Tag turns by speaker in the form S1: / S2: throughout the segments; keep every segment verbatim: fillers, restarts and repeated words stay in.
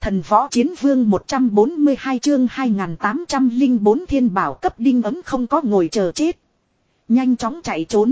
S1: Thần võ chiến vương một trăm bốn mươi hai chương hai nghìn tám trăm lẻ bốn thiên bảo cấp đinh ấm không có ngồi chờ chết. Nhanh chóng chạy trốn.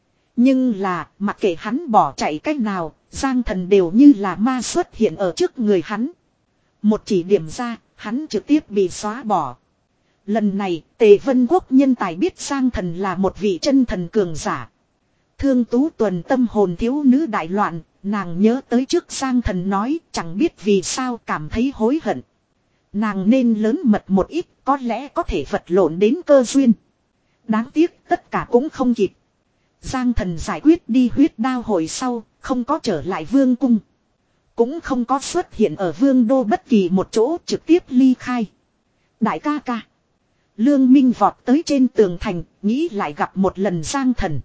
S1: Nhưng là mặc kệ hắn bỏ chạy cách nào, Giang Thần đều như là ma xuất hiện ở trước người hắn. Một chỉ điểm ra, hắn trực tiếp bị xóa bỏ. Lần này Tề Vân Quốc nhân tài biết Giang Thần là một vị chân thần cường giả. Thương Tú Tuần tâm hồn thiếu nữ đại loạn, nàng nhớ tới trước Giang Thần nói chẳng biết vì sao cảm thấy hối hận. Nàng nên lớn mật một ít, có lẽ có thể vật lộn đến cơ duyên. Đáng tiếc tất cả cũng không kịp. Giang Thần giải quyết đi huyết đao hội sau, không có trở lại vương cung. Cũng không có xuất hiện ở vương đô bất kỳ một chỗ, trực tiếp ly khai. Đại ca ca. Lương Minh vọt tới trên tường thành, nghĩ lại gặp một lần Giang Thần.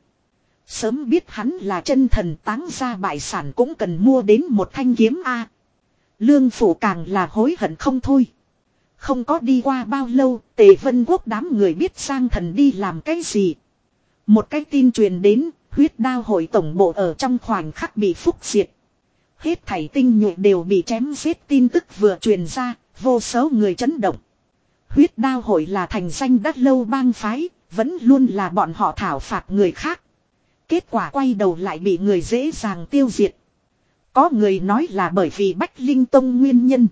S1: Sớm biết hắn là chân thần, táng ra bại sản cũng cần mua đến một thanh kiếm A. Lương Phủ càng là hối hận không thôi. Không có đi qua bao lâu, Tề Vân Quốc đám người biết Giang Thần đi làm cái gì. Một cái tin truyền đến, huyết đao hội tổng bộ ở trong khoảnh khắc bị phúc diệt. Hết thảy tinh nhuệ đều bị chém giết, tin tức vừa truyền ra, vô số người chấn động. Huyết đao hội là thành danh đắt lâu bang phái, vẫn luôn là bọn họ thảo phạt người khác. Kết quả quay đầu lại bị người dễ dàng tiêu diệt. Có người nói là bởi vì Bách Linh Tông nguyên nhân.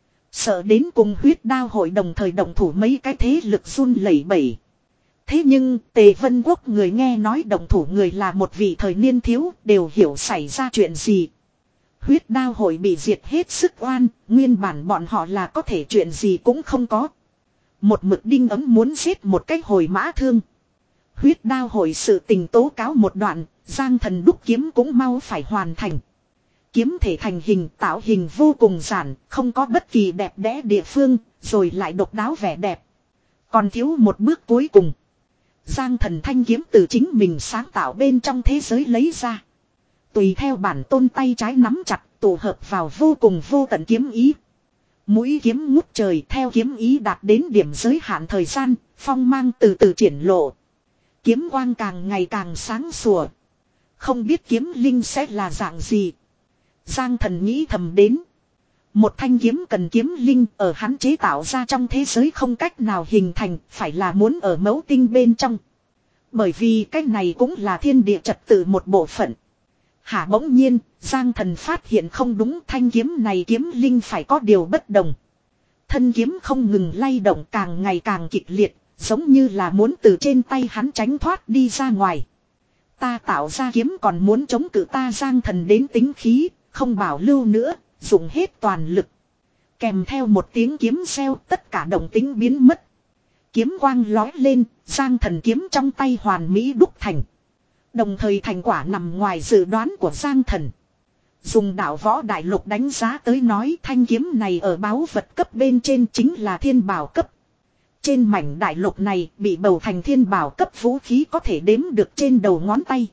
S1: Sợ đến cùng huyết đao hội đồng thời động thủ mấy cái thế lực run lẩy bẩy. Thế nhưng Tề Vân Quốc người nghe nói động thủ người là một vị thời niên thiếu, đều hiểu xảy ra chuyện gì. Huyết đao hội bị diệt hết sức oan, nguyên bản bọn họ là có thể chuyện gì cũng không có. Một mực đinh ấm muốn giết một cái hồi mã thương. Huyết đao hội sự tình tố cáo một đoạn, Giang Thần đúc kiếm cũng mau phải hoàn thành. Kiếm thể thành hình, tạo hình vô cùng giản, không có bất kỳ đẹp đẽ địa phương, rồi lại độc đáo vẻ đẹp. Còn thiếu một bước cuối cùng. Giang Thần thanh kiếm từ chính mình sáng tạo bên trong thế giới lấy ra. Tùy theo bản tôn tay trái nắm chặt, tổ hợp vào vô cùng vô tận kiếm ý. Mũi kiếm ngút trời, theo kiếm ý đạt đến điểm giới hạn thời gian, phong mang từ từ triển lộ. Kiếm quang càng ngày càng sáng sủa. Không biết kiếm linh sẽ là dạng gì. Giang Thần nghĩ thầm đến. Một thanh kiếm cần kiếm linh ở hắn chế tạo ra trong thế giới không cách nào hình thành, phải là muốn ở mẫu tinh bên trong. Bởi vì cái này cũng là thiên địa trật tự một bộ phận. Hả bỗng nhiên, Giang Thần phát hiện không đúng, thanh kiếm này kiếm linh phải có điều bất đồng. Thân kiếm không ngừng lay động, càng ngày càng kịch liệt, giống như là muốn từ trên tay hắn tránh thoát đi ra ngoài. Ta tạo ra kiếm còn muốn chống cự ta, Giang Thần đến tính khí, không bảo lưu nữa, dùng hết toàn lực. Kèm theo một tiếng kiếm reo, tất cả động tính biến mất. Kiếm quang lói lên, Giang Thần kiếm trong tay hoàn mỹ đúc thành. Đồng thời thành quả nằm ngoài dự đoán của Giang Thần. Dùng đạo võ đại lục đánh giá tới nói, thanh kiếm này ở báu vật cấp bên trên chính là thiên bảo cấp. Trên mảnh đại lục này bị bầu thành thiên bảo cấp vũ khí có thể đếm được trên đầu ngón tay.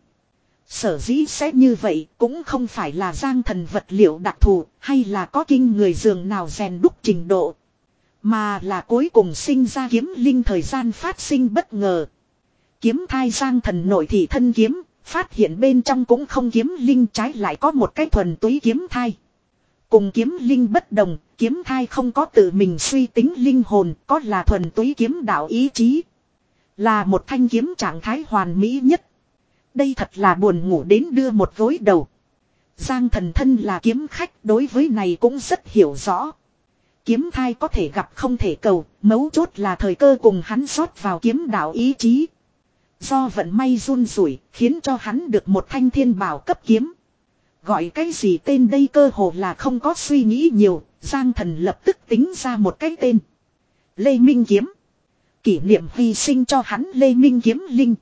S1: Sở dĩ sẽ như vậy cũng không phải là Giang Thần vật liệu đặc thù hay là có kinh người dường nào rèn đúc trình độ. Mà là cuối cùng sinh ra kiếm linh thời gian phát sinh bất ngờ. Kiếm thai Giang Thần nội thị thân kiếm, phát hiện bên trong cũng không kiếm linh, trái lại có một cái thuần túy kiếm thai. Cùng kiếm linh bất đồng, kiếm thai không có tự mình suy tính linh hồn, có là thuần túy kiếm đạo ý chí. Là một thanh kiếm trạng thái hoàn mỹ nhất. Đây thật là buồn ngủ đến đưa một gối đầu. Giang Thần thân là kiếm khách, đối với này cũng rất hiểu rõ. Kiếm thai có thể gặp không thể cầu, mấu chốt là thời cơ cùng hắn rót vào kiếm đạo ý chí. Do vận may run rủi, khiến cho hắn được một thanh thiên bảo cấp kiếm. Gọi cái gì tên đây, cơ hồ là không có suy nghĩ nhiều, Giang Thần lập tức tính ra một cái tên. Lê Minh Kiếm. Kỷ niệm hy sinh cho hắn Lê Minh Kiếm linh.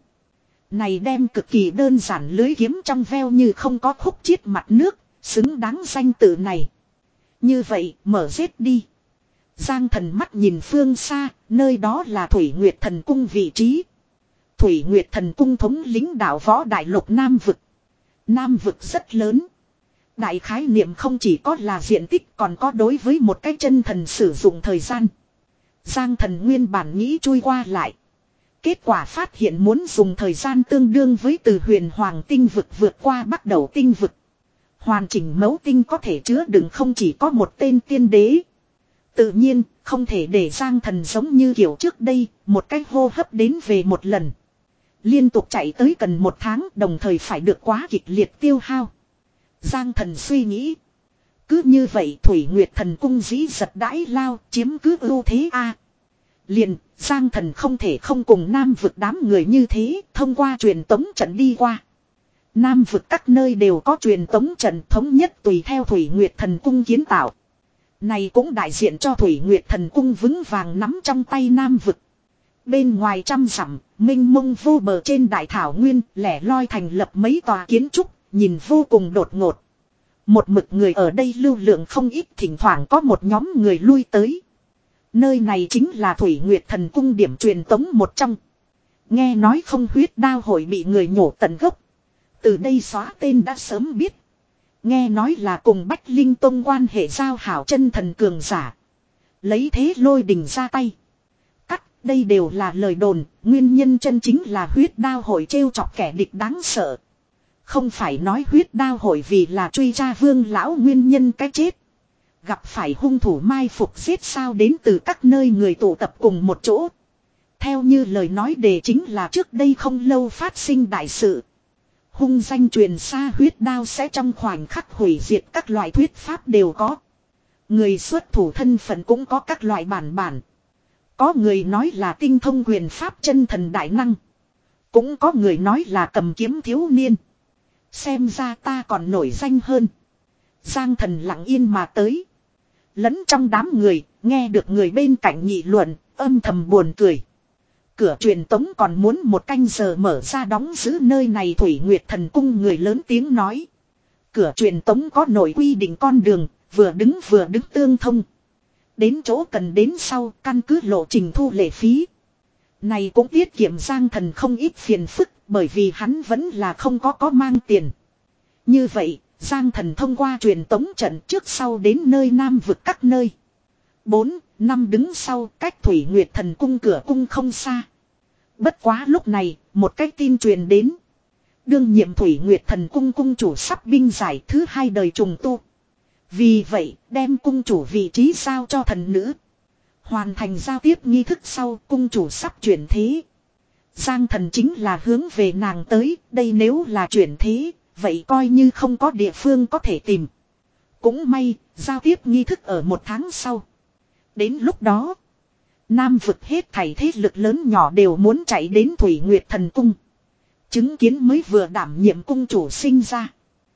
S1: Này đem cực kỳ đơn giản lưới kiếm trong veo như không có khúc chiết mặt nước, xứng đáng danh tự này. Như vậy, mở giết đi. Giang Thần mắt nhìn phương xa, nơi đó là Thủy Nguyệt Thần Cung vị trí. Thủy Nguyệt Thần Cung thống lĩnh đạo võ đại lục Nam Vực. Nam Vực rất lớn. Đại khái niệm không chỉ có là diện tích, còn có đối với một cái chân thần sử dụng thời gian. Giang Thần nguyên bản nghĩ chui qua lại. Kết quả phát hiện muốn dùng thời gian tương đương với từ huyền hoàng tinh vực vượt qua bắt đầu tinh vực. Hoàn chỉnh mẫu tinh có thể chứa đựng không chỉ có một tên tiên đế. Tự nhiên, không thể để Giang Thần giống như kiểu trước đây, một cách hô hấp đến về một lần. Liên tục chạy tới cần một tháng, đồng thời phải được quá kịch liệt tiêu hao. Giang Thần suy nghĩ. Cứ như vậy Thủy Nguyệt Thần Cung dĩ giật đãi lao, chiếm cứ ưu thế a. Liền, Giang Thần không thể không cùng Nam vực đám người như thế, thông qua truyền tống trận đi qua. Nam vực các nơi đều có truyền tống trận thống nhất tùy theo Thủy Nguyệt Thần Cung kiến tạo. Này cũng đại diện cho Thủy Nguyệt Thần Cung vững vàng nắm trong tay Nam vực. Bên ngoài trăm dặm, mênh mông vô bờ trên đại thảo nguyên, lẻ loi thành lập mấy tòa kiến trúc, nhìn vô cùng đột ngột. Một mực người ở đây lưu lượng không ít, thỉnh thoảng có một nhóm người lui tới. Nơi này chính là Thủy Nguyệt Thần Cung điểm truyền tống một trong. Nghe nói không huyết đao hội bị người nhổ tận gốc. Từ đây xóa tên đã sớm biết. Nghe nói là cùng Bách Linh Tông quan hệ giao hảo chân thần cường giả. Lấy thế lôi đình ra tay. Cắt, đây đều là lời đồn, nguyên nhân chân chính là huyết đao hội trêu chọc kẻ địch đáng sợ. Không phải nói huyết đao hội vì là truy tra vương lão nguyên nhân cái chết. Gặp phải hung thủ mai phục giết sao đến từ các nơi người tụ tập cùng một chỗ. Theo như lời nói đề chính là trước đây không lâu phát sinh đại sự. Hung danh truyền xa huyết đao sẽ trong khoảnh khắc hủy diệt các loại thuyết pháp đều có. Người xuất thủ thân phận cũng có các loại bản bản. Có người nói là tinh thông quyền pháp chân thần đại năng. Cũng có người nói là cầm kiếm thiếu niên. Xem ra ta còn nổi danh hơn. Giang Thần lặng yên mà tới. Lẫn trong đám người, nghe được người bên cạnh nghị luận, âm thầm buồn cười. Cửa truyền tống còn muốn một canh giờ mở ra đóng giữ nơi này Thủy Nguyệt Thần Cung người lớn tiếng nói. Cửa truyền tống có nội quy định con đường, vừa đứng vừa đứng tương thông. Đến chỗ cần đến sau, căn cứ lộ trình thu lệ phí. Này cũng tiết kiệm Giang Thần không ít phiền phức, bởi vì hắn vẫn là không có có mang tiền. Như vậy, Giang Thần thông qua truyền tống trận trước sau đến nơi Nam vực các nơi. Bốn, năm đứng sau cách Thủy Nguyệt Thần Cung cửa cung không xa. Bất quá lúc này, một cái tin truyền đến. Đương nhiệm Thủy Nguyệt Thần Cung cung chủ sắp binh giải thứ hai đời trùng tu. Vì vậy, đem cung chủ vị trí giao cho thần nữ. Hoàn thành giao tiếp nghi thức sau, cung chủ sắp chuyển thế. Giang Thần chính là hướng về nàng tới, đây nếu là chuyển thế, vậy coi như không có địa phương có thể tìm. Cũng may, giao tiếp nghi thức ở một tháng sau. Đến lúc đó, Nam vực hết thảy thế lực lớn nhỏ đều muốn chạy đến Thủy Nguyệt Thần Cung. Chứng kiến mới vừa đảm nhiệm cung chủ sinh ra.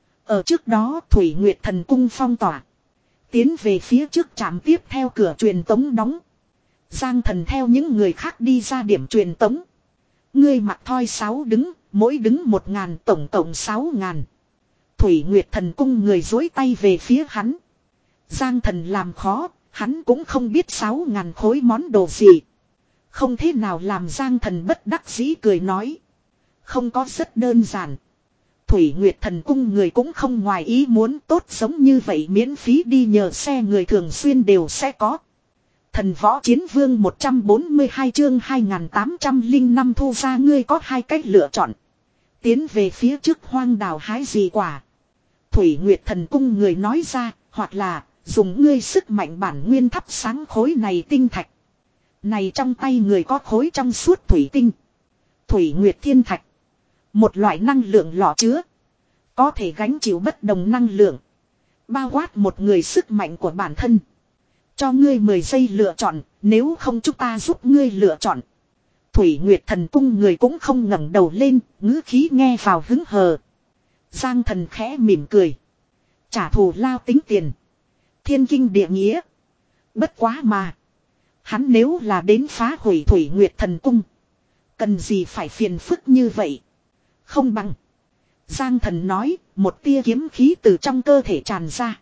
S1: Ở trước đó Thủy Nguyệt Thần Cung phong tỏa. Tiến về phía trước trạm tiếp theo cửa truyền tống đóng. Giang Thần theo những người khác đi ra điểm truyền tống. Ngươi mặc thoi sáu đứng, mỗi đứng một ngàn tổng tổng sáu ngàn. Thủy Nguyệt Thần Cung người dối tay về phía hắn. Giang Thần làm khó, hắn cũng không biết sáu ngàn khối món đồ gì. Không thế nào làm Giang Thần bất đắc dĩ cười nói. Không có rất đơn giản. Thủy Nguyệt Thần Cung người cũng không ngoài ý muốn tốt giống như vậy miễn phí đi nhờ xe người thường xuyên đều sẽ có. Thần Võ Chiến Vương một trăm bốn mươi hai chương hai nghìn tám trăm lẻ năm thu ra ngươi có hai cách lựa chọn. Tiến về phía trước hoang đào hái gì quả. Thủy Nguyệt Thần Cung người nói ra, hoặc là dùng ngươi sức mạnh bản nguyên thắp sáng khối này tinh thạch. Này trong tay người có khối trong suốt thủy tinh. Thủy Nguyệt Thiên Thạch. Một loại năng lượng lọ chứa. Có thể gánh chịu bất đồng năng lượng. Bao quát một người sức mạnh của bản thân. Cho ngươi mười giây lựa chọn, nếu không chúng ta giúp ngươi lựa chọn. Thủy Nguyệt Thần Cung người cũng không ngẩng đầu lên, ngữ khí nghe vào hứng hờ. Giang Thần khẽ mỉm cười. Trả thù lao tính tiền. Thiên kinh địa nghĩa. Bất quá mà. Hắn nếu là đến phá hủy Thủy Nguyệt Thần Cung. Cần gì phải phiền phức như vậy. Không bằng. Giang Thần nói, một tia kiếm khí từ trong cơ thể tràn ra.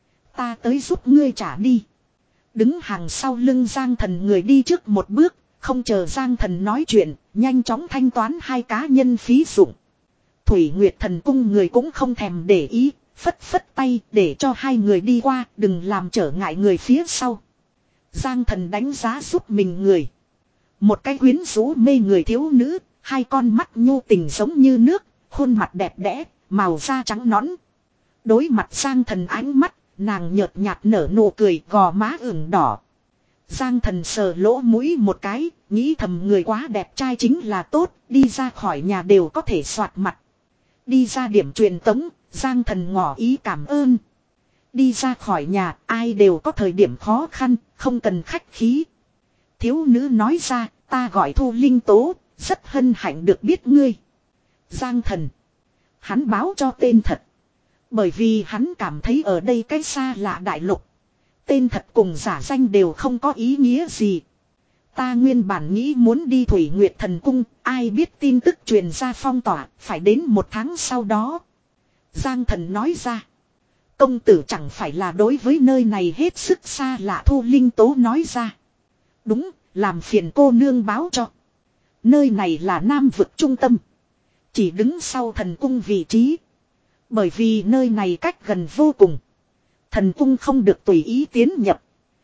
S1: Ta tới giúp ngươi trả đi. Đứng hàng sau lưng Giang Thần người đi trước một bước, không chờ Giang Thần nói chuyện, nhanh chóng thanh toán hai cá nhân phí dụng. Thủy Nguyệt Thần Cung người cũng không thèm để ý, phất phất tay để cho hai người đi qua, đừng làm trở ngại người phía sau. Giang Thần đánh giá giúp mình người. Một cái quyến rũ mê người thiếu nữ, hai con mắt nhu tình giống như nước, khuôn mặt đẹp đẽ, màu da trắng nõn. Đối mặt Giang Thần ánh mắt, nàng nhợt nhạt nở nụ cười, gò má ửng đỏ. Giang Thần sờ lỗ mũi một cái, nghĩ thầm người quá đẹp trai chính là tốt, đi ra khỏi nhà đều có thể soạt mặt. Đi ra điểm truyền tống, Giang Thần ngỏ ý cảm ơn. Đi ra khỏi nhà, ai đều có thời điểm khó khăn, không cần khách khí. Thiếu nữ nói ra, ta gọi Thu Linh Tố, rất hân hạnh được biết ngươi. Giang Thần. Hắn báo cho tên thật. Bởi vì hắn cảm thấy ở đây cái xa lạ đại lục. Tên thật cùng giả danh đều không có ý nghĩa gì. Ta nguyên bản nghĩ muốn đi Thủy Nguyệt Thần Cung, ai biết tin tức truyền ra phong tỏa, phải đến một tháng sau đó. Giang Thần nói ra. Công tử chẳng phải là đối với nơi này hết sức xa lạ. Thu Linh Tố nói ra. Đúng, làm phiền cô nương báo cho. Nơi này là Nam vực trung tâm. Chỉ đứng sau thần cung vị trí. Bởi vì nơi này cách gần vô cùng. Thần cung không được tùy ý tiến nhập.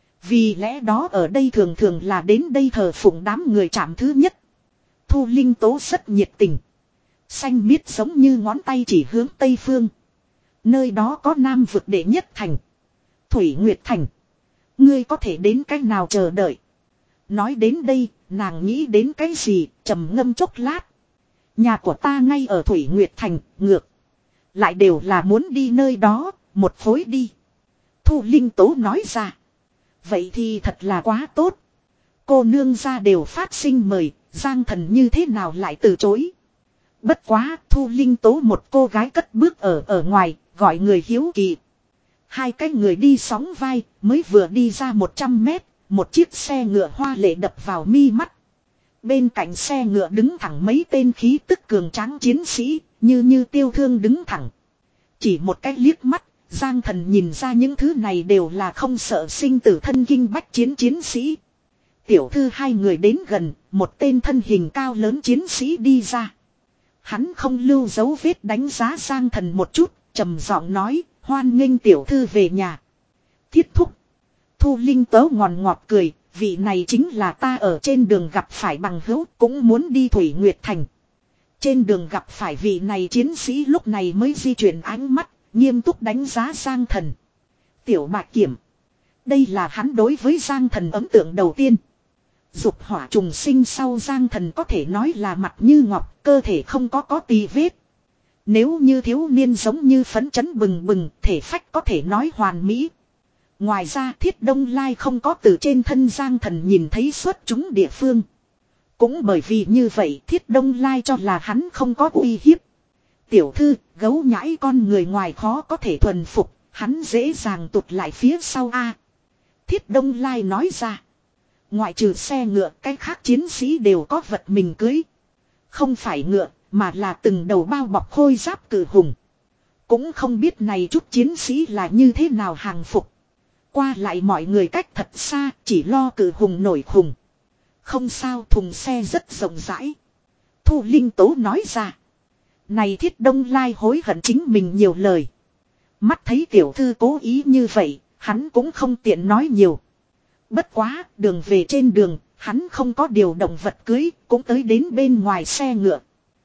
S1: Vì lẽ đó ở đây thường thường là đến đây thờ phụng đám người chạm thứ nhất. Thu Linh Tố rất nhiệt tình. Xanh miết giống như ngón tay chỉ hướng Tây Phương. Nơi đó có Nam vực đệ nhất thành. Thủy Nguyệt Thành. Ngươi có thể đến cách nào chờ đợi. Nói đến đây, nàng nghĩ đến cái gì, trầm ngâm chốc lát. Nhà của ta ngay ở Thủy Nguyệt Thành, ngược. Lại đều là muốn đi nơi đó, một phối đi. Thu Linh Tố nói ra. Vậy thì thật là quá tốt. Cô nương ra đều phát sinh mời, Giang Thần như thế nào lại từ chối. Bất quá, Thu Linh Tố một cô gái cất bước ở ở ngoài, gọi người hiếu kỳ. Hai cái người đi sóng vai, mới vừa đi ra một trăm mét, một chiếc xe ngựa hoa lệ đập vào mi mắt. Bên cạnh xe ngựa đứng thẳng mấy tên khí tức cường tráng chiến sĩ, như như tiêu thương đứng thẳng. Chỉ một cái liếc mắt, Giang Thần nhìn ra những thứ này đều là không sợ sinh tử thân kinh bách chiến chiến sĩ. Tiểu thư hai người đến gần, một tên thân hình cao lớn chiến sĩ đi ra. Hắn không lưu dấu vết đánh giá Giang Thần một chút, trầm giọng nói, hoan nghênh tiểu thư về nhà. Thiết thúc. Thu Linh Tố ngòn ngọt cười, vị này chính là ta ở trên đường gặp phải bằng hữu, cũng muốn đi Thủy Nguyệt Thành. Trên đường gặp phải vị này chiến sĩ lúc này mới di chuyển ánh mắt, nghiêm túc đánh giá Giang Thần. Tiểu Bạch Kiểm. Đây là hắn đối với Giang Thần ấn tượng đầu tiên. Dục hỏa trùng sinh sau Giang Thần có thể nói là mặt như ngọc, cơ thể không có có tì vết. Nếu như thiếu niên giống như phấn chấn bừng bừng, thể phách có thể nói hoàn mỹ. Ngoài ra Thiết Đông Lai không có từ trên thân Giang Thần nhìn thấy xuất chúng địa phương. Cũng bởi vì như vậy Thiết Đông Lai cho là hắn không có uy hiếp. Tiểu thư, gấu nhãi con người ngoài khó có thể thuần phục, hắn dễ dàng tụt lại phía sau a. Thiết Đông Lai nói ra. Ngoại trừ xe ngựa, cái khác chiến sĩ đều có vật mình cưới. Không phải ngựa, mà là từng đầu bao bọc khôi giáp cử hùng. Cũng không biết này chút chiến sĩ là như thế nào hàng phục. Qua lại mọi người cách thật xa, chỉ lo cử hùng nổi khùng. Không sao, thùng xe rất rộng rãi. Thu Linh Tố nói ra. Này Thiết Đông Lai hối hận chính mình nhiều lời. Mắt thấy tiểu thư cố ý như vậy, hắn cũng không tiện nói nhiều. Bất quá, đường về trên đường, hắn không có điều động vật cưới, cũng tới đến bên ngoài xe ngựa.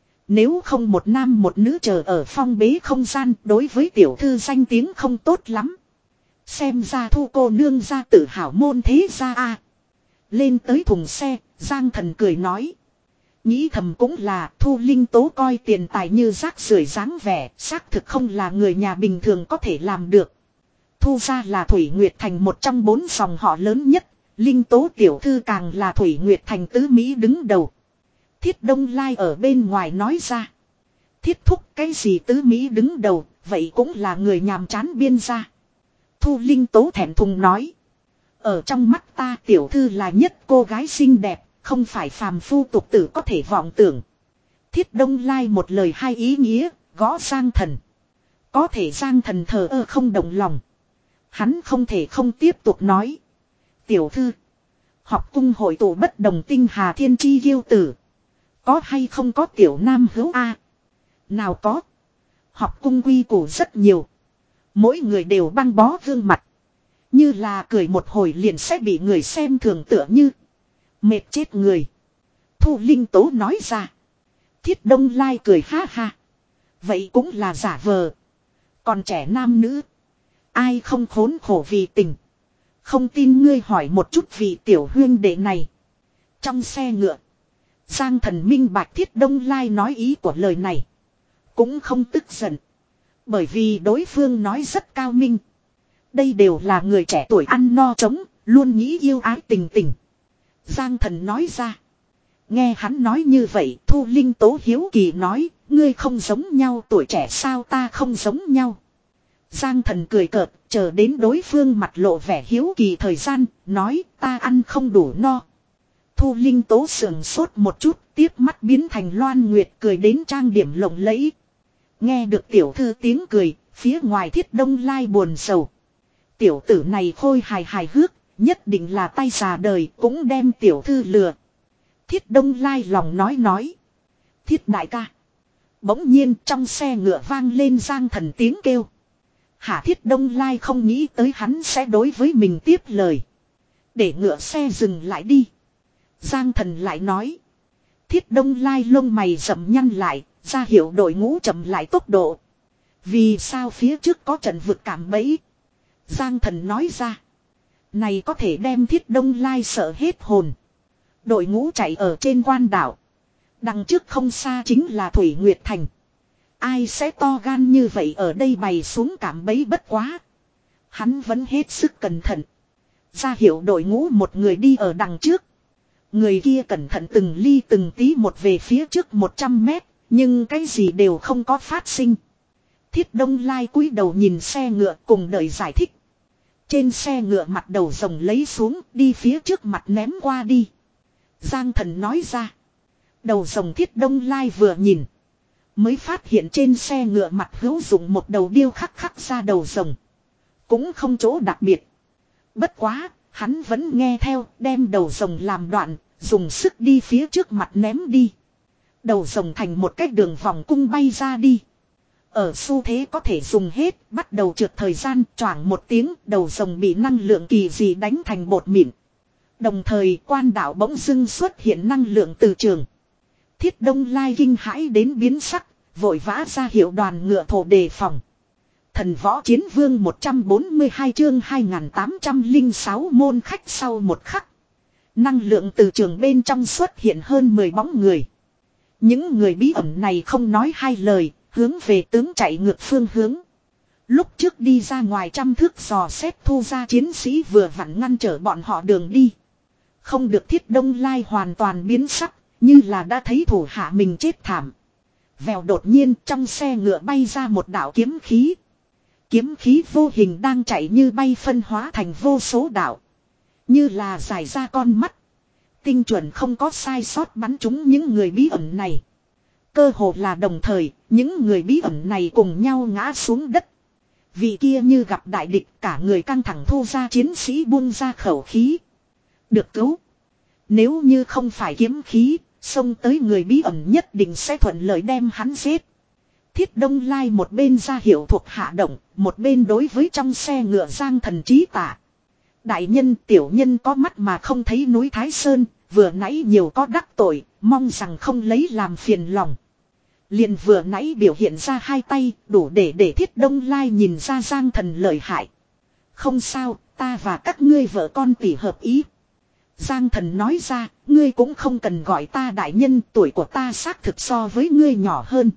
S1: Nếu không một nam một nữ chờ ở phong bế không gian, đối với tiểu thư danh tiếng không tốt lắm. Xem ra Thu cô nương ra tự hào môn thế ra a. Lên tới thùng xe, Giang Thần cười nói. Nghĩ thầm cũng là Thu Linh Tố coi tiền tài như rác rưởi dáng vẻ, xác thực không là người nhà bình thường có thể làm được. Thu ra là Thủy Nguyệt Thành một trong bốn dòng họ lớn nhất, Linh Tố tiểu thư càng là Thủy Nguyệt Thành tứ Mỹ đứng đầu. Thiết Đông Lai ở bên ngoài nói ra. Thiết thúc cái gì tứ Mỹ đứng đầu, vậy cũng là người nhàm chán biên gia. Thu Linh Tố thẹn thùng nói. Ở trong mắt ta tiểu thư là nhất cô gái xinh đẹp, không phải phàm phu tục tử có thể vọng tưởng. Thiết Đông Lai một lời hai ý nghĩa, gõ Giang Thần. Có thể Giang Thần thờ ơ không động lòng. Hắn không thể không tiếp tục nói. Tiểu thư. Học cung hội tụ bất đồng tinh hà thiên chi yêu tử. Có hay không có tiểu nam hữu A? Nào có. Học cung quy củ rất nhiều. Mỗi người đều băng bó gương mặt. Như là cười một hồi liền sẽ bị người xem thường tựa như. Mệt chết người. Thu Linh Tố nói ra. Thiết Đông Lai cười ha ha. Vậy cũng là giả vờ. Còn trẻ nam nữ. Ai không khốn khổ vì tình. Không tin ngươi hỏi một chút vị tiểu huyên đệ này. Trong xe ngựa. Giang Thần minh bạch Thiết Đông Lai nói ý của lời này. Cũng không tức giận. Bởi vì đối phương nói rất cao minh. Đây đều là người trẻ tuổi ăn no trống, luôn nghĩ yêu ái tình tình. Giang Thần nói ra. Nghe hắn nói như vậy, Thu Linh Tố hiếu kỳ nói, ngươi không giống nhau tuổi trẻ sao ta không giống nhau. Giang Thần cười cợt, chờ đến đối phương mặt lộ vẻ hiếu kỳ thời gian, nói ta ăn không đủ no. Thu Linh Tố sườn sốt một chút, tiếp mắt biến thành Loan Nguyệt cười đến trang điểm lộng lẫy. Nghe được tiểu thư tiếng cười, phía ngoài Thiết Đông Lai buồn sầu. Tiểu tử này khôi hài hài hước, nhất định là tay già đời cũng đem tiểu thư lừa. Thiết Đông Lai lòng nói nói. Thiết đại ca. Bỗng nhiên trong xe ngựa vang lên Giang Thần tiếng kêu. Hả Thiết Đông Lai không nghĩ tới hắn sẽ đối với mình tiếp lời. Để ngựa xe dừng lại đi. Giang Thần lại nói. Thiết Đông Lai lông mày rậm nhăn lại, ra hiệu đội ngũ chậm lại tốc độ. Vì sao phía trước có trận vực cảm bẫy? Giang Thần nói ra. Này có thể đem Thiết Đông Lai sợ hết hồn. Đội ngũ chạy ở trên quan đảo. Đằng trước không xa chính là Thủy Nguyệt Thành. Ai sẽ to gan như vậy ở đây bày xuống cảm bẫy bất quá. Hắn vẫn hết sức cẩn thận. Ra hiệu đội ngũ một người đi ở đằng trước. Người kia cẩn thận từng ly từng tí một về phía trước một trăm mét. Nhưng cái gì đều không có phát sinh. Thiết Đông Lai cúi đầu nhìn xe ngựa cùng đợi giải thích. Trên xe ngựa mặt đầu rồng lấy xuống đi phía trước mặt ném qua đi. Giang Thần nói ra. Đầu rồng Thiết Đông Lai vừa nhìn. Mới phát hiện trên xe ngựa mặt hữu dụng một đầu điêu khắc khắc ra đầu rồng. Cũng không chỗ đặc biệt. Bất quá, hắn vẫn nghe theo đem đầu rồng làm đoạn, dùng sức đi phía trước mặt ném đi. Đầu rồng thành một cái đường vòng cung bay ra đi. Ở xu thế có thể dùng hết, bắt đầu trượt thời gian, choảng một tiếng, đầu rồng bị năng lượng kỳ dị đánh thành bột mịn. Đồng thời quan đảo bỗng dưng xuất hiện năng lượng từ trường. Thiết Đông Lai kinh hãi đến biến sắc, vội vã ra hiệu đoàn ngựa thổ đề phòng. Thần Võ Chiến Vương một trăm bốn mươi hai chương hai nghìn tám trăm lẻ sáu môn khách sau một khắc. Năng lượng từ trường bên trong xuất hiện hơn mười bóng người. Những người bí ẩn này không nói hai lời, hướng về tướng chạy ngược phương hướng. Lúc trước đi ra ngoài trăm thước dò xét thu ra chiến sĩ vừa vặn ngăn trở bọn họ đường đi. Không được Thiết Đông Lai hoàn toàn biến sắc, như là đã thấy thủ hạ mình chết thảm. Vèo đột nhiên trong xe ngựa bay ra một đạo kiếm khí. Kiếm khí vô hình đang chạy như bay phân hóa thành vô số đạo. Như là giải ra con mắt. Tinh chuẩn không có sai sót bắn trúng những người bí ẩn này. Cơ hồ là đồng thời, những người bí ẩn này cùng nhau ngã xuống đất. Vị kia như gặp đại địch, cả người căng thẳng thu ra chiến sĩ buông ra khẩu khí. Được cứu. Nếu như không phải kiếm khí, xông tới người bí ẩn nhất định sẽ thuận lợi đem hắn giết. Thiết Đông Lai một bên ra hiệu thuộc hạ động, một bên đối với trong xe ngựa Giang Thần trí tả. Đại nhân tiểu nhân có mắt mà không thấy núi Thái Sơn, vừa nãy nhiều có đắc tội, mong rằng không lấy làm phiền lòng. Liền vừa nãy biểu hiện ra hai tay, đủ để để Thiết Đông Lai nhìn ra Giang Thần lợi hại. Không sao, ta và các ngươi vợ con tỉ hợp ý. Giang Thần nói ra, ngươi cũng không cần gọi ta đại nhân, tuổi của ta xác thực so với ngươi nhỏ hơn.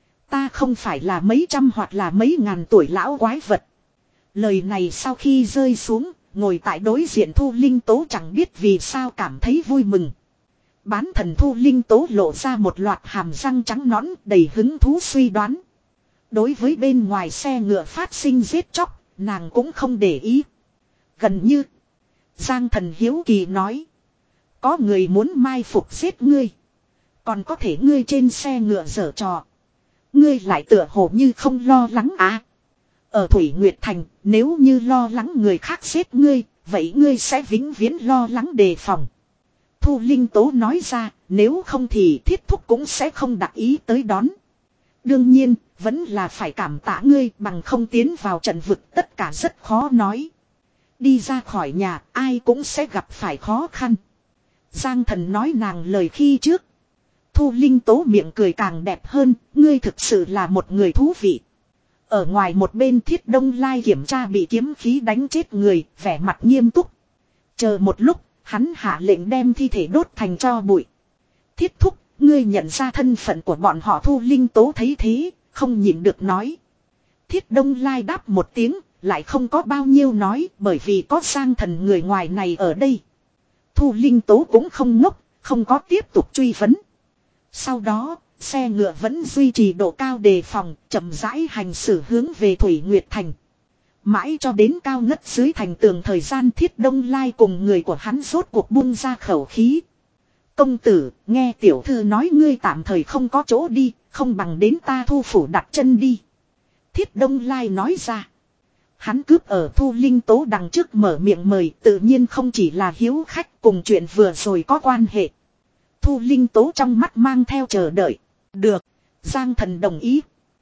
S1: Ta không phải là mấy trăm hoặc là mấy ngàn tuổi lão quái vật. Lời này sau khi rơi xuống, ngồi tại đối diện Thu Linh Tố chẳng biết vì sao cảm thấy vui mừng. Bán thần Thu Linh Tố lộ ra một loạt hàm răng trắng nõn đầy hứng thú suy đoán. Đối với bên ngoài xe ngựa phát sinh giết chóc, nàng cũng không để ý. Gần như, Giang Thần hiếu kỳ nói. Có người muốn mai phục giết ngươi. Còn có thể ngươi trên xe ngựa giở trò. Ngươi lại tựa hồ như không lo lắng à. Ở Thủy Nguyệt Thành, nếu như lo lắng người khác giết ngươi, vậy ngươi sẽ vĩnh viễn lo lắng đề phòng. Thu Linh Tố nói ra, nếu không thì Thiết Thúc cũng sẽ không đặc ý tới đón. Đương nhiên, vẫn là phải cảm tạ ngươi bằng không tiến vào trận vực tất cả rất khó nói. Đi ra khỏi nhà, ai cũng sẽ gặp phải khó khăn. Giang Thần nói nàng lời khi trước. Thu Linh Tố miệng cười càng đẹp hơn, ngươi thực sự là một người thú vị. Ở ngoài một bên Thiết Đông Lai kiểm tra bị kiếm khí đánh chết người, vẻ mặt nghiêm túc. Chờ một lúc, hắn hạ lệnh đem thi thể đốt thành tro bụi. Thiết thúc, ngươi nhận ra thân phận của bọn họ. Thu Linh Tố thấy thế, không nhịn được nói. Thiết Đông Lai đáp một tiếng, lại không có bao nhiêu nói, bởi vì có Giang Thần người ngoài này ở đây. Thu Linh Tố cũng không ngốc, không có tiếp tục truy vấn. Sau đó, xe ngựa vẫn duy trì độ cao đề phòng, chậm rãi hành xử hướng về Thủy Nguyệt Thành. Mãi cho đến cao ngất dưới thành tường thời gian Thiết Đông Lai cùng người của hắn rốt cuộc buông ra khẩu khí. Công tử, nghe tiểu thư nói ngươi tạm thời không có chỗ đi, không bằng đến ta Thu phủ đặt chân đi. Thiết Đông Lai nói ra. Hắn cướp ở Thu Linh Tố đằng trước mở miệng mời, tự nhiên không chỉ là hiếu khách, cùng chuyện vừa rồi có quan hệ. Thu Linh Tố trong mắt mang theo chờ đợi. Được, Giang Thần đồng ý.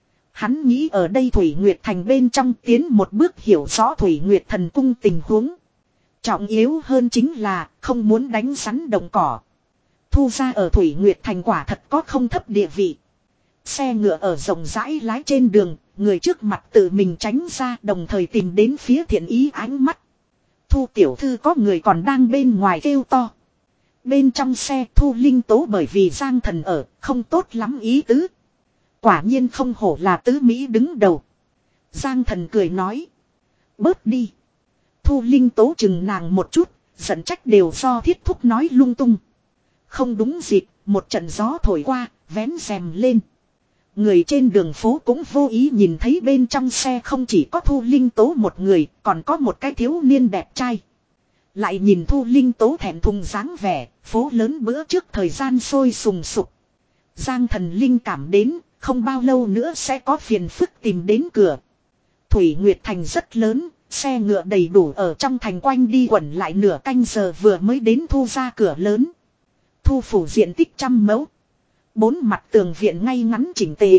S1: Hắn nghĩ ở đây Thủy Nguyệt Thành bên trong tiến một bước hiểu rõ Thủy Nguyệt Thần cung tình huống. Trọng yếu hơn chính là không muốn đánh rắn động cỏ. Thu ra ở Thủy Nguyệt Thành quả thật có không thấp địa vị. Xe ngựa ở rộng rãi lái trên đường, người trước mặt tự mình tránh ra, đồng thời tìm đến phía thiện ý ánh mắt. Thu tiểu thư có người còn đang bên ngoài kêu to. Bên trong xe Thu Linh Tố bởi vì Giang Thần ở, không tốt lắm ý tứ. Quả nhiên không hổ là tứ Mỹ đứng đầu. Giang Thần cười nói. Bớt đi. Thu Linh Tố chừng nàng một chút, giận trách đều do Thiết Thúc nói lung tung. Không đúng dịp, một trận gió thổi qua, vén rèm lên. Người trên đường phố cũng vô ý nhìn thấy bên trong xe không chỉ có Thu Linh Tố một người, còn có một cái thiếu niên đẹp trai. Lại nhìn Thu Linh Tố thẹn thùng dáng vẻ, phố lớn bữa trước thời gian sôi sùng sục. Giang Thần linh cảm đến, không bao lâu nữa sẽ có phiền phức tìm đến cửa. Thủy Nguyệt Thành rất lớn, xe ngựa đầy đủ ở trong thành quanh đi quẩn lại nửa canh giờ vừa mới đến Thu ra cửa lớn. Thu phủ diện tích trăm mẫu. Bốn mặt tường viện ngay ngắn chỉnh tề.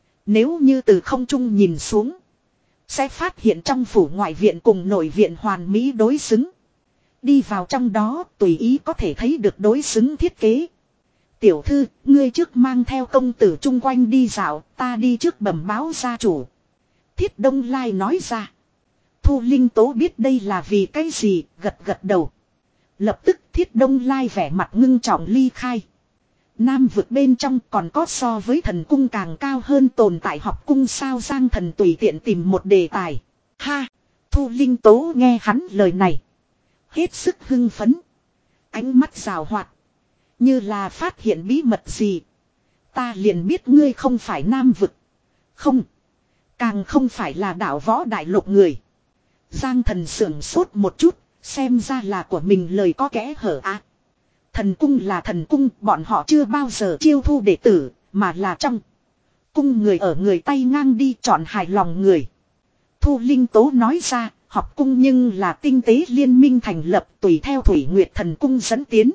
S1: Nếu như từ không trung nhìn xuống, sẽ phát hiện trong phủ ngoại viện cùng nội viện hoàn mỹ đối xứng. Đi vào trong đó tùy ý có thể thấy được đối xứng thiết kế. Tiểu thư, ngươi trước mang theo công tử chung quanh đi dạo, ta đi trước bẩm báo gia chủ. Thiết Đông Lai nói ra. Thu Linh Tố biết đây là vì cái gì, gật gật đầu. Lập tức Thiết Đông Lai vẻ mặt ngưng trọng ly khai. Nam vực bên trong còn có so với thần cung càng cao hơn tồn tại học cung sao? Giang Thần tùy tiện tìm một đề tài. Ha! Thu Linh Tố nghe hắn lời này. Hết sức hưng phấn. Ánh mắt rào hoạt. Như là phát hiện bí mật gì. Ta liền biết ngươi không phải Nam vực. Không. Càng không phải là đạo võ đại lục người. Giang Thần sưởng sốt một chút. Xem ra là của mình lời có kẽ hở á. Thần cung là thần cung, bọn họ chưa bao giờ chiêu thu đệ tử, mà là trong cung người ở người tay ngang đi chọn hài lòng người. Thu Linh Tố nói ra, học cung nhưng là tinh tế liên minh thành lập tùy theo Thủy Nguyệt Thần cung dẫn tiến.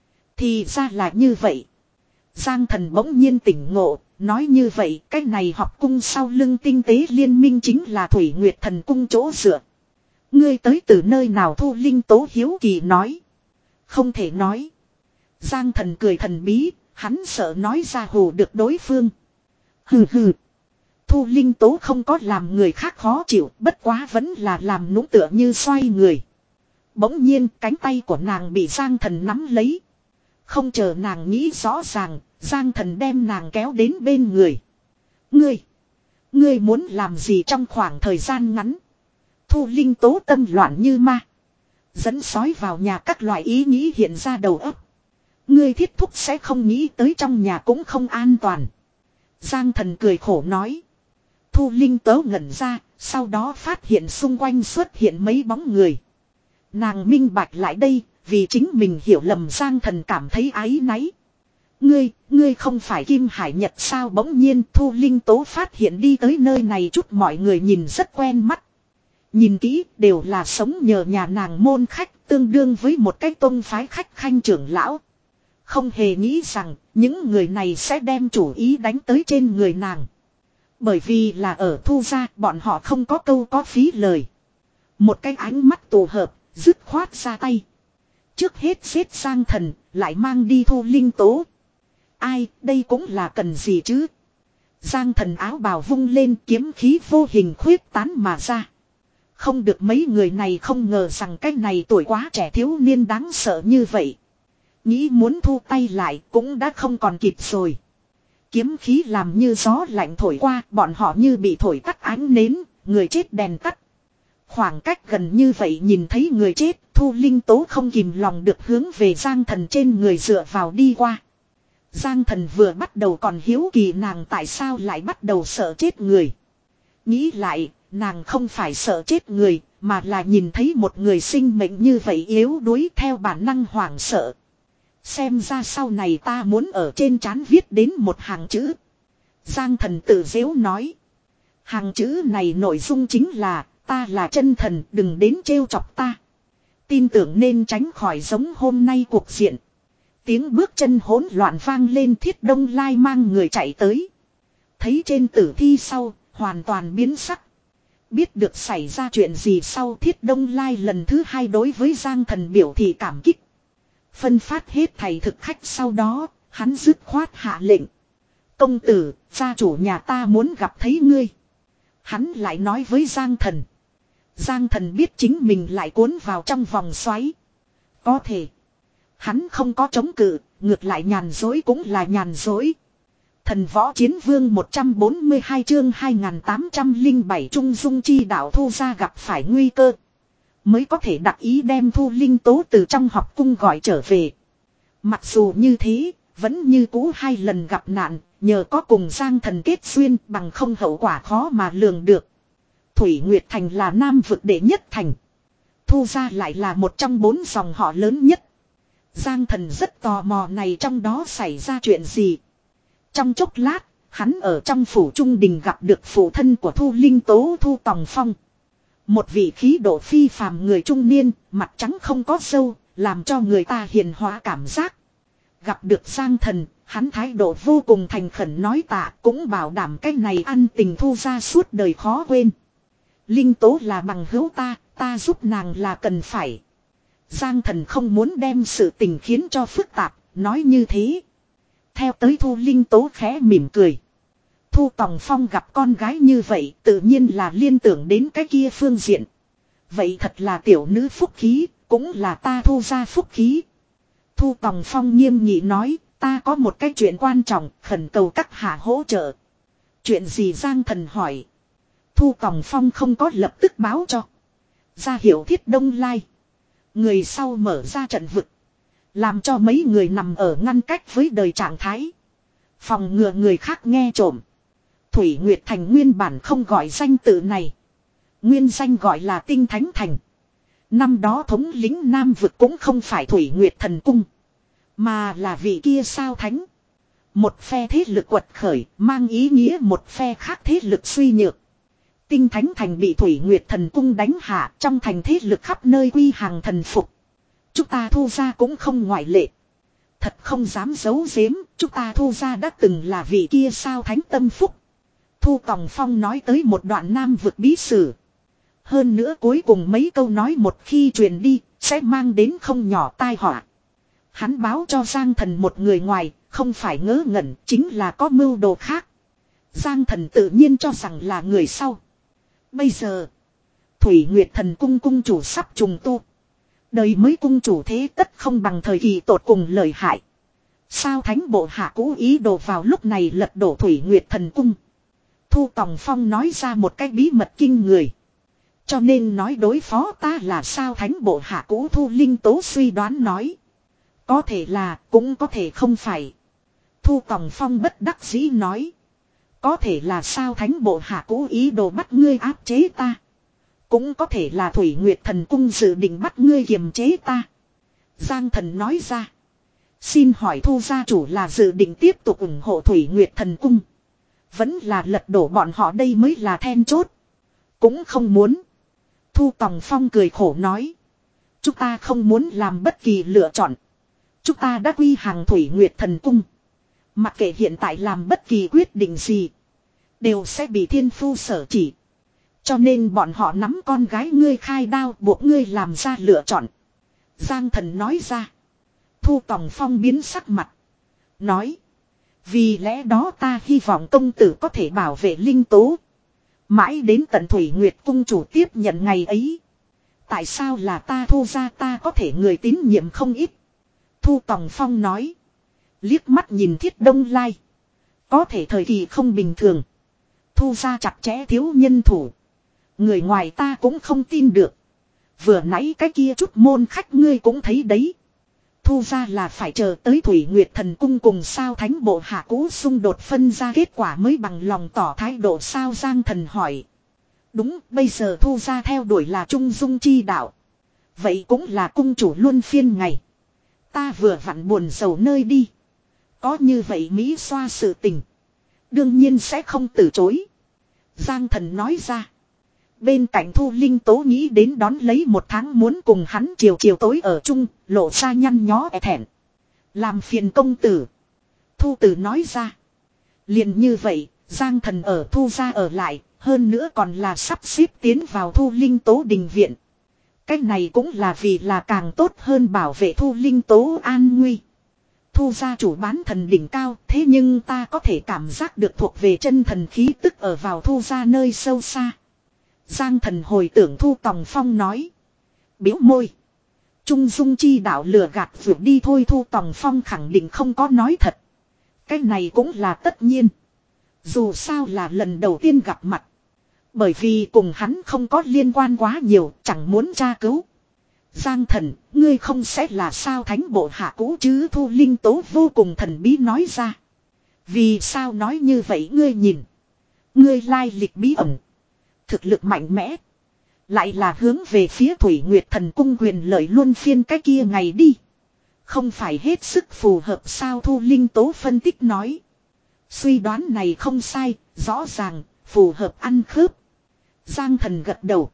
S1: Thì ra là như vậy. Giang Thần bỗng nhiên tỉnh ngộ, nói như vậy, cái này học cung sau lưng tinh tế liên minh chính là Thủy Nguyệt Thần cung chỗ dựa. Ngươi tới từ nơi nào? Thu Linh Tố hiếu kỳ nói. Không thể nói. Giang Thần cười thần bí, hắn sợ nói ra hù được đối phương. Hừ hừ. Thu Linh Tố không có làm người khác khó chịu, bất quá vẫn là làm nũng tựa như xoay người. Bỗng nhiên cánh tay của nàng bị Giang Thần nắm lấy. Không chờ nàng nghĩ rõ ràng, Giang Thần đem nàng kéo đến bên người. Ngươi, ngươi muốn làm gì trong khoảng thời gian ngắn? Thu Linh Tố tâm loạn như ma. Dẫn sói vào nhà các loại ý nghĩ hiện ra đầu óc. Ngươi Thiết Thúc sẽ không nghĩ tới trong nhà cũng không an toàn. Giang Thần cười khổ nói. Thu Linh Tố ngẩn ra, sau đó phát hiện xung quanh xuất hiện mấy bóng người. Nàng minh bạch lại đây, vì chính mình hiểu lầm Giang Thần cảm thấy áy náy. Ngươi, ngươi không phải Kim Hải Nhật sao? Bỗng nhiên Thu Linh Tố phát hiện đi tới nơi này chút mọi người nhìn rất quen mắt. Nhìn kỹ đều là sống nhờ nhà nàng môn khách, tương đương với một cái tôn phái khách khanh trưởng lão. Không hề nghĩ rằng những người này sẽ đem chủ ý đánh tới trên người nàng. Bởi vì là ở Thu gia, bọn họ không có câu có phí lời. Một cái ánh mắt tụ hợp, dứt khoát ra tay. Trước hết giết Giang Thần, lại mang đi Thu Linh Tố. Ai, đây cũng là cần gì chứ? Giang Thần áo bào vung lên, kiếm khí vô hình khuyết tán mà ra. Không được, mấy người này không ngờ rằng cái này tuổi quá trẻ thiếu niên đáng sợ như vậy. Nghĩ muốn thu tay lại cũng đã không còn kịp rồi. Kiếm khí làm như gió lạnh thổi qua, bọn họ như bị thổi tắt ánh nến, người chết đèn tắt. Khoảng cách gần như vậy nhìn thấy người chết, Thu Linh Tố không kìm lòng được hướng về Giang Thần trên người dựa vào đi qua. Giang Thần vừa bắt đầu còn hiếu kỳ nàng tại sao lại bắt đầu sợ chết người. Nghĩ lại, nàng không phải sợ chết người, mà là nhìn thấy một người sinh mệnh như vậy yếu đuối theo bản năng hoảng sợ. Xem ra sau này ta muốn ở trên trán viết đến một hàng chữ. Giang Thần tự giễu nói. Hàng chữ này nội dung chính là, ta là chân thần, đừng đến trêu chọc ta. Tin tưởng nên tránh khỏi giống hôm nay cuộc diện. Tiếng bước chân hỗn loạn vang lên, Thiết Đông Lai mang người chạy tới. Thấy trên tử thi sau, hoàn toàn biến sắc. Biết được xảy ra chuyện gì sau, Thiết Đông Lai lần thứ hai đối với Giang Thần biểu thị cảm kích. Phân phát hết thầy thực khách sau đó, hắn dứt khoát hạ lệnh. Công tử, gia chủ nhà ta muốn gặp thấy ngươi. Hắn lại nói với Giang Thần. Giang Thần biết chính mình lại cuốn vào trong vòng xoáy. Có thể. Hắn không có chống cự, ngược lại nhàn dối cũng là nhàn dối. Thần Võ Chiến Vương một trăm bốn mươi hai chương hai nghìn tám trăm lẻ bảy Trung Dung Chi đạo Thu ra gặp phải nguy cơ. Mới có thể đặc ý đem Thu Linh Tố từ trong học cung gọi trở về. Mặc dù như thế, vẫn như cũ hai lần gặp nạn, nhờ có cùng Giang Thần kết duyên, bằng không hậu quả khó mà lường được. Thủy Nguyệt Thành là Nam vực đệ nhất thành. Thu ra lại là một trong bốn dòng họ lớn nhất. Giang Thần rất tò mò này trong đó xảy ra chuyện gì. Trong chốc lát, hắn ở trong phủ trung đình gặp được phụ thân của Thu Linh Tố, Thu Tòng Phong. Một vị khí độ phi phàm người trung niên, mặt trắng không có râu, làm cho người ta hiền hóa cảm giác. Gặp được Giang Thần, hắn thái độ vô cùng thành khẩn nói tạ, cũng bảo đảm cái này ăn tình Thu ra suốt đời khó quên. Linh Tố là bằng hữu ta, ta giúp nàng là cần phải. Giang Thần không muốn đem sự tình khiến cho phức tạp, nói như thế. Theo tới Thu Linh Tố khẽ mỉm cười. Thu Tòng Phong gặp con gái như vậy, tự nhiên là liên tưởng đến cái kia phương diện. Vậy thật là tiểu nữ phúc khí, cũng là ta Thu ra phúc khí. Thu Tòng Phong nghiêm nghị nói, ta có một cái chuyện quan trọng, khẩn cầu các hạ hỗ trợ. Chuyện gì? Giang Thần hỏi. Thu Tòng Phong không có lập tức báo cho. Ra hiệu Thiết Đông Lai. Người sau mở ra trận vực. Làm cho mấy người nằm ở ngăn cách với đời trạng thái. Phòng ngừa người khác nghe trộm. Thủy Nguyệt Thành nguyên bản không gọi danh tự này. Nguyên danh gọi là Tinh Thánh Thành. Năm đó thống lĩnh Nam vực cũng không phải Thủy Nguyệt Thần Cung. Mà là vị kia sao thánh. Một phe thế lực quật khởi, mang ý nghĩa một phe khác thế lực suy nhược. Tinh Thánh Thành bị Thủy Nguyệt Thần Cung đánh hạ, trong thành thế lực khắp nơi quy hàng thần phục. Chúng ta Thu ra cũng không ngoại lệ. Thật không dám giấu giếm, chúng ta Thu ra đã từng là vị kia sao thánh tâm phúc. Thu Tòng Phong nói tới một đoạn Nam vực bí sử. Hơn nữa cuối cùng mấy câu nói một khi truyền đi, sẽ mang đến không nhỏ tai họa. Hắn báo cho Giang Thần một người ngoài, không phải ngớ ngẩn, chính là có mưu đồ khác. Giang Thần tự nhiên cho rằng là người sau. Bây giờ, Thủy Nguyệt Thần Cung cung chủ sắp trùng tu. Đời mới cung chủ thế tất không bằng thời kỳ tột cùng lợi hại. Sao thánh bộ hạ cố ý đồ vào lúc này lật đổ Thủy Nguyệt Thần Cung. Thu Tòng Phong nói ra một cái bí mật kinh người. Cho nên nói đối phó ta là sao thánh bộ hạ cố. Thu Linh Tố suy đoán nói. Có thể là, cũng có thể không phải. Thu Tòng Phong bất đắc dĩ nói. Có thể là sao thánh bộ hạ cố ý đồ bắt ngươi áp chế ta. Cũng có thể là Thủy Nguyệt Thần Cung dự định bắt ngươi kiềm chế ta. Giang Thần nói ra. Xin hỏi Thu gia chủ là dự định tiếp tục ủng hộ Thủy Nguyệt Thần Cung. Vẫn là lật đổ bọn họ đây mới là then chốt. Cũng không muốn. Thu Tòng Phong cười khổ nói. Chúng ta không muốn làm bất kỳ lựa chọn. Chúng ta đã quy hàng Thủy Nguyệt Thần Cung. Mặc kệ hiện tại làm bất kỳ quyết định gì. Đều sẽ bị thiên phu sở chỉ. Cho nên bọn họ nắm con gái ngươi khai đao buộc ngươi làm ra lựa chọn. Giang Thần nói ra. Thu Tòng Phong biến sắc mặt. Nói. Vì lẽ đó ta hy vọng công tử có thể bảo vệ Linh Tố. Mãi đến tận Thủy Nguyệt cung chủ tiếp nhận ngày ấy. Tại sao là ta Thu ra, ta có thể người tín nhiệm không ít. Thu Tòng Phong nói. Liếc mắt nhìn Thiết Đông Lai. Có thể thời kỳ không bình thường. Thu ra chặt chẽ thiếu nhân thủ. Người ngoài ta cũng không tin được. Vừa nãy cái kia chút môn khách ngươi cũng thấy đấy. Thu ra là phải chờ tới Thủy Nguyệt thần cung cùng sao thánh bộ hạ cũ xung đột phân ra kết quả mới bằng lòng tỏ thái độ sao. Giang Thần hỏi. Đúng, bây giờ Thu ra theo đuổi là trung dung chi đạo. Vậy cũng là cung chủ luân phiên ngày. Ta vừa vặn buồn sầu nơi đi. Có như vậy Mỹ xoa sự tình. Đương nhiên sẽ không từ chối. Giang Thần nói ra. Bên cạnh Thu Linh Tố nghĩ đến đón lấy một tháng muốn cùng hắn chiều chiều tối ở chung, lộ ra nhăn nhó e thẹn. Làm phiền công tử. Thu Tử nói ra. Liền như vậy, Giang Thần ở Thu ra ở lại, hơn nữa còn là sắp xếp tiến vào Thu Linh Tố đình viện. Cách này cũng là vì là càng tốt hơn bảo vệ Thu Linh Tố an nguy. Thu gia chủ bán thần đỉnh cao, thế nhưng ta có thể cảm giác được thuộc về chân thần khí tức ở vào Thu gia nơi sâu xa. Giang Thần hồi tưởng Thu Tòng Phong nói. Biếu môi. Trung dung chi đạo lừa gạt vượt đi thôi. Thu Tòng Phong khẳng định không có nói thật. Cái này cũng là tất nhiên. Dù sao là lần đầu tiên gặp mặt. Bởi vì cùng hắn không có liên quan quá nhiều, chẳng muốn tra cứu. Giang Thần, ngươi không sẽ là sao thánh bộ hạ cũ chứ? Thu Linh Tố vô cùng thần bí nói ra. Vì sao nói như vậy? Ngươi nhìn. Ngươi lai lịch bí ẩn. Thực lực mạnh mẽ. Lại là hướng về phía Thủy Nguyệt thần cung quyền lợi luân phiên cái kia ngày đi. Không phải hết sức phù hợp sao? Thu Linh Tố phân tích nói. Suy đoán này không sai, rõ ràng, phù hợp ăn khớp. Giang Thần gật đầu.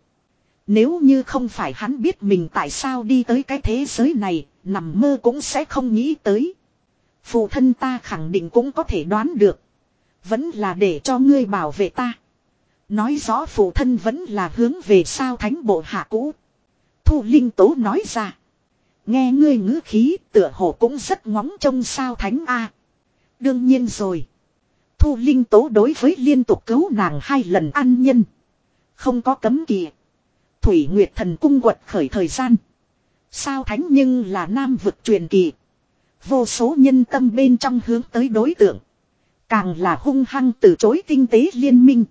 S1: Nếu như không phải hắn biết mình tại sao đi tới cái thế giới này, nằm mơ cũng sẽ không nghĩ tới. Phụ thân ta khẳng định cũng có thể đoán được. Vẫn là để cho ngươi bảo vệ ta. Nói rõ phụ thân vẫn là hướng về sao thánh bộ hạ cũ. Thu Linh Tố nói ra. Nghe ngươi ngữ khí tựa hồ cũng rất ngóng trông sao thánh a. Đương nhiên rồi. Thu Linh Tố đối với liên tục cứu nàng hai lần ăn nhân. Không có cấm kỵ. Thủy Nguyệt thần cung quật khởi thời gian. Sao thánh nhưng là nam vực truyền kỳ. Vô số nhân tâm bên trong hướng tới đối tượng. Càng là hung hăng từ chối tinh tế liên minh.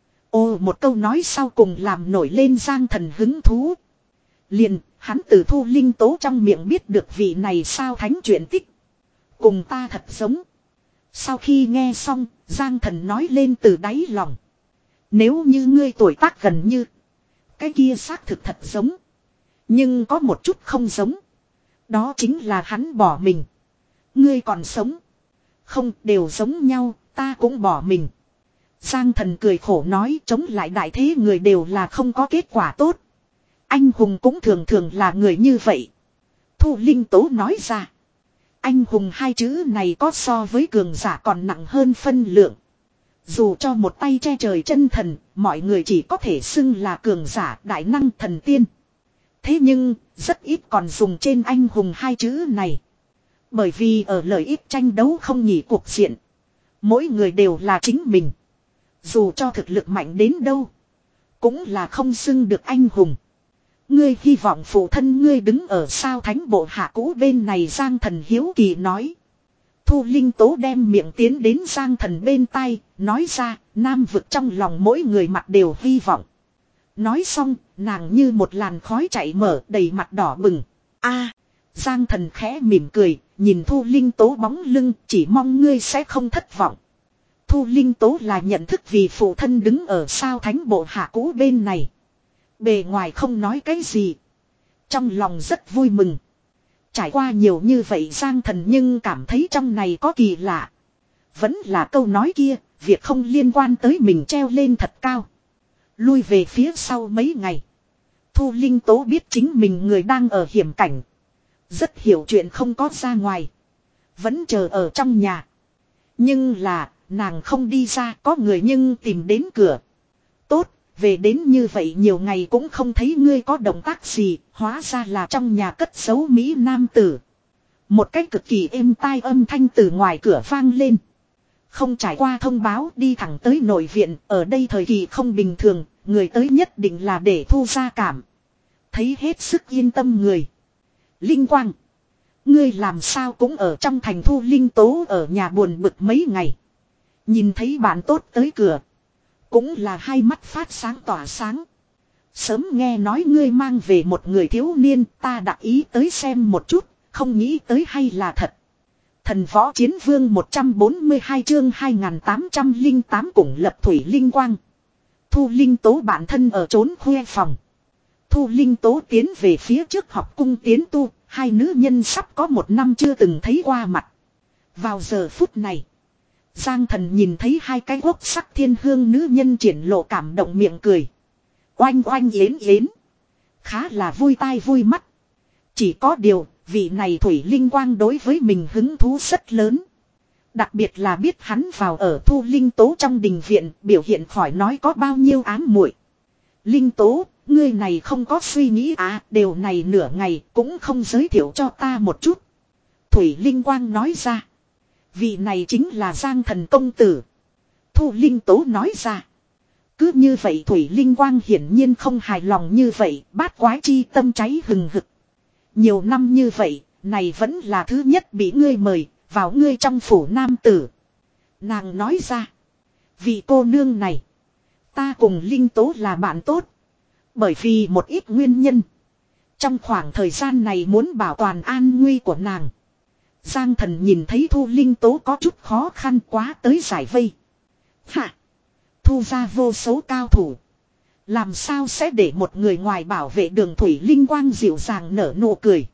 S1: Ồ, một câu nói sau cùng làm nổi lên Giang Thần hứng thú. Liền, hắn từ Thu Linh Tố trong miệng biết được vị này sao thánh chuyện tích. Cùng ta thật giống. Sau khi nghe xong, Giang Thần nói lên từ đáy lòng. Nếu như ngươi tuổi tác gần như. Cái kia xác thực thật giống. Nhưng có một chút không giống. Đó chính là hắn bỏ mình. Ngươi còn sống. Không, đều giống nhau, ta cũng bỏ mình. Giang Thần cười khổ nói, chống lại đại thế người đều là không có kết quả tốt. Anh hùng cũng thường thường là người như vậy. Thu Linh Tố nói ra. Anh hùng hai chữ này có so với cường giả còn nặng hơn phân lượng. Dù cho một tay che trời chân thần, mọi người chỉ có thể xưng là cường giả đại năng thần tiên. Thế nhưng, rất ít còn dùng trên anh hùng hai chữ này. Bởi vì ở lợi ích tranh đấu không nhỉ cuộc diện. Mỗi người đều là chính mình. Dù cho thực lực mạnh đến đâu, cũng là không xưng được anh hùng. Ngươi hy vọng phụ thân ngươi đứng ở sao thánh bộ hạ cũ bên này. Giang Thần hiếu kỳ nói. Thu Linh Tố đem miệng tiến đến Giang Thần bên tai, nói ra, nam vực trong lòng mỗi người mặt đều hy vọng. Nói xong, nàng như một làn khói chạy mở, đầy mặt đỏ bừng. A, Giang Thần khẽ mỉm cười, nhìn Thu Linh Tố bóng lưng, chỉ mong ngươi sẽ không thất vọng. Thu Linh Tố là nhận thức vì phụ thân đứng ở sao thánh bộ hạ cũ bên này. Bề ngoài không nói cái gì. Trong lòng rất vui mừng. Trải qua nhiều như vậy Giang Thần nhưng cảm thấy trong này có kỳ lạ. Vẫn là câu nói kia, việc không liên quan tới mình treo lên thật cao. Lui về phía sau mấy ngày. Thu Linh Tố biết chính mình người đang ở hiểm cảnh. Rất hiểu chuyện không có ra ngoài. Vẫn chờ ở trong nhà. Nhưng là, nàng không đi ra, có người nhưng tìm đến cửa. Tốt, về đến như vậy nhiều ngày cũng không thấy ngươi có động tác gì, hóa ra là trong nhà cất giấu Mỹ nam tử. Một cách cực kỳ êm tai âm thanh từ ngoài cửa vang lên. Không trải qua thông báo đi thẳng tới nội viện, ở đây thời kỳ không bình thường, người tới nhất định là để Thu gia cảm thấy hết sức yên tâm người. Linh Quang, ngươi làm sao cũng ở trong thành. Thu Linh Tố ở nhà buồn bực mấy ngày, nhìn thấy bạn tốt tới cửa, cũng là hai mắt phát sáng tỏa sáng. Sớm nghe nói ngươi mang về một người thiếu niên, ta đặc ý tới xem một chút, không nghĩ tới hay là thật. Thần võ chiến vương một trăm bốn mươi hai chương hai nghìn tám trăm lẻ tám cùng lập Thủy Linh Quang. Thu Linh Tố bản thân ở trốn khuê phòng. Thu Linh Tố tiến về phía trước học cung tiến tu, hai nữ nhân sắp có một năm chưa từng thấy qua mặt. Vào giờ phút này, Giang Thần nhìn thấy hai cái quốc sắc thiên hương nữ nhân triển lộ cảm động miệng cười. Oanh oanh yến yến, khá là vui tai vui mắt. Chỉ có điều, vị này Thủy Linh Quang đối với mình hứng thú rất lớn. Đặc biệt là biết hắn vào ở Thu Linh Tố trong đình viện, biểu hiện khỏi nói có bao nhiêu ám muội. Linh Tố, ngươi này không có suy nghĩ à, đều này nửa ngày cũng không giới thiệu cho ta một chút. Thủy Linh Quang nói ra. Vị này chính là Giang Thần công tử. Thu Linh Tố nói ra. Cứ như vậy Thủy Linh Quang hiển nhiên không hài lòng như vậy, bát quái chi tâm cháy hừng hực. Nhiều năm như vậy, này vẫn là thứ nhất bị ngươi mời, vào ngươi trong phủ nam tử. Nàng nói ra. Vị cô nương này, ta cùng Linh Tố là bạn tốt. Bởi vì một ít nguyên nhân, trong khoảng thời gian này muốn bảo toàn an nguy của nàng. Giang Thần nhìn thấy Thu Linh Tố có chút khó khăn quá tới giải vây. Hạ! Thu ra vô số cao thủ, làm sao sẽ để một người ngoài bảo vệ đường. Thủy Linh Quang dịu dàng nở nụ cười.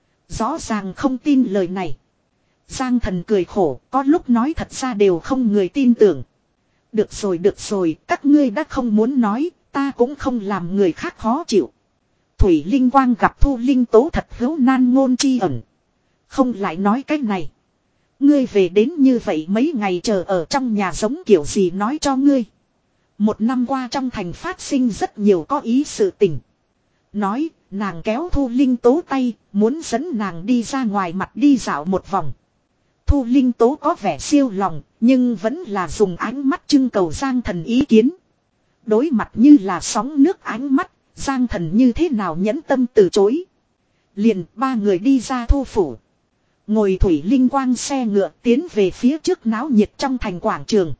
S1: Rõ ràng không tin lời này. Giang Thần cười khổ, có lúc nói thật ra đều không người tin tưởng. Được rồi được rồi, các ngươi đã không muốn nói, ta cũng không làm người khác khó chịu. Thủy Linh Quang gặp Thu Linh Tố thật hữu nan ngôn chi ẩn. Không lại nói cái này. Ngươi về đến như vậy mấy ngày chờ ở trong nhà giống kiểu gì nói cho ngươi. Một năm qua trong thành phát sinh rất nhiều có ý sự tình. Nói, nàng kéo Thu Linh Tố tay, muốn dẫn nàng đi ra ngoài mặt đi dạo một vòng. Thu Linh Tố có vẻ siêu lòng, nhưng vẫn là dùng ánh mắt trưng cầu Giang Thần ý kiến. Đối mặt như là sóng nước ánh mắt, Giang Thần như thế nào nhẫn tâm từ chối. Liền ba người đi ra Thu phủ. Ngồi Thủy Linh Quang xe ngựa tiến về phía trước náo nhiệt trong thành quảng trường.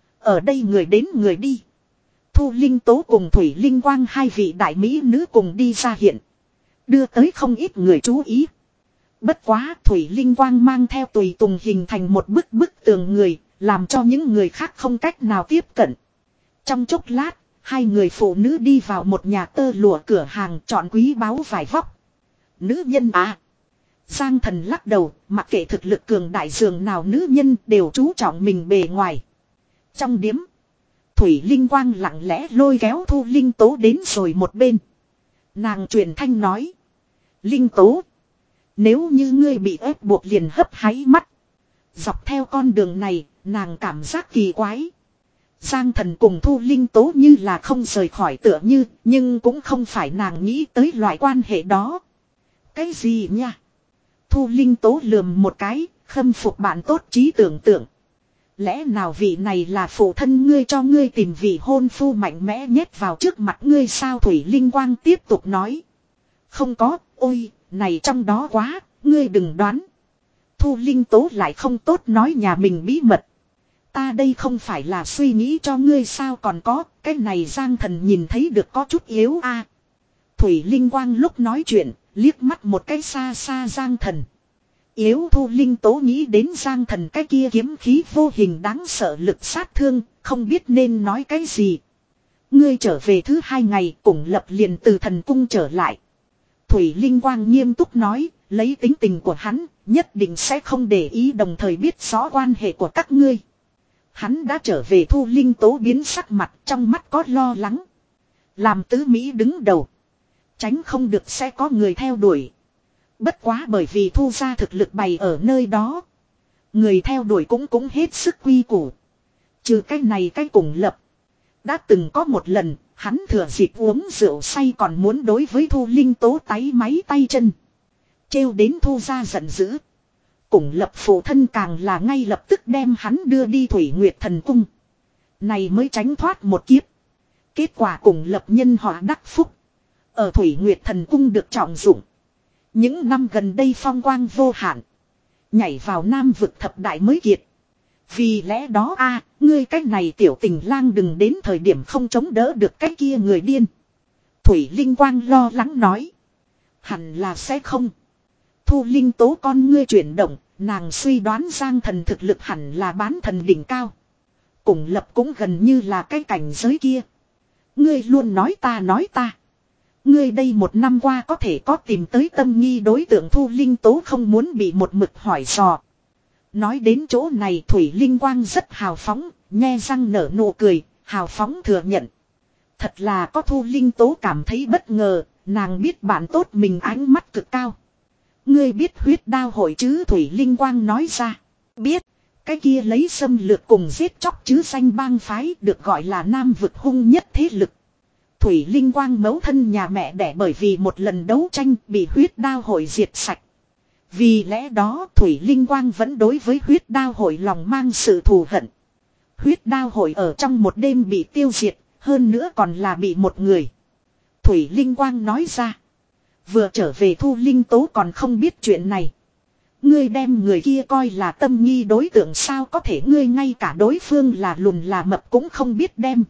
S1: Ở đây người đến người đi. Thu Linh Tố cùng Thủy Linh Quang hai vị đại mỹ nữ cùng đi ra hiện. Đưa tới không ít người chú ý. Bất quá Thủy Linh Quang mang theo tùy tùng hình thành một bức bức tường người, làm cho những người khác không cách nào tiếp cận. Trong chốc lát, hai người phụ nữ đi vào một nhà tơ lụa cửa hàng chọn quý báu vải vóc. Nữ nhân à! Giang Thần lắc đầu, mặc kệ thực lực cường đại dường nào nữ nhân đều chú trọng mình bề ngoài. Trong điếm, Thủy Linh Quang lặng lẽ lôi kéo Thu Linh Tố đến rồi một bên. Nàng truyền thanh nói. Linh Tố, nếu như ngươi bị ép buộc liền hấp háy mắt. Dọc theo con đường này, nàng cảm giác kỳ quái. Giang Thần cùng Thu Linh Tố như là không rời khỏi tựa như, nhưng cũng không phải nàng nghĩ tới loại quan hệ đó. Cái gì nha? Thu Linh Tố lườm một cái, khâm phục bạn tốt trí tưởng tượng. Lẽ nào vị này là phụ thân ngươi cho ngươi tìm vị hôn phu mạnh mẽ nhét vào trước mặt ngươi sao? Thủy Linh Quang tiếp tục nói. Không có, ôi, này trong đó quá, ngươi đừng đoán. Thu Linh Tố lại không tốt nói nhà mình bí mật. Ta đây không phải là suy nghĩ cho ngươi sao? Còn có, cái này Giang Thần nhìn thấy được có chút yếu a. Thủy Linh Quang lúc nói chuyện, liếc mắt một cái xa xa Giang Thần. Yếu Thu Linh Tố nghĩ đến Giang Thần cái kia kiếm khí vô hình đáng sợ lực sát thương, không biết nên nói cái gì. Ngươi trở về thứ hai ngày cùng lập liền từ thần cung trở lại. Thủy Linh Quang nghiêm túc nói, lấy tính tình của hắn, nhất định sẽ không để ý đồng thời biết rõ quan hệ của các ngươi. Hắn đã trở về. Thu Linh Tố biến sắc mặt, trong mắt có lo lắng. Làm tứ Mỹ đứng đầu, tránh không được sẽ có người theo đuổi. Bất quá bởi vì Thu ra thực lực bày ở nơi đó, người theo đuổi cũng cũng hết sức quy củ. Trừ cái này cái cùng lập. Đã từng có một lần, hắn thừa dịp uống rượu say còn muốn đối với Thu Linh Tố táy máy tay chân. Trêu đến Thu ra giận dữ. Cùng lập phụ thân càng là ngay lập tức đem hắn đưa đi Thủy Nguyệt Thần Cung. Này mới tránh thoát một kiếp. Kết quả cùng lập nhân họ đắc phúc. Ở Thủy Nguyệt Thần Cung được trọng dụng. Những năm gần đây phong quang vô hạn. Nhảy vào Nam vực thập đại mới kiệt. Vì lẽ đó a ngươi cách này tiểu tình lang đừng đến thời điểm không chống đỡ được cái kia người điên. Thủy Linh Quang lo lắng nói. Hẳn là sẽ không. Thu Linh Tố con ngươi chuyển động, nàng suy đoán Giang Thần thực lực hẳn là bán thần đỉnh cao. Cùng lập cũng gần như là cái cảnh giới kia. Ngươi luôn nói ta nói ta. Ngươi đây một năm qua có thể có tìm tới tâm nghi đối tượng Thu Linh Tố không muốn bị một mực hỏi dò. Nói đến chỗ này Thủy Linh Quang rất hào phóng, nhe răng nở nụ cười, hào phóng thừa nhận. Thật là có Thu Linh Tố cảm thấy bất ngờ, nàng biết bạn tốt mình ánh mắt cực cao. Ngươi biết huyết đao hội chứ Thủy Linh Quang nói ra. Biết, cái kia lấy xâm lược cùng giết chóc chứ danh bang phái được gọi là Nam vực hung nhất thế lực. Thủy Linh Quang mẫu thân nhà mẹ đẻ bởi vì một lần đấu tranh bị huyết đao hội diệt sạch. Vì lẽ đó Thủy Linh Quang vẫn đối với huyết đao hội lòng mang sự thù hận. Huyết đao hội ở trong một đêm bị tiêu diệt, hơn nữa còn là bị một người. Thủy Linh Quang nói ra. Vừa trở về Thu Linh Tố còn không biết chuyện này. Ngươi đem người kia coi là tâm nghi đối tượng sao có thể ngươi ngay cả đối phương là lùn là mập cũng không biết đem.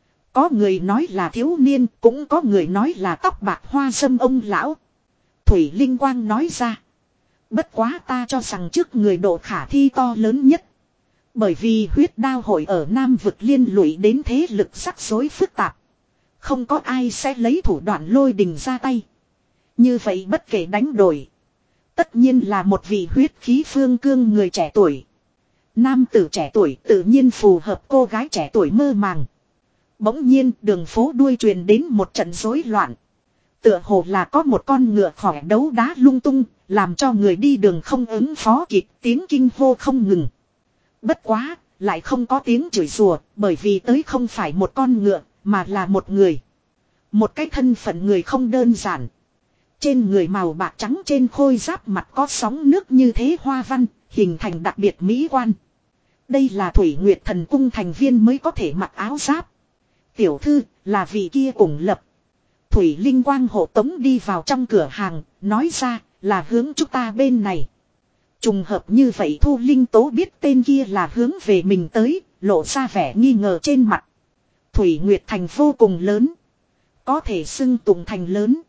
S1: Có người nói là thiếu niên, cũng có người nói là tóc bạc hoa râm ông lão. Thủy Linh Quang nói ra. Bất quá ta cho rằng trước người độ khả thi to lớn nhất. Bởi vì huyết đao hội ở Nam vực liên lụy đến thế lực rắc rối phức tạp. Không có ai sẽ lấy thủ đoạn lôi đình ra tay. Như vậy bất kể đánh đổi. Tất nhiên là một vị huyết khí phương cương người trẻ tuổi. Nam tử trẻ tuổi tự nhiên phù hợp cô gái trẻ tuổi mơ màng. Bỗng nhiên đường phố đuôi truyền đến một trận rối loạn. Tựa hồ là có một con ngựa khỏe đấu đá lung tung, làm cho người đi đường không ứng phó kịp, tiếng kinh hô không ngừng. Bất quá, lại không có tiếng chửi rủa, bởi vì tới không phải một con ngựa, mà là một người. Một cái thân phận người không đơn giản. Trên người màu bạc trắng trên khôi giáp mặt có sóng nước như thế hoa văn, hình thành đặc biệt mỹ quan. Đây là Thủy Nguyệt Thần Cung thành viên mới có thể mặc áo giáp. Tiểu thư, là vị kia cùng lập. Thủy Linh Quang hộ tống đi vào trong cửa hàng, nói ra, là hướng chúng ta bên này. Trùng hợp như vậy Thu Linh Tố biết tên kia là hướng về mình tới, lộ ra vẻ nghi ngờ trên mặt. Thủy Nguyệt Thành vô cùng lớn. Có thể xưng tụng thành lớn.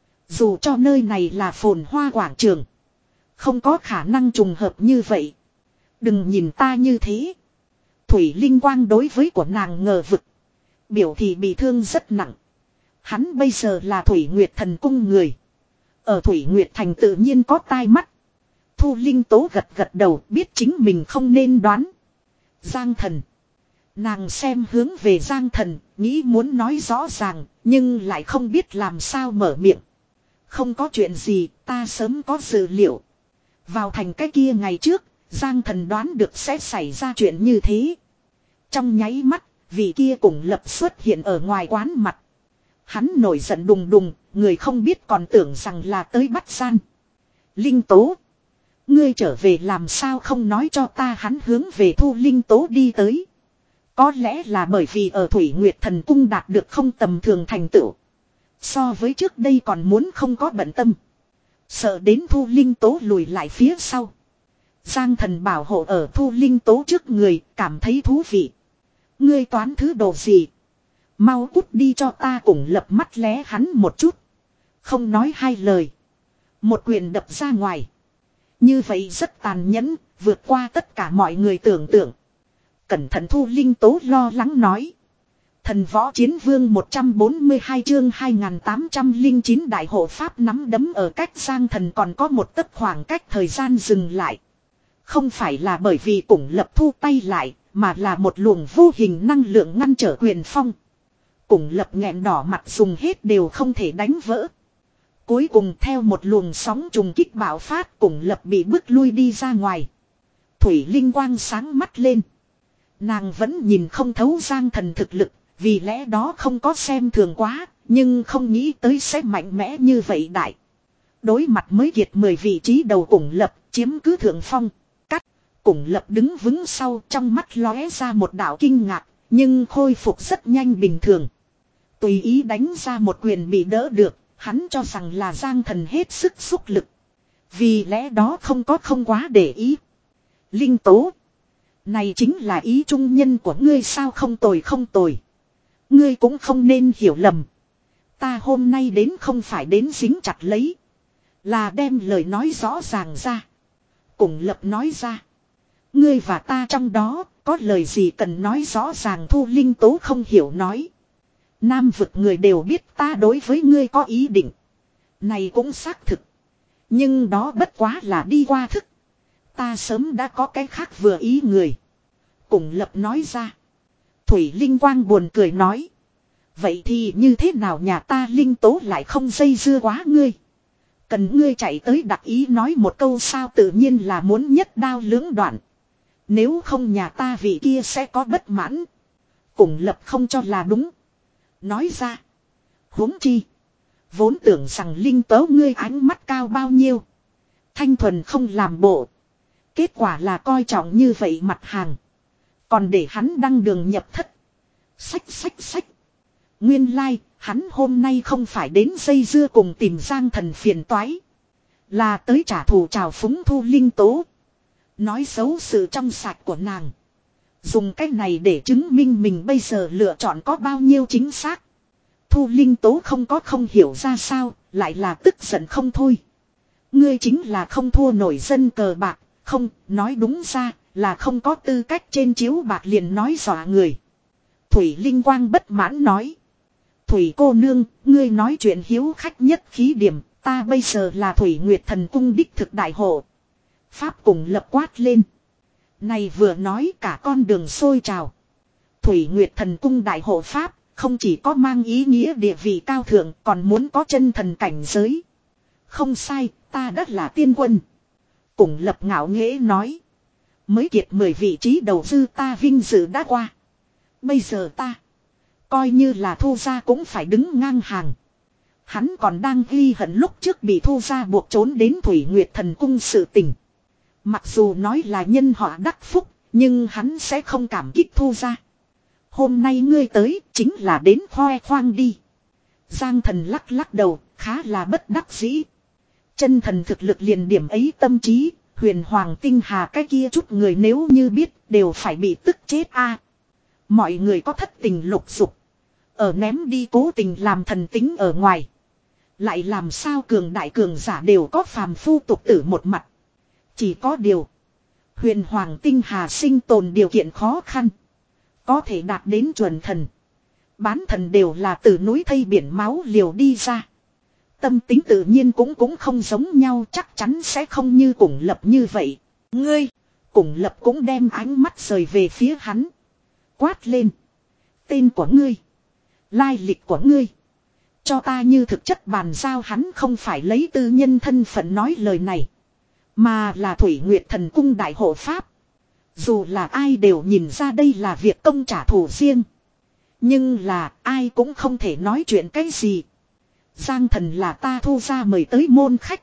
S1: Dù cho nơi này là phồn hoa quảng trường. Không có khả năng trùng hợp như vậy. Đừng nhìn ta như thế. Thủy Linh Quang đối với của nàng ngờ vực. Biểu thị bị thương rất nặng. Hắn bây giờ là Thủy Nguyệt Thần Cung người. Ở Thủy Nguyệt Thành tự nhiên có tai mắt. Thu Linh Tố gật gật đầu biết chính mình không nên đoán. Giang Thần. Nàng xem hướng về Giang Thần, nghĩ muốn nói rõ ràng, nhưng lại không biết làm sao mở miệng. Không có chuyện gì, ta sớm có dự liệu. Vào thành cái kia ngày trước, Giang Thần đoán được sẽ xảy ra chuyện như thế. Trong nháy mắt, vị kia cùng lập xuất hiện ở ngoài quán mặt. Hắn nổi giận đùng đùng, người không biết còn tưởng rằng là tới bắt gian. Linh Tố. Ngươi trở về làm sao không nói cho ta hắn hướng về Thu Linh Tố đi tới. Có lẽ là bởi vì ở Thủy Nguyệt Thần Cung đạt được không tầm thường thành tựu. So với trước đây còn muốn không có bận tâm. Sợ đến Thu Linh Tố lùi lại phía sau. Giang Thần bảo hộ ở Thu Linh Tố trước người, cảm thấy thú vị. Ngươi toán thứ đồ gì? Mau cút đi cho ta cùng lập mắt lé hắn một chút. Không nói hai lời. Một quyền đập ra ngoài. Như vậy rất tàn nhẫn, vượt qua tất cả mọi người tưởng tượng. Cẩn thận Thu Linh Tố lo lắng nói. Thần Võ Chiến Vương một trăm bốn mươi hai chương hai nghìn tám trăm lẻ chín đại hộ pháp nắm đấm ở cách Giang Thần còn có một tấc khoảng cách thời gian dừng lại. Không phải là bởi vì cùng lập thu tay lại, mà là một luồng vô hình năng lượng ngăn trở quyền phong. Cùng lập nghẹn đỏ mặt dùng hết đều không thể đánh vỡ. Cuối cùng theo một luồng sóng trùng kích bạo phát cùng lập bị bước lui đi ra ngoài. Thủy Linh Quang sáng mắt lên. Nàng vẫn nhìn không thấu Giang Thần thực lực, vì lẽ đó không có xem thường quá, nhưng không nghĩ tới sẽ mạnh mẽ như vậy đại. Đối mặt mới kiệt mười vị trí đầu Cùng Lập chiếm cứ thượng phong. Cắt. Cùng Lập đứng vững sau trong mắt lóe ra một đạo kinh ngạc. Nhưng khôi phục rất nhanh bình thường. Tùy ý đánh ra một quyền bị đỡ được. Hắn cho rằng là Giang Thần hết sức xúc lực. Vì lẽ đó không có không quá để ý. Linh Tố. Này chính là ý trung nhân của ngươi sao không tồi không tồi. Ngươi cũng không nên hiểu lầm. Ta hôm nay đến không phải đến dính chặt lấy. Là đem lời nói rõ ràng ra. Cùng Lập nói ra. Ngươi và ta trong đó có lời gì cần nói rõ ràng Thu Linh Tố không hiểu nói. Nam vực người đều biết ta đối với ngươi có ý định. Này cũng xác thực. Nhưng đó bất quá là đi qua thức. Ta sớm đã có cái khác vừa ý người. Cùng Lập nói ra. Thủy Linh Quang buồn cười nói. Vậy thì như thế nào nhà ta Linh Tố lại không dây dưa quá ngươi. Cần ngươi chạy tới đặc ý nói một câu sao tự nhiên là muốn nhất đao lưỡng đoạn. Nếu không nhà ta vị kia sẽ có bất mãn. Cùng Lập không cho là đúng. Nói ra. Huống chi. Vốn tưởng rằng Linh Tố ngươi ánh mắt cao bao nhiêu. Thanh thuần không làm bộ. Kết quả là coi trọng như vậy mặt hàng. Còn để hắn đăng đường nhập thất. Sách sách sách. Nguyên lai, like, hắn hôm nay không phải đến dây dưa cùng tìm Giang Thần phiền toái. Là tới trả thù trào phúng Thu Linh Tố. Nói xấu sự trong sạch của nàng. Dùng cách này để chứng minh mình bây giờ lựa chọn có bao nhiêu chính xác. Thu Linh Tố không có không hiểu ra sao, lại là tức giận không thôi. Ngươi chính là không thua nổi dân cờ bạc, không, nói đúng ra là không có tư cách trên chiếu bạc liền nói dọa người. Thủy Linh Quang bất mãn nói. Thủy cô nương, ngươi nói chuyện hiếu khách nhất khí điểm, ta bây giờ là Thủy Nguyệt Thần Cung đích thực đại hộ. Pháp Cùng Lập quát lên. Này vừa nói cả con đường sôi trào. Thủy Nguyệt Thần Cung đại hộ Pháp, không chỉ có mang ý nghĩa địa vị cao thượng, còn muốn có chân thần cảnh giới. Không sai, ta đất là tiên quân. Cùng Lập ngạo nghễ nói. Mới kiệt mười vị trí đầu tư ta vinh dự đã qua. Bây giờ ta. Coi như là Thu gia cũng phải đứng ngang hàng. Hắn còn đang ghi hận lúc trước bị Thu gia buộc trốn đến Thủy Nguyệt Thần Cung sự tình. Mặc dù nói là nhân họ đắc phúc, nhưng hắn sẽ không cảm kích Thu gia. Hôm nay ngươi tới chính là đến khoe khoang đi. Giang Thần lắc lắc đầu, khá là bất đắc dĩ. Chân thần thực lực liền điểm ấy tâm trí, Huyền Hoàng Tinh Hà cái kia chút người nếu như biết đều phải bị tức chết a. Mọi người có thất tình lục dục. Ở ném đi cố tình làm thần tính ở ngoài. Lại làm sao cường đại cường giả đều có phàm phu tục tử một mặt. Chỉ có điều. Huyền Hoàng Tinh Hà sinh tồn điều kiện khó khăn. Có thể đạt đến chuẩn thần. Bán thần đều là từ núi thây biển máu liều đi ra. Tâm tính tự nhiên cũng cũng không giống nhau, chắc chắn sẽ không như Cùng Lập như vậy. Ngươi, Cùng Lập cũng đem ánh mắt rời về phía hắn. Quát lên. Tên của ngươi. Lai lịch của ngươi. Cho ta như thực chất bàn giao hắn không phải lấy tư nhân thân phận nói lời này. Mà là Thủy Nguyệt Thần Cung đại hộ Pháp. Dù là ai đều nhìn ra đây là việc công trả thù riêng. Nhưng là ai cũng không thể nói chuyện cái gì. Giang Thần là ta Thu gia mời tới môn khách.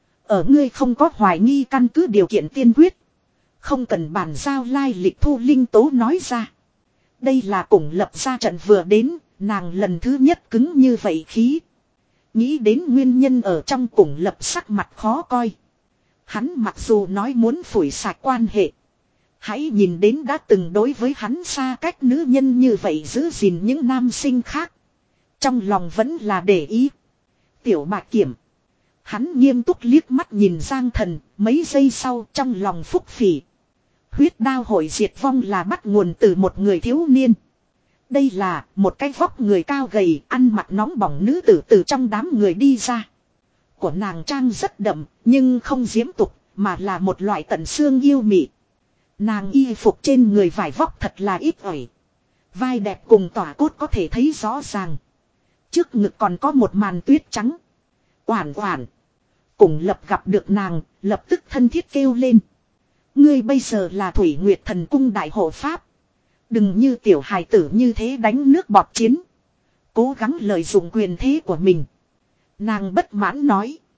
S1: Ở ngươi không có hoài nghi căn cứ điều kiện tiên quyết. Không cần bàn giao lai lịch Thu Linh Tố nói ra. Đây là Cùng Lập ra trận vừa đến, nàng lần thứ nhất cứng như vậy khí. Nghĩ đến nguyên nhân ở trong Cùng Lập sắc mặt khó coi. Hắn mặc dù nói muốn phủi sạch quan hệ. Hãy nhìn đến đã từng đối với hắn xa cách nữ nhân như vậy giữ gìn những nam sinh khác. Trong lòng vẫn là để ý. Tiểu Bạch Kiểm. Hắn nghiêm túc liếc mắt nhìn Giang Thần, mấy giây sau trong lòng phúc phỉ. Huyết đao hội diệt vong là bắt nguồn từ một người thiếu niên. Đây là một cái vóc người cao gầy, ăn mặc nóng bỏng nữ tử từ trong đám người đi ra. Của nàng trang rất đậm, nhưng không diễm tục, mà là một loại tận xương yêu mị. Nàng y phục trên người vải vóc thật là ít ỏi. Vai đẹp cùng tỏa cốt có thể thấy rõ ràng. Trước ngực còn có một màn tuyết trắng. Oản oản. Cùng Lập gặp được nàng, lập tức thân thiết kêu lên. Ngươi bây giờ là Thủy Nguyệt Thần Cung đại hộ Pháp. Đừng như tiểu hài tử như thế đánh nước bọt chiến. Cố gắng lợi dụng quyền thế của mình. Nàng bất mãn nói.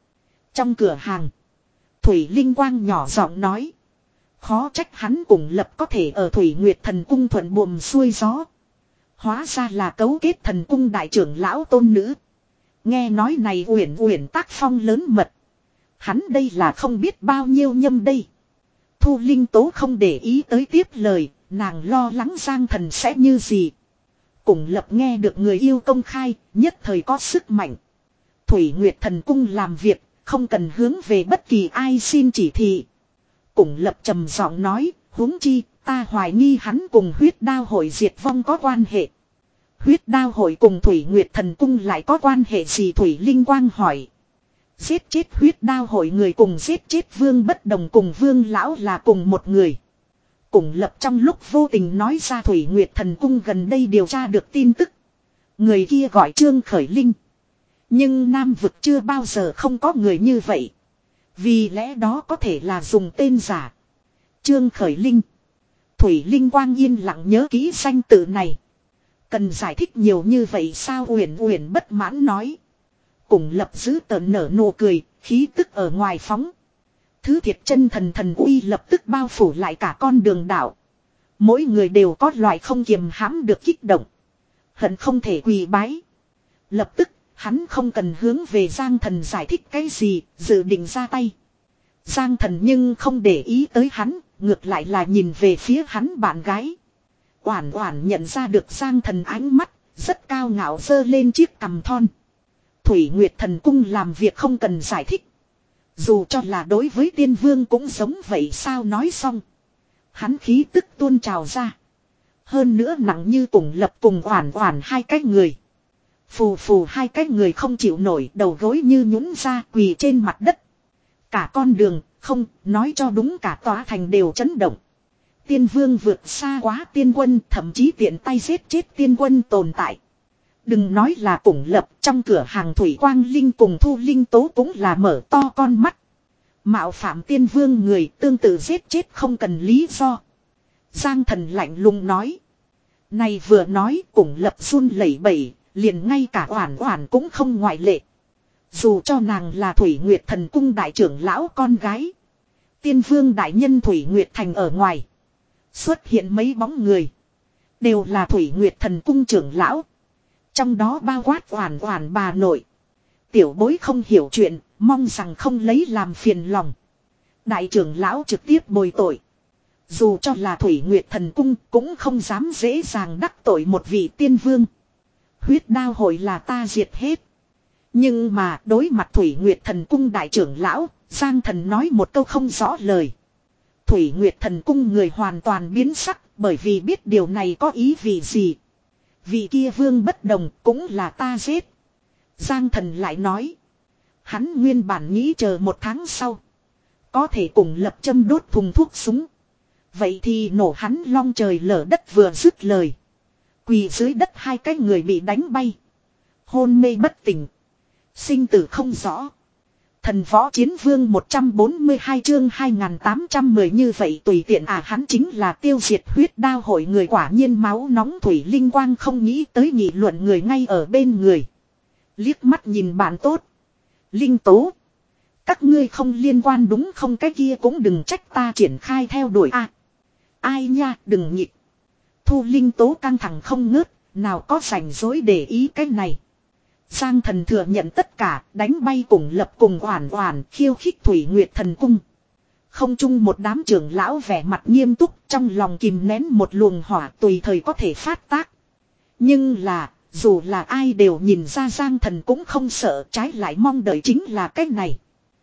S1: Trong cửa hàng. Thủy Linh Quang nhỏ giọng nói. Khó trách hắn cùng Lập có thể ở Thủy Nguyệt Thần Cung thuận buồm xuôi gió. Hóa ra là cấu kết thần cung đại trưởng lão tôn nữ. Nghe nói này uyển uyển tác phong lớn mật. Hắn đây là không biết bao nhiêu nhâm đây. Thu Linh Tố không để ý tới tiếp lời, nàng lo lắng Giang Thần sẽ như gì. Cùng Lập nghe được người yêu công khai, nhất thời có sức mạnh. Thủy Nguyệt Thần Cung làm việc, không cần hướng về bất kỳ ai xin chỉ thị. Cùng Lập trầm giọng nói, huống chi, ta hoài nghi hắn cùng huyết đao hội diệt vong có quan hệ. Huyết đao hội cùng Thủy Nguyệt Thần Cung lại có quan hệ gì? Thủy Linh Quang hỏi. Giết chết huyết đao hội người cùng giết chết Vương Bất Đồng cùng Vương Lão là cùng một người. Cùng Lập trong lúc vô tình nói ra Thủy Nguyệt Thần Cung gần đây điều tra được tin tức. Người kia gọi Trương Khởi Linh. Nhưng Nam vực chưa bao giờ không có người như vậy. Vì lẽ đó có thể là dùng tên giả. Trương Khởi Linh. Thủy Linh Quang yên lặng nhớ kỹ danh tự này. Cần giải thích nhiều như vậy sao? Uyển Uyển bất mãn nói. Cùng Lập giữ tợn nở nụ cười, khí tức ở ngoài phóng. Thứ thiệt chân thần thần uy lập tức bao phủ lại cả con đường đảo. Mỗi người đều có loại không kiềm hãm được kích động. Hận không thể quỳ bái. Lập tức, hắn không cần hướng về Giang Thần giải thích cái gì, dự định ra tay. Giang Thần nhưng không để ý tới hắn, ngược lại là nhìn về phía hắn bạn gái. Oản Oản nhận ra được Giang Thần ánh mắt, rất cao ngạo giơ lên chiếc cằm thon. Thủy Nguyệt Thần Cung làm việc không cần giải thích. Dù cho là đối với tiên vương cũng giống vậy sao? Nói xong. Hắn khí tức tuôn trào ra. Hơn nữa nặng như cùng Lập cùng Oản Oản hai cái người. Phù phù hai cái người không chịu nổi, đầu gối như nhũn ra quỳ trên mặt đất. Cả con đường, không, nói cho đúng cả tòa thành đều chấn động. Tiên vương vượt xa quá tiên quân, thậm chí tiện tay giết chết tiên quân tồn tại. Đừng nói là cùng Lập, trong cửa hàng Thủy Quang Linh cùng Thu Linh Tố cũng là mở to con mắt. Mạo phạm tiên vương người tương tự giết chết không cần lý do. Giang Thần lạnh lùng nói. Này vừa nói cùng Lập run lẩy bẩy, liền ngay cả Oản Oản cũng không ngoại lệ. Dù cho nàng là Thủy Nguyệt Thần Cung đại trưởng lão con gái. Tiên vương đại nhân Thủy Nguyệt Thành ở ngoài. Xuất hiện mấy bóng người. Đều là Thủy Nguyệt Thần Cung trưởng lão. Trong đó bao quát Oản Oản bà nội. Tiểu bối không hiểu chuyện, mong rằng không lấy làm phiền lòng. Đại trưởng lão trực tiếp bồi tội. Dù cho là Thủy Nguyệt Thần Cung cũng không dám dễ dàng đắc tội một vị tiên vương. Huyết đao hội là ta diệt hết. Nhưng mà đối mặt Thủy Nguyệt Thần Cung đại trưởng lão, Giang Thần nói một câu không rõ lời. Thủy Nguyệt Thần Cung người hoàn toàn biến sắc bởi vì biết điều này có ý vị gì. Vị kia Vương Bất Đồng cũng là ta giết. Giang Thần lại nói. Hắn nguyên bản nghĩ chờ một tháng sau. Có thể cùng Lập châm đốt thùng thuốc súng. Vậy thì nổ hắn long trời lở đất vừa dứt lời. Quỳ dưới đất hai cái người bị đánh bay. Hôn mê bất tỉnh. Sinh tử không rõ. Thần võ chiến vương một trăm bốn mươi hai chương hai nghìn tám trăm mười như vậy tùy tiện à? Hắn chính là tiêu diệt huyết đao hội người, quả nhiên máu nóng. Thủy Linh Quang không nghĩ tới nghị luận người ngay ở bên người. Liếc mắt nhìn bạn tốt. Linh Tố. Các ngươi không liên quan đúng không? Cái kia cũng đừng trách ta triển khai theo đuổi à. Ai nha, đừng nhịp. Thu Linh Tố căng thẳng không ngớt, nào có rảnh rỗi để ý cái này. Giang Thần thừa nhận tất cả, đánh bay cùng Lập cùng Oản Oản, khiêu khích Thủy Nguyệt Thần Cung. Không chung một đám trưởng lão vẻ mặt nghiêm túc, trong lòng kìm nén một luồng hỏa tùy thời có thể phát tác. Nhưng là, dù là ai đều nhìn ra Giang Thần cũng không sợ, trái lại mong đợi chính là cái này.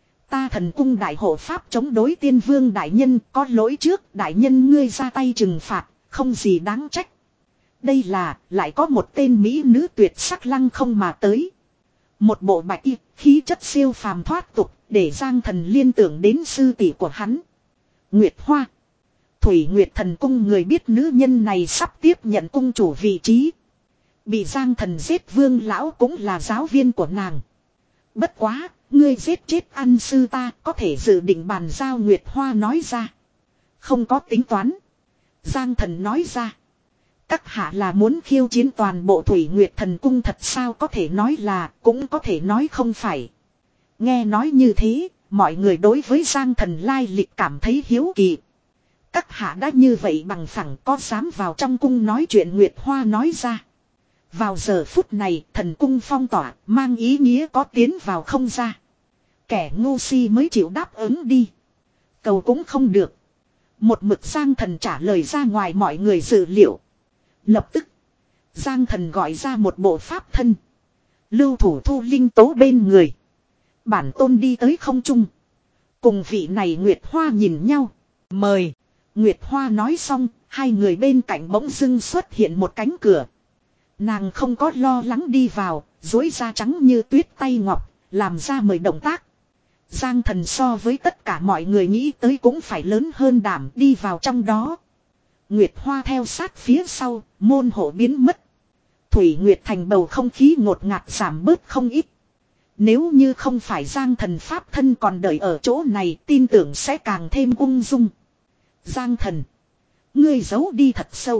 S1: Ta Thần Cung đại hộ pháp chống đối tiên vương đại nhân, có lỗi trước, đại nhân ngươi ra tay trừng phạt, không gì đáng trách. Đây là, lại có một tên mỹ nữ tuyệt sắc lăng không mà tới. Một bộ bạch y, khí chất siêu phàm thoát tục, để Giang Thần liên tưởng đến sư tỷ của hắn. Nguyệt Hoa. Thủy Nguyệt Thần Cung người biết nữ nhân này sắp tiếp nhận cung chủ vị trí. Bị Giang Thần giết vương lão cũng là giáo viên của nàng. Bất quá, ngươi giết chết ăn sư ta, có thể dự định bàn giao. Nguyệt Hoa nói ra. Không có tính toán. Giang Thần nói ra. Các hạ là muốn khiêu chiến toàn bộ Thủy Nguyệt Thần Cung thật sao? Có thể nói là, cũng có thể nói không phải. Nghe nói như thế, mọi người đối với Giang Thần lai lịch cảm thấy hiếu kỳ. Các hạ đã như vậy bằng phẳng có dám vào trong cung nói chuyện, Nguyệt Hoa nói ra. Vào giờ phút này, thần cung phong tỏa, mang ý nghĩa có tiến vào không ra. Kẻ ngu si mới chịu đáp ứng đi. Cầu cũng không được. Một mực Giang Thần trả lời ra ngoài mọi người dự liệu. Lập tức, Giang Thần gọi ra một bộ pháp thân. Lưu thủ Thu Linh Tố bên người. Bản tôn đi tới không trung. Cùng vị này Nguyệt Hoa nhìn nhau. Mời. Nguyệt Hoa nói xong, hai người bên cạnh bỗng dưng xuất hiện một cánh cửa. Nàng không có lo lắng đi vào, duỗi da trắng như tuyết tay ngọc, làm ra mời động tác. Giang Thần so với tất cả mọi người nghĩ tới cũng phải lớn hơn đảm đi vào trong đó. Nguyệt Hoa theo sát phía sau, môn hộ biến mất. Thủy Nguyệt thành bầu không khí ngột ngạt giảm bớt không ít. Nếu như không phải Giang Thần pháp thân còn đợi ở chỗ này, tin tưởng sẽ càng thêm ung dung. Giang Thần, ngươi giấu đi thật sâu.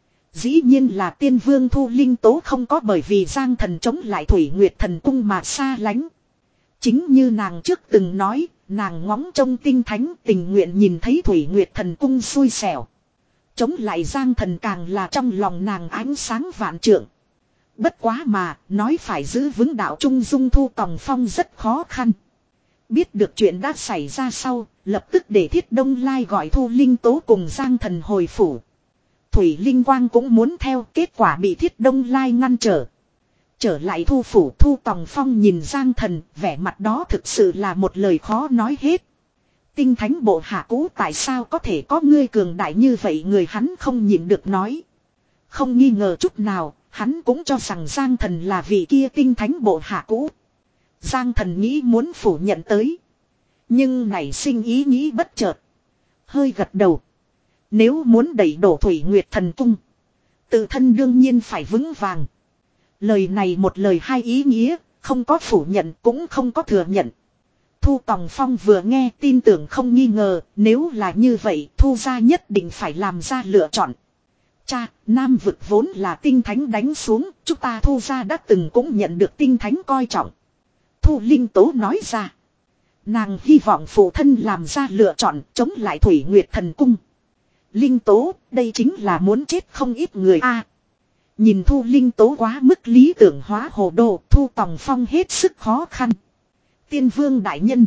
S1: Dĩ nhiên là Tiên Vương Thu Linh Tố không có bởi vì Giang Thần chống lại Thủy Nguyệt thần cung mà xa lánh. Chính như nàng trước từng nói, nàng ngóng trông tinh thánh tình nguyện nhìn thấy Thủy Nguyệt thần cung xui xẻo. Chống lại Giang Thần càng là trong lòng nàng ánh sáng vạn trượng. Bất quá mà, nói phải giữ vững đạo trung dung Thu Tòng Phong rất khó khăn. Biết được chuyện đã xảy ra sau, lập tức để Thiết Đông Lai gọi Thu Linh Tố cùng Giang Thần hồi phủ. Thủy Linh Quang cũng muốn theo, kết quả bị Thiết Đông Lai ngăn trở. Trở lại Thu phủ, Thu Tòng Phong nhìn Giang Thần, vẻ mặt đó thực sự là một lời khó nói hết. Tinh thánh bộ hạ cũ tại sao có thể có ngươi cường đại như vậy, người hắn không nhịn được nói. Không nghi ngờ chút nào, hắn cũng cho rằng Giang Thần là vị kia tinh thánh bộ hạ cũ. Giang Thần nghĩ muốn phủ nhận tới. Nhưng nảy sinh ý nghĩ bất chợt. Hơi gật đầu. Nếu muốn đẩy đổ Thủy Nguyệt thần cung, tự thân đương nhiên phải vững vàng. Lời này một lời hai ý nghĩa, không có phủ nhận cũng không có thừa nhận. Thu Tòng Phong vừa nghe tin tưởng không nghi ngờ, nếu là như vậy Thu gia nhất định phải làm ra lựa chọn. Cha, Nam vực vốn là tinh thánh đánh xuống, chúng ta Thu gia đã từng cũng nhận được tinh thánh coi trọng. Thu Linh Tố nói ra. Nàng hy vọng phụ thân làm ra lựa chọn chống lại Thủy Nguyệt thần cung. Linh Tố, đây chính là muốn chết không ít người a. À, nhìn Thu Linh Tố quá mức lý tưởng hóa hồ đồ, Thu Tòng Phong hết sức khó khăn. Tiên Vương đại nhân,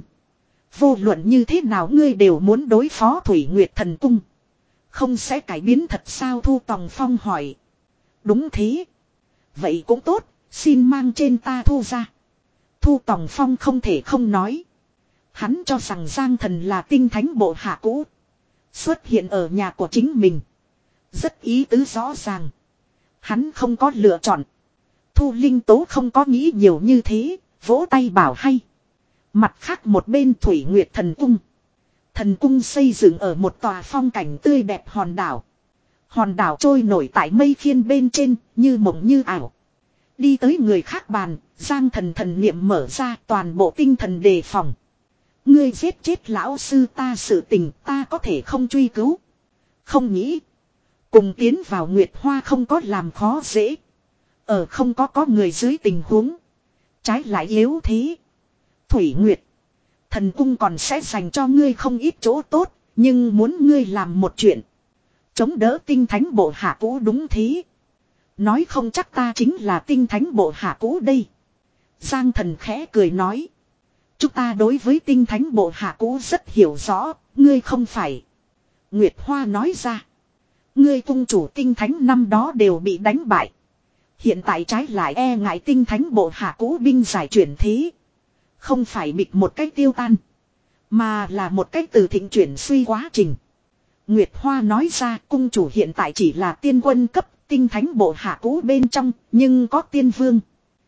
S1: vô luận như thế nào ngươi đều muốn đối phó Thủy Nguyệt thần cung, không sẽ cải biến thật sao? Thu Tòng Phong hỏi. Đúng thế. Vậy cũng tốt, xin mang trên ta Thu ra. Thu Tòng Phong không thể không nói. Hắn cho rằng Giang Thần là tinh thánh bộ hạ cũ, xuất hiện ở nhà của chính mình, rất ý tứ rõ ràng. Hắn không có lựa chọn. Thu Linh Tố không có nghĩ nhiều như thế, vỗ tay bảo hay. Mặt khác một bên Thủy Nguyệt thần cung. Thần cung xây dựng ở một tòa phong cảnh tươi đẹp hòn đảo. Hòn đảo trôi nổi tại mây khiên bên trên, như mộng như ảo. Đi tới người khác bàn, Giang Thần thần niệm mở ra, toàn bộ tinh thần đề phòng. Ngươi giết chết lão sư ta, sự tình ta có thể không truy cứu. Không nghĩ. Cùng tiến vào Nguyệt Hoa không có làm khó dễ. Ở không có có người dưới tình huống, trái lại yếu thế. Thủy Nguyệt thần cung còn sẽ dành cho ngươi không ít chỗ tốt, nhưng muốn ngươi làm một chuyện, chống đỡ tinh thánh bộ hạ cũ. Đúng thế. Nói không chắc ta chính là tinh thánh bộ hạ cũ đây. Giang Thần khẽ cười nói. Chúng ta đối với tinh thánh bộ hạ cũ rất hiểu rõ, ngươi không phải. Nguyệt Hoa nói ra. Ngươi cung chủ tinh thánh năm đó đều bị đánh bại. Hiện tại trái lại e ngại tinh thánh bộ hạ cũ binh giải chuyển thế. Không phải bịch một cách tiêu tan, mà là một cách từ thịnh chuyển suy quá trình. Nguyệt Hoa nói ra, cung chủ hiện tại chỉ là tiên quân cấp, tinh thánh bộ hạ cũ bên trong, nhưng có tiên vương.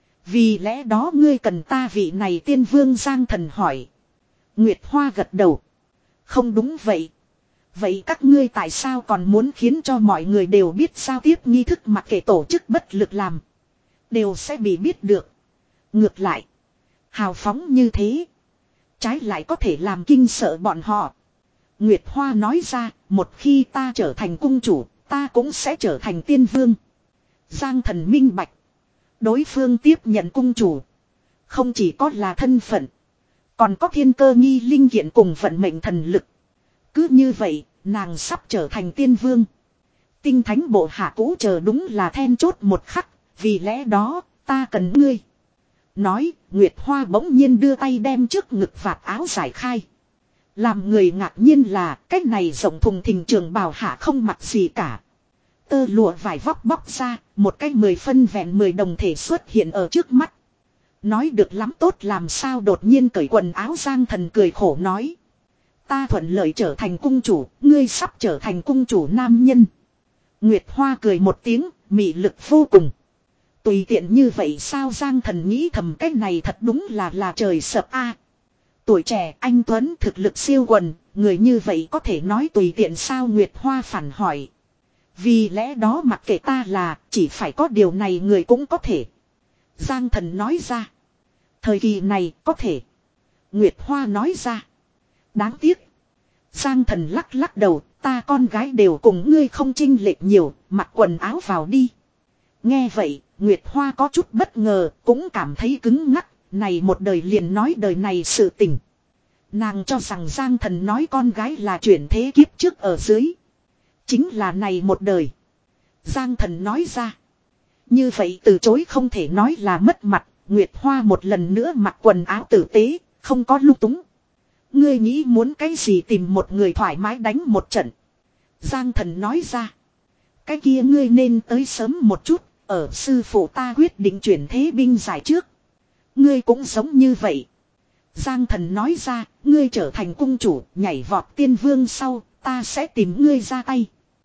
S1: Vì lẽ đó ngươi cần ta vị này tiên vương? Giang Thần hỏi. Nguyệt Hoa gật đầu. Không đúng vậy. Vậy các ngươi tại sao còn muốn khiến cho mọi người đều biết giao tiếp nghi thức, mặc kệ tổ chức bất lực làm, đều sẽ bị biết được. Ngược lại, hào phóng như thế, trái lại có thể làm kinh sợ bọn họ. Nguyệt Hoa nói ra, một khi ta trở thành cung chủ, ta cũng sẽ trở thành tiên vương. Giang Thần minh bạch. Đối phương tiếp nhận cung chủ, không chỉ có là thân phận, Còn có thiên cơ nghi linh kiện cùng vận mệnh thần lực. Cứ như vậy, nàng sắp trở thành tiên vương. Tinh thánh bộ hạ cũ chờ đúng là then chốt một khắc, vì lẽ đó, ta cần ngươi. Nói, Nguyệt Hoa bỗng nhiên đưa tay đem trước ngực vạt áo giải khai. Làm người ngạc nhiên là, cách này rộng thùng thình trường bào hạ không mặc gì cả. Tơ lụa vải vóc bóc ra, một cái mười phân vẹn mười đồng thể xuất hiện ở trước mắt. Nói được lắm tốt làm sao đột nhiên cởi quần áo Giang Thần cười khổ nói. Ta thuận lợi trở thành cung chủ, ngươi sắp trở thành cung chủ nam nhân. Nguyệt Hoa cười một tiếng, mị lực vô cùng. Tùy tiện như vậy sao Giang Thần nghĩ thầm cái này thật đúng là là trời sập a. Tuổi trẻ anh Tuấn thực lực siêu quần, người như vậy có thể nói tùy tiện sao Nguyệt Hoa phản hỏi. Vì lẽ đó mặc kệ ta là chỉ phải có điều này người cũng có thể. Giang Thần nói ra. Thời kỳ này có thể. Nguyệt Hoa nói ra. Đáng tiếc. Giang Thần lắc lắc đầu, ta con gái đều cùng ngươi không chênh lệch nhiều, mặc quần áo vào đi. Nghe vậy, Nguyệt Hoa có chút bất ngờ, cũng cảm thấy cứng ngắc, này một đời liền nói đời này sự tình. Nàng cho rằng Giang Thần nói con gái là chuyển thế kiếp trước ở dưới. Chính là này một đời. Giang Thần nói ra. Như vậy từ chối không thể nói là mất mặt, Nguyệt Hoa một lần nữa mặc quần áo tử tế, không có lung túng. Ngươi nghĩ muốn cái gì tìm một người thoải mái đánh một trận. Giang Thần nói ra. Cái kia ngươi nên tới sớm một chút, ở sư phụ ta quyết định chuyển thế binh giải trước. Ngươi cũng giống như vậy. Giang Thần nói ra, ngươi trở thành cung chủ, nhảy vọt tiên vương sau, ta sẽ tìm ngươi ra tay.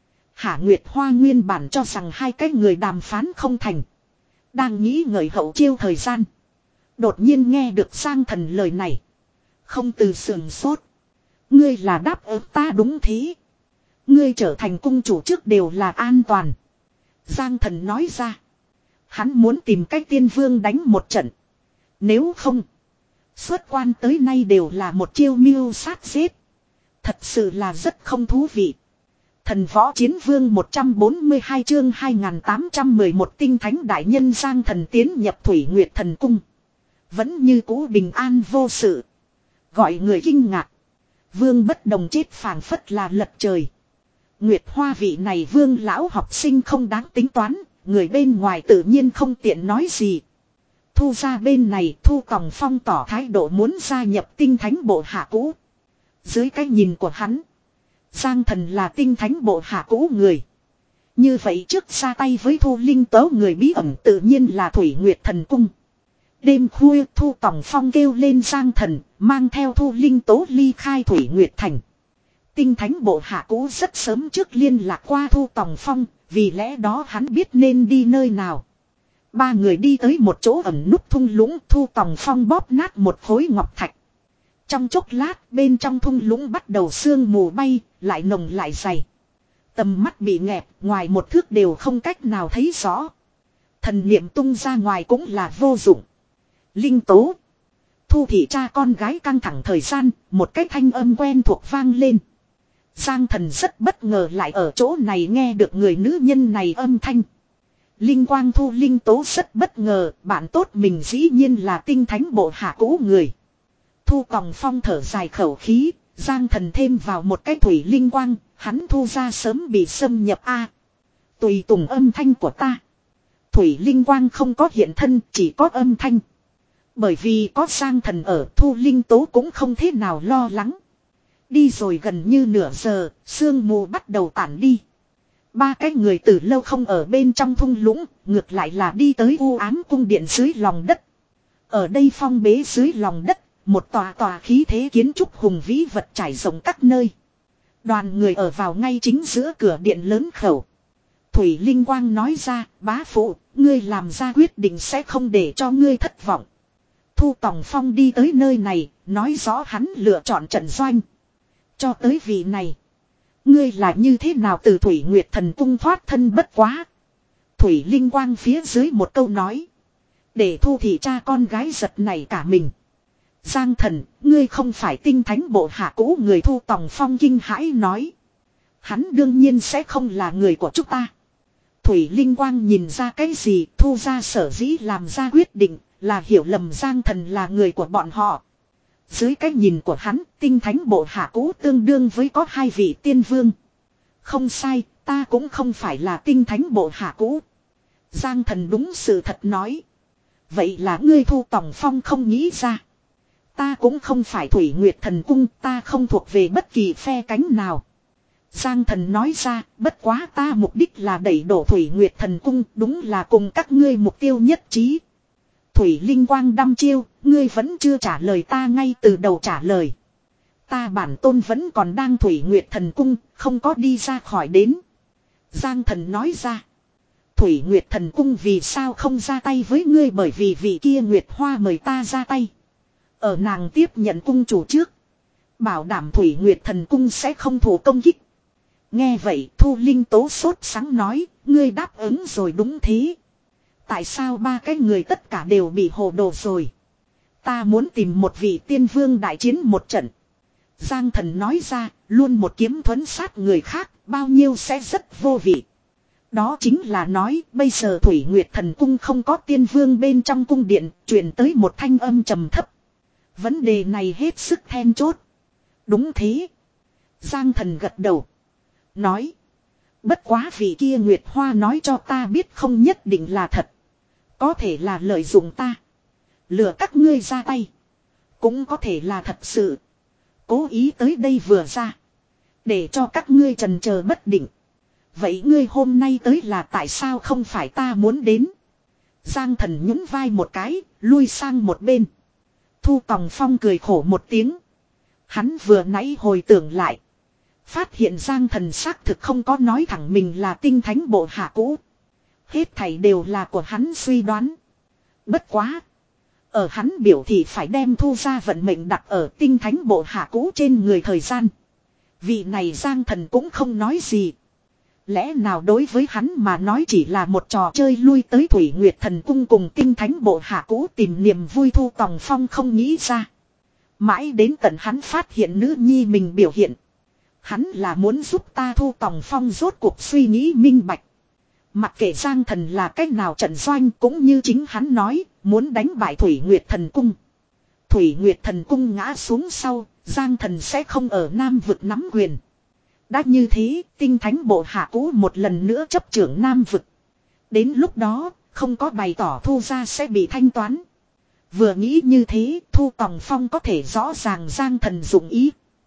S1: Hạ Nguyệt Hoa nguyên bản cho rằng hai cái người đàm phán không thành. Đang nghĩ ngợi hậu chiêu thời gian. Đột nhiên nghe được Giang Thần lời này. Không từ sườn sốt. Ngươi là đáp ứng ta đúng thế. Ngươi trở thành cung chủ trước đều là an toàn. Giang Thần nói ra. Hắn muốn tìm cách tiên vương đánh một trận. Nếu không. Xuất quan tới nay đều là một chiêu mưu sát giết. Thật sự là rất không thú vị. Thần võ chiến vương một trăm bốn mươi hai chương hai nghìn tám trăm mười một tinh thánh đại nhân Giang Thần tiến nhập Thủy Nguyệt Thần Cung. Vẫn như cũ bình an vô sự. Gọi người kinh ngạc. Vương bất đồng chết phảng phất là lật trời. Nguyệt Hoa vị này vương lão học sinh không đáng tính toán. Người bên ngoài tự nhiên không tiện nói gì. Thu ra bên này Thu Tòng Phong tỏ thái độ muốn gia nhập tinh thánh bộ hạ cũ. Dưới cái nhìn của hắn. Giang Thần là tinh thánh bộ hạ cũ người. Như vậy trước ra tay với Thu Linh Tố người bí ẩn tự nhiên là Thủy Nguyệt Thần Cung. Đêm khuya Thu Tòng Phong kêu lên Giang Thần, mang theo Thu Linh Tố ly khai Thủy Nguyệt Thành. Tinh thánh bộ hạ cũ rất sớm trước liên lạc qua Thu Tòng Phong, vì lẽ đó hắn biết nên đi nơi nào. Ba người đi tới một chỗ ẩn núp thung lũng, Thu Tòng Phong bóp nát một khối ngọc thạch. Trong chốc lát bên trong thung lũng bắt đầu sương mù bay, lại nồng lại dày. Tầm mắt bị nghẹt, ngoài một thước đều không cách nào thấy rõ. Thần niệm tung ra ngoài cũng là vô dụng. Linh Tố. Thu thị cha con gái căng thẳng thời gian, một cái thanh âm quen thuộc vang lên. Giang Thần rất bất ngờ lại ở chỗ này nghe được người nữ nhân này âm thanh. Linh Quang Thu Linh Tố rất bất ngờ, bạn tốt mình dĩ nhiên là tinh thánh bộ hạ cũ người. Thu Tòng Phong thở dài khẩu khí, Giang Thần thêm vào một cái thủy linh quang, hắn thu ra sớm bị xâm nhập a. Tùy tùng âm thanh của ta. Thủy linh quang không có hiện thân, chỉ có âm thanh. Bởi vì có Giang Thần ở, Thu Linh Tố cũng không thế nào lo lắng. Đi rồi gần như nửa giờ, sương mù bắt đầu tản đi. Ba cái người từ lâu không ở bên trong thung lũng, ngược lại là đi tới u ám cung điện dưới lòng đất. Ở đây phong bế dưới lòng đất, một tòa tòa khí thế kiến trúc hùng vĩ vật trải rộng các nơi. Đoàn người ở vào ngay chính giữa cửa điện lớn khẩu. Thủy Linh Quang nói ra, bá phụ, ngươi làm ra quyết định sẽ không để cho ngươi thất vọng. Thu Tòng Phong đi tới nơi này, nói rõ hắn lựa chọn trận doanh. Cho tới vị này. Ngươi là như thế nào từ Thủy Nguyệt Thần Cung thoát thân bất quá. Thủy Linh Quang phía dưới một câu nói. Để Thu thị cha con gái giật này cả mình. Giang Thần, ngươi không phải tinh thánh bộ hạ cũ người Thu Tòng Phong kinh hãi nói. Hắn đương nhiên sẽ không là người của chúng ta. Thủy Linh Quang nhìn ra cái gì, Thu ra sở dĩ làm ra quyết định, là hiểu lầm Giang Thần là người của bọn họ. Dưới cái nhìn của hắn, tinh thánh bộ hạ cũ tương đương với có hai vị tiên vương. Không sai, ta cũng không phải là tinh thánh bộ hạ cũ. Giang Thần đúng sự thật nói. Vậy là ngươi Thu Tòng Phong không nghĩ ra. Ta cũng không phải Thủy Nguyệt Thần Cung, ta không thuộc về bất kỳ phe cánh nào. Giang Thần nói ra, bất quá ta mục đích là đẩy đổ Thủy Nguyệt Thần Cung, đúng là cùng các ngươi mục tiêu nhất trí. Thủy Linh Quang đăm chiêu, ngươi vẫn chưa trả lời ta ngay từ đầu trả lời. Ta bản tôn vẫn còn đang Thủy Nguyệt Thần Cung, không có đi ra khỏi đến. Giang Thần nói ra. Thủy Nguyệt Thần Cung vì sao không ra tay với ngươi, bởi vì vị kia Nguyệt Hoa mời ta ra tay. Ở nàng tiếp nhận cung chủ trước. Bảo đảm Thủy Nguyệt Thần Cung sẽ không thủ công kích. Nghe vậy Thu Linh Tố sốt sắng nói, ngươi đáp ứng rồi đúng thế. Tại sao ba cái người tất cả đều bị hồ đồ rồi? Ta muốn tìm một vị tiên vương đại chiến một trận. Giang Thần nói ra, luôn một kiếm thuẫn sát người khác, bao nhiêu sẽ rất vô vị. Đó chính là nói, bây giờ Thủy Nguyệt Thần Cung không có tiên vương bên trong cung điện, truyền tới một thanh âm trầm thấp. Vấn đề này hết sức then chốt. Đúng thế. Giang Thần gật đầu. Nói. Bất quá vị kia Nguyệt Hoa nói cho ta biết không nhất định là thật. Có thể là lợi dụng ta. Lừa các ngươi ra tay. Cũng có thể là thật sự. Cố ý tới đây vừa ra. Để cho các ngươi trần chờ bất định. Vậy ngươi hôm nay tới là tại sao không phải ta muốn đến? Giang Thần nhún vai một cái, lui sang một bên. Thu Tòng Phong cười khổ một tiếng. Hắn vừa nãy hồi tưởng lại. Phát hiện Giang Thần xác thực không có nói thẳng mình là tinh thánh bộ hạ cũ. Hết thảy đều là của hắn suy đoán. Bất quá. Ở hắn biểu thị phải đem Thu ra vận mệnh đặt ở tinh thánh bộ hạ cũ trên người thời gian. Vị này Giang Thần cũng không nói gì. Lẽ nào đối với hắn mà nói chỉ là một trò chơi lui tới Thủy Nguyệt Thần Cung cùng tinh thánh bộ hạ cũ tìm niềm vui. Thu Tòng Phong không nghĩ ra. Mãi đến tận hắn phát hiện nữ nhi mình biểu hiện. Hắn là muốn giúp ta. Thu Tòng Phong rốt cuộc suy nghĩ minh bạch. Mặc kệ Giang Thần là cách nào trận doanh, cũng như chính hắn nói, muốn đánh bại Thủy Nguyệt Thần Cung. Thủy Nguyệt Thần Cung ngã xuống sau, Giang Thần sẽ không ở Nam vực nắm quyền. Đã như thế, tinh thánh bộ hạ cũ một lần nữa chấp trưởng Nam vực. Đến lúc đó, không có bày tỏ Thu ra sẽ bị thanh toán. Vừa nghĩ như thế, Thu Tòng Phong có thể rõ ràng Giang Thần dụng ý.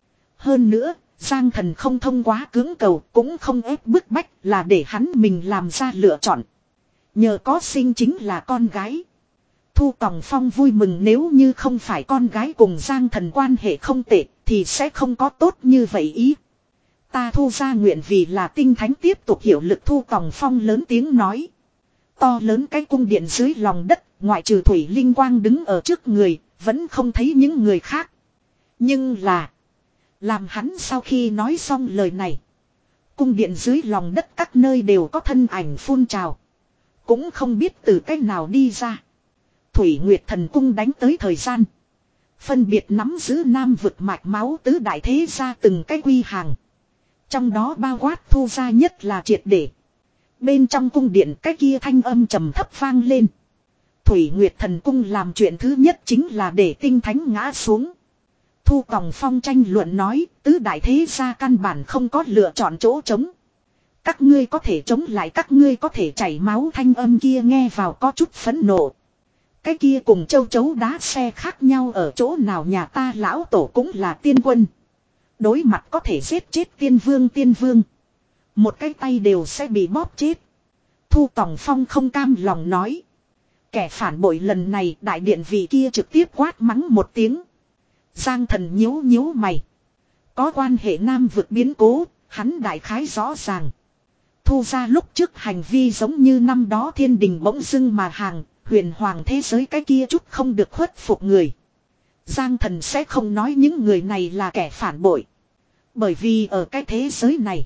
S1: Hơn nữa, Giang Thần không thông quá cưỡng cầu, cũng không ép bức bách, là để hắn mình làm ra lựa chọn. Nhờ có sinh chính là con gái. Thu Tòng Phong vui mừng, nếu như không phải con gái cùng Giang Thần quan hệ không tệ, thì sẽ không có tốt như vậy ý. Ta Thu ra nguyện vì là tinh thánh tiếp tục hiệu lực. Thu Tòng Phong lớn tiếng nói. To lớn cái cung điện dưới lòng đất, ngoại trừ Thủy Linh Quang đứng ở trước người, vẫn không thấy những người khác. Nhưng là, làm hắn sau khi nói xong lời này, cung điện dưới lòng đất các nơi đều có thân ảnh phun trào. Cũng không biết từ cách nào đi ra. Thủy Nguyệt Thần Cung đánh tới thời gian. Phân biệt nắm giữ Nam vực mạch máu tứ đại thế gia từng cái quy hàng. Trong đó bao quát Thu ra nhất là triệt để. Bên trong cung điện cái kia thanh âm trầm thấp vang lên. Thủy Nguyệt Thần Cung làm chuyện thứ nhất chính là để tinh thánh ngã xuống. Thu Tòng Phong tranh luận nói, tứ đại thế gia căn bản không có lựa chọn chỗ trống. Các ngươi có thể chống lại, các ngươi có thể chảy máu. Thanh âm kia nghe vào có chút phẫn nộ. Cái kia cùng châu chấu đá xe khác nhau ở chỗ nào? Nhà ta lão tổ cũng là tiên quân. Đối mặt có thể giết chết tiên vương tiên vương. Một cái tay đều sẽ bị bóp chết. Thu Tòng Phong không cam lòng nói. Kẻ phản bội lần này đại điện vị kia trực tiếp quát mắng một tiếng. Giang Thần nhíu nhíu mày. Có quan hệ Nam vực biến cố, hắn đại khái rõ ràng. Thu ra lúc trước hành vi giống như năm đó thiên đình bỗng dưng mà hàng, huyền hoàng thế giới cái kia chút không được khuất phục người. Giang Thần sẽ không nói những người này là kẻ phản bội. Bởi vì ở cái thế giới này,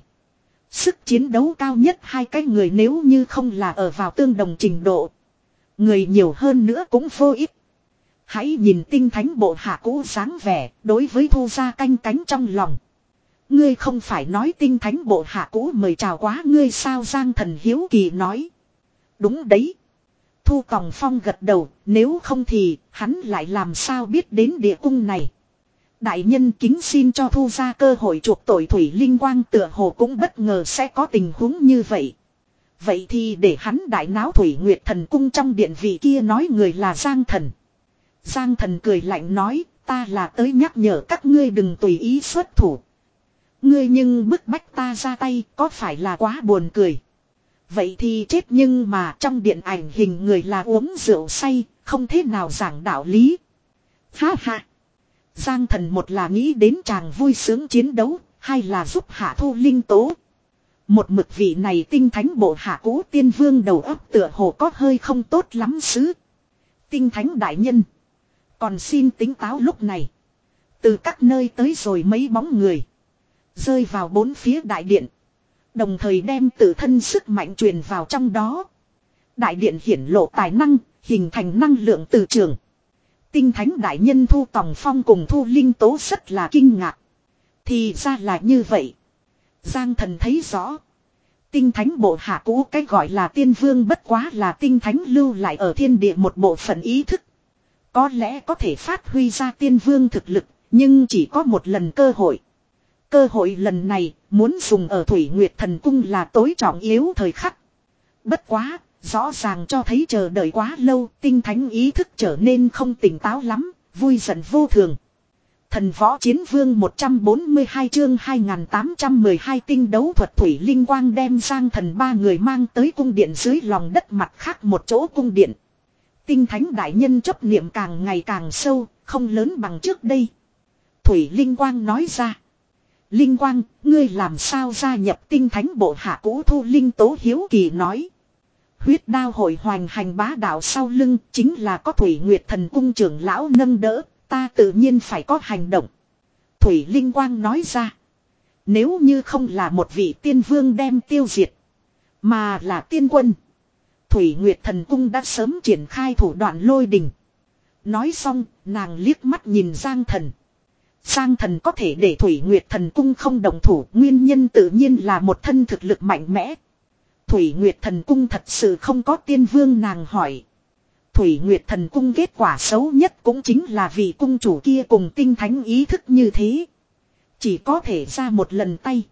S1: sức chiến đấu cao nhất hai cái người nếu như không là ở vào tương đồng trình độ, người nhiều hơn nữa cũng vô ích. Hãy nhìn tinh thánh bộ hạ cũ dáng vẻ, đối với Thu ra canh cánh trong lòng. Ngươi không phải nói tinh thánh bộ hạ cũ mời chào quá ngươi sao? Giang Thần hiếu kỳ nói. Đúng đấy. Thu Tòng Phong gật đầu, nếu không thì hắn lại làm sao biết đến địa cung này. Đại nhân kính xin cho Thu ra cơ hội chuộc tội. Thủy Linh Quang tựa hồ cũng bất ngờ sẽ có tình huống như vậy. Vậy thì để hắn đại náo Thủy Nguyệt Thần Cung trong điện vị kia nói người là Giang Thần. Giang Thần cười lạnh nói, ta là tới nhắc nhở các ngươi đừng tùy ý xuất thủ. Ngươi nhưng bức bách ta ra tay có phải là quá buồn cười. Vậy thì chết, nhưng mà trong điện ảnh hình người là uống rượu say, không thế nào giảng đạo lý. Ha ha. Giang Thần một là nghĩ đến chàng vui sướng chiến đấu, hai là giúp hạ Thu Linh tố. Một mực vị này tinh thánh bộ hạ cũ tiên vương đầu óc tựa hồ có hơi không tốt lắm xứ. Tinh thánh đại nhân. Còn xin tính táo. Lúc này. Từ các nơi tới rồi mấy bóng người. Rơi vào bốn phía đại điện. Đồng thời đem tự thân sức mạnh truyền vào trong đó. Đại điện hiển lộ tài năng, hình thành năng lượng từ trường. Tinh thánh đại nhân Thu Tòng Phong cùng Thu Linh tố rất là kinh ngạc. Thì ra là như vậy. Giang Thần thấy rõ. Tinh thánh bộ hạ cũ cái gọi là tiên vương bất quá là tinh thánh lưu lại ở thiên địa một bộ phận ý thức. Có lẽ có thể phát huy ra tiên vương thực lực, nhưng chỉ có một lần cơ hội. Cơ hội lần này muốn dùng ở Thủy Nguyệt Thần Cung là tối trọng yếu thời khắc. Bất quá, rõ ràng cho thấy chờ đợi quá lâu, tinh thánh ý thức trở nên không tỉnh táo lắm, vui giận vô thường. Thần võ chiến vương một trăm bốn mươi hai chương hai nghìn tám trăm mười hai tinh đấu thuật. Thủy Linh Quang đem Giang Thần ba người mang tới cung điện dưới lòng đất mặt khác một chỗ cung điện. Tinh thánh đại nhân chấp niệm càng ngày càng sâu, không lớn bằng trước đây. Thủy Linh Quang nói ra. Linh Quang, ngươi làm sao gia nhập tinh thánh bộ hạ cũ? Thu Linh tố hiếu kỳ nói. Huyết đao hội hoành hành bá đạo sau lưng chính là có Thủy Nguyệt Thần Cung trưởng lão nâng đỡ. Ta tự nhiên phải có hành động. Thủy Linh Quang nói ra. Nếu như không là một vị tiên vương đem tiêu diệt. Mà là tiên quân. Thủy Nguyệt Thần Cung đã sớm triển khai thủ đoạn lôi đình. Nói xong, nàng liếc mắt nhìn Giang Thần. Giang Thần có thể để Thủy Nguyệt Thần Cung không động thủ. Nguyên nhân tự nhiên là một thân thực lực mạnh mẽ. Thủy Nguyệt Thần Cung thật sự không có tiên vương, nàng hỏi. Thủy Nguyệt Thần Cung kết quả xấu nhất cũng chính là vị cung chủ kia cùng tinh thánh ý thức như thế. Chỉ có thể ra một lần tay.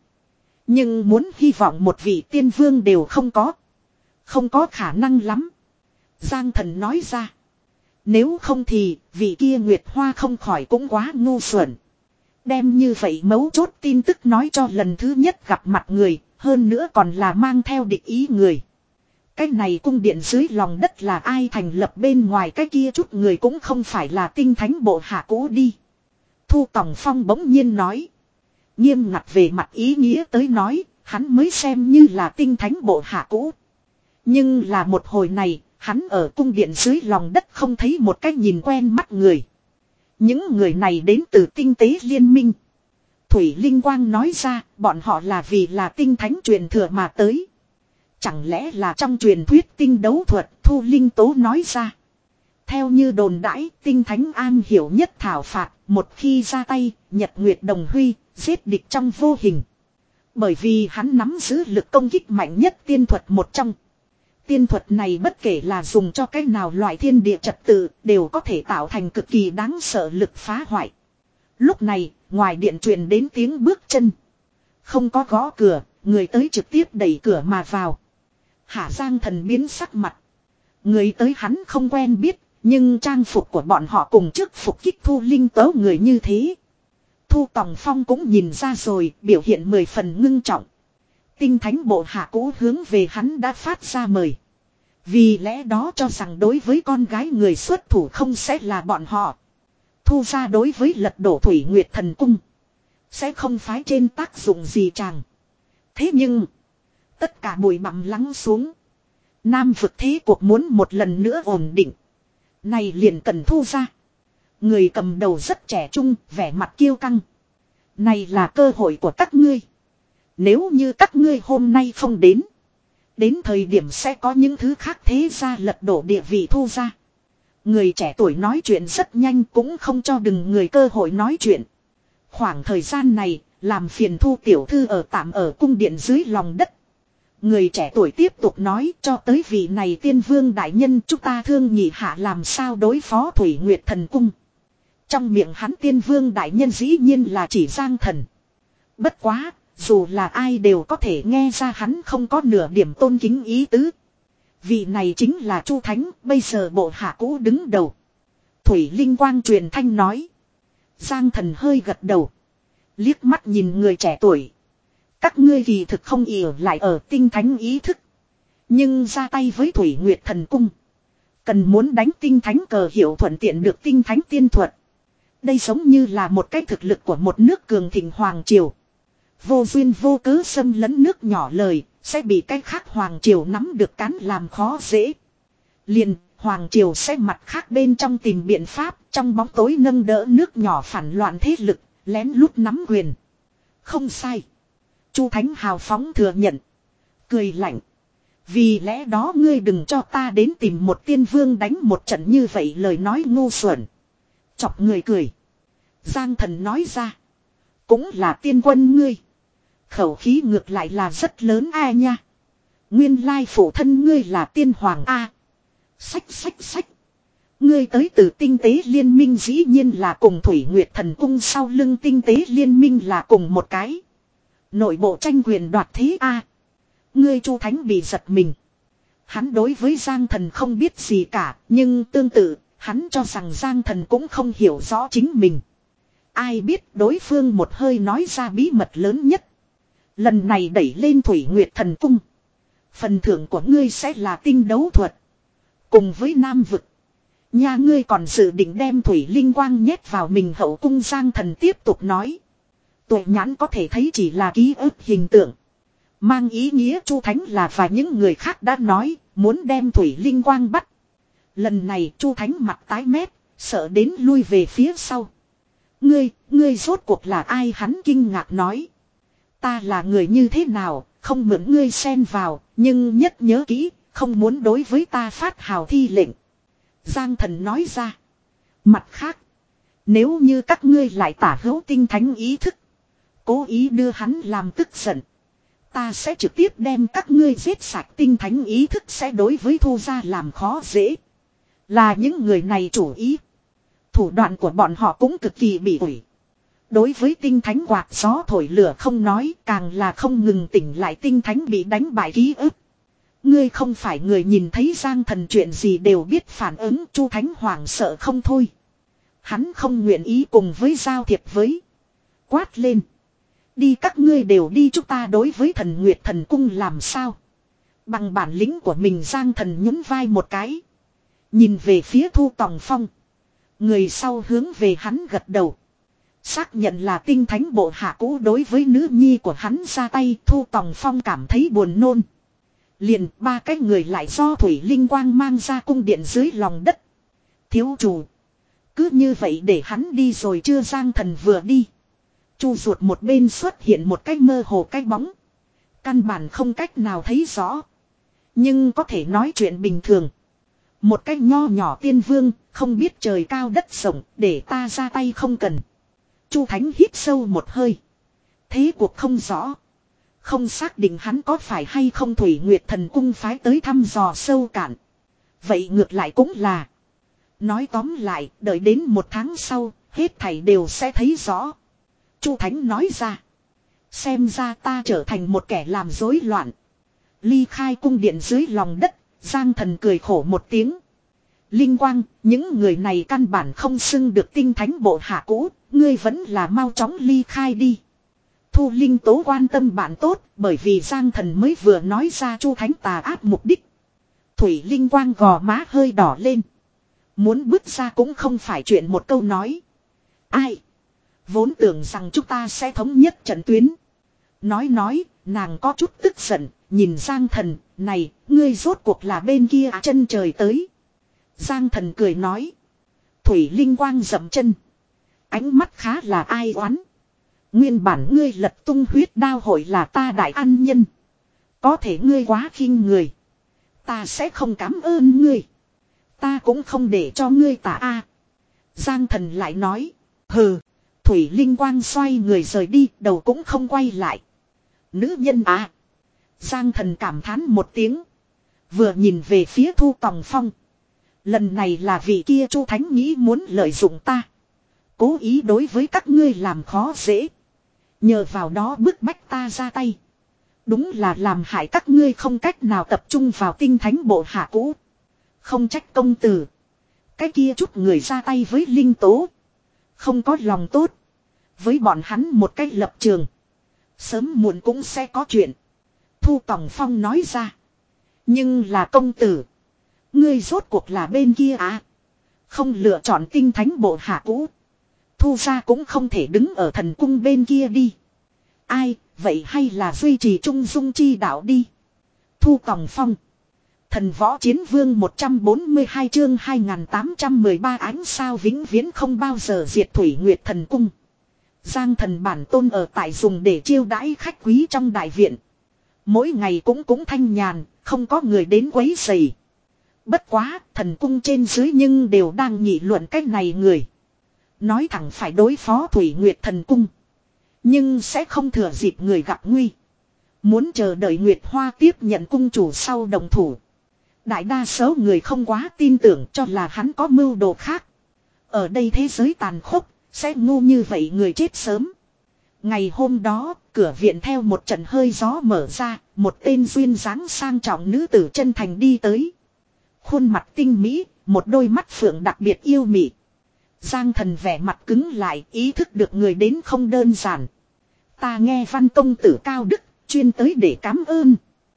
S1: Nhưng muốn hy vọng một vị tiên vương đều không có. Không có khả năng lắm. Giang Thần nói ra. Nếu không thì vị kia Nguyệt Hoa không khỏi cũng quá ngu xuẩn. Đem như vậy mấu chốt tin tức nói cho lần thứ nhất gặp mặt người. Hơn nữa còn là mang theo địch ý người. Cái này cung điện dưới lòng đất là ai thành lập? Bên ngoài cái kia chút người cũng không phải là tinh thánh bộ hạ cũ đi. Thu Tòng Phong bỗng nhiên nói. Nghiêm ngặt về mặt ý nghĩa tới nói, hắn mới xem như là tinh thánh bộ hạ cũ. Nhưng là một hồi này, hắn ở cung điện dưới lòng đất không thấy một cái nhìn quen mắt người. Những người này đến từ tinh tế liên minh. Thủy Linh Quang nói ra, bọn họ là vì là tinh thánh truyền thừa mà tới. Chẳng lẽ là trong truyền thuyết tinh đấu thuật? Thu Linh tố nói ra. Theo như đồn đãi, tinh thánh an hiểu nhất thảo phạt, một khi ra tay, nhật nguyệt đồng huy, giết địch trong vô hình. Bởi vì hắn nắm giữ lực công kích mạnh nhất tiên thuật một trong. Tiên thuật này bất kể là dùng cho cái nào loại thiên địa trật tự, đều có thể tạo thành cực kỳ đáng sợ lực phá hoại. Lúc này, ngoài điện truyền đến tiếng bước chân. Không có gõ cửa, người tới trực tiếp đẩy cửa mà vào. Hạ Giang Thần biến sắc mặt. Người tới hắn không quen biết, nhưng trang phục của bọn họ cùng trước phục kích Thu Linh tố người như thế. Thu Tòng Phong cũng nhìn ra rồi, biểu hiện mười phần ngưng trọng. Tinh thánh bộ hạ cũ hướng về hắn đã phát ra mời. Vì lẽ đó cho rằng đối với con gái người xuất thủ không sẽ là bọn họ. Thu ra đối với lật đổ Thủy Nguyệt Thần Cung sẽ không phái trên tác dụng gì chàng. Thế nhưng tất cả bụi bặm lắng xuống. Nam vực thế cuộc muốn một lần nữa ổn định. Này liền cần Thu ra. Người cầm đầu rất trẻ trung, vẻ mặt kiêu căng. Này là cơ hội của các ngươi. Nếu như các ngươi hôm nay không đến. Đến thời điểm sẽ có những thứ khác thế ra lật đổ địa vị Thu ra. Người trẻ tuổi nói chuyện rất nhanh, cũng không cho đừng người cơ hội nói chuyện. Khoảng thời gian này, làm phiền Thu tiểu thư ở tạm ở cung điện dưới lòng đất. Người trẻ tuổi tiếp tục nói, cho tới vị này tiên vương đại nhân chúng ta thương nhị hạ làm sao đối phó Thủy Nguyệt Thần Cung. Trong miệng hắn tiên vương đại nhân dĩ nhiên là chỉ Giang Thần. Bất quá, dù là ai đều có thể nghe ra hắn không có nửa điểm tôn kính ý tứ. Vị này chính là Chu Thánh, bây giờ bộ hạ cũ đứng đầu. Thủy Linh Quang truyền thanh nói. Giang Thần hơi gật đầu. Liếc mắt nhìn người trẻ tuổi. Các ngươi kỳ thực không ỉ lại ở tinh thánh ý thức. Nhưng ra tay với Thủy Nguyệt Thần Cung. Cần muốn đánh tinh thánh cờ hiệu thuận tiện được tinh thánh tiên thuật. Đây giống như là một cái thực lực của một nước cường thịnh hoàng triều. Vô duyên vô cớ xâm lấn nước nhỏ lời, sẽ bị cái khác hoàng triều nắm được cán làm khó dễ. Liền, hoàng triều sẽ mặt khác bên trong tìm biện pháp, trong bóng tối nâng đỡ nước nhỏ phản loạn thế lực, lén lút nắm quyền. Không sai. Chu Thánh hào phóng thừa nhận. Cười lạnh. Vì lẽ đó ngươi đừng cho ta đến tìm một tiên vương đánh một trận như vậy, lời nói ngu xuẩn. Chọc người cười. Giang Thần nói ra. Cũng là tiên quân ngươi. Khẩu khí ngược lại là rất lớn ai nha. Nguyên lai phụ thân ngươi là tiên hoàng a. Sách sách sách. Ngươi tới từ tinh tế liên minh dĩ nhiên là cùng Thủy Nguyệt Thần Cung, sau lưng tinh tế liên minh là cùng một cái. Nội bộ tranh quyền đoạt thế a. Ngươi Chu Thánh bị giật mình. Hắn đối với Giang Thần không biết gì cả, nhưng tương tự, hắn cho rằng Giang Thần cũng không hiểu rõ chính mình. Ai biết đối phương một hơi nói ra bí mật lớn nhất. Lần này đẩy lên Thủy Nguyệt Thần Cung. Phần thưởng của ngươi sẽ là tinh đấu thuật. Cùng với Nam Vực. Nhà ngươi còn dự định đem Thủy Linh Quang nhét vào mình hậu cung. Giang Thần tiếp tục nói. Tuệ nhãn có thể thấy chỉ là ký ức hình tượng. Mang ý nghĩa Chu Thánh là và những người khác đã nói, muốn đem Thủy Linh Quang bắt. Lần này Chu Thánh mặt tái mét, sợ đến lui về phía sau. Ngươi, ngươi rốt cuộc là ai? Hắn kinh ngạc nói. Ta là người như thế nào, không mượn ngươi xen vào, nhưng nhất nhớ kỹ, không muốn đối với ta phát hào thi lệnh. Giang Thần nói ra. Mặt khác, nếu như các ngươi lại tả hữu tinh thánh ý thức, cố ý đưa hắn làm tức giận, ta sẽ trực tiếp đem các ngươi giết sạch. Tinh thánh ý thức sẽ đối với Thu gia làm khó dễ. Là những người này chủ ý. Thủ đoạn của bọn họ cũng cực kỳ bị ủi. Đối với tinh thánh quạt gió thổi lửa không nói, càng là không ngừng tỉnh lại tinh thánh bị đánh bại ký ức. Ngươi không phải người, nhìn thấy Giang Thần chuyện gì đều biết phản ứng. Chu Thánh hoảng sợ không thôi. Hắn không nguyện ý cùng với giao thiệp với. Quát lên. Đi các ngươi đều đi, chúng ta đối với Thần Nguyệt Thần Cung làm sao? Bằng bản lĩnh của mình Giang Thần nhún vai một cái. Nhìn về phía Thu Tòng Phong. Người sau hướng về hắn gật đầu. Xác nhận là tinh thánh bộ hạ cũ đối với nữ nhi của hắn ra tay. Thu Tòng Phong cảm thấy buồn nôn. Liền ba cái người lại do Thủy Linh Quang mang ra cung điện dưới lòng đất. Thiếu chủ. Cứ như vậy để hắn đi rồi chưa? Giang Thần vừa đi. Chu ruột một bên xuất hiện một cái mơ hồ cái bóng. Căn bản không cách nào thấy rõ. Nhưng có thể nói chuyện bình thường. Một cái nho nhỏ tiên vương, không biết trời cao đất rộng, để ta ra tay không cần. Chu Thánh hít sâu một hơi. Thế cuộc không rõ. Không xác định hắn có phải hay không Thủy Nguyệt Thần Cung phái tới thăm dò sâu cạn. Vậy ngược lại cũng là. Nói tóm lại, đợi đến một tháng sau, hết thảy đều sẽ thấy rõ. Chu Thánh nói ra. Xem ra ta trở thành một kẻ làm rối loạn. Ly khai cung điện dưới lòng đất, Giang Thần cười khổ một tiếng. Linh Quang, những người này căn bản không xưng được tinh thánh bộ hạ cũ, ngươi vẫn là mau chóng ly khai đi. Thu Linh Tố quan tâm bạn tốt, bởi vì Giang Thần mới vừa nói ra Chu Thánh tà ác mục đích. Thủy Linh Quang gò má hơi đỏ lên. Muốn bước ra cũng không phải chuyện một câu nói. Ai? Vốn tưởng rằng chúng ta sẽ thống nhất trận tuyến. Nói nói, nàng có chút tức giận, nhìn Giang Thần, này, ngươi rốt cuộc là bên kia chân trời tới. Giang Thần cười nói. Thủy Linh Quang dậm chân. Ánh mắt khá là ai oán. Nguyên bản ngươi lật tung huyết đao hội là ta đại ăn nhân. Có thể ngươi quá khinh người. Ta sẽ không cảm ơn ngươi. Ta cũng không để cho ngươi tả a. Giang Thần lại nói. Hừ. Thủy Linh Quang xoay người rời đi, đầu cũng không quay lại. Nữ nhân à. Giang Thần cảm thán một tiếng. Vừa nhìn về phía Thu Tòng Phong. Lần này là vị kia Chu Thánh nghĩ muốn lợi dụng ta. Cố ý đối với các ngươi làm khó dễ. Nhờ vào đó bức bách ta ra tay. Đúng là làm hại các ngươi không cách nào tập trung vào tinh thánh bộ hạ cũ. Không trách công tử. Cái kia chút người ra tay với linh tố. Không có lòng tốt. Với bọn hắn một cách lập trường. Sớm muộn cũng sẽ có chuyện. Thu Tòng Phong nói ra. Nhưng là công tử. Ngươi rốt cuộc là bên kia à. Không lựa chọn tinh thánh bộ hạ cũ. Thu ra cũng không thể đứng ở thần cung bên kia đi. Ai, vậy hay là duy trì trung dung chi đạo đi. Thu Tòng Phong. Thần võ chiến vương một trăm bốn mươi hai chương hai nghìn tám trăm mười ba ánh sao vĩnh viễn không bao giờ diệt Thủy Nguyệt thần cung. Giang thần bản tôn ở tại dùng để chiêu đãi khách quý trong đại viện. Mỗi ngày cũng cũng thanh nhàn, không có người đến quấy rầy. Bất quá, thần cung trên dưới nhưng đều đang nghị luận cách này người. Nói thẳng phải đối phó Thủy Nguyệt thần cung. Nhưng sẽ không thừa dịp người gặp nguy. Muốn chờ đợi Nguyệt Hoa tiếp nhận cung chủ sau đồng thủ. Đại đa số người không quá tin tưởng cho là hắn có mưu đồ khác. Ở đây thế giới tàn khốc, sẽ ngu như vậy người chết sớm. Ngày hôm đó, cửa viện theo một trận hơi gió mở ra, một tên duyên dáng sang trọng nữ tử chân thành đi tới. Khuôn mặt tinh mỹ, một đôi mắt phượng đặc biệt yêu mị. Giang thần vẻ mặt cứng lại, ý thức được người đến không đơn giản. Ta nghe Văn công tử cao đức, chuyên tới để cảm ơn.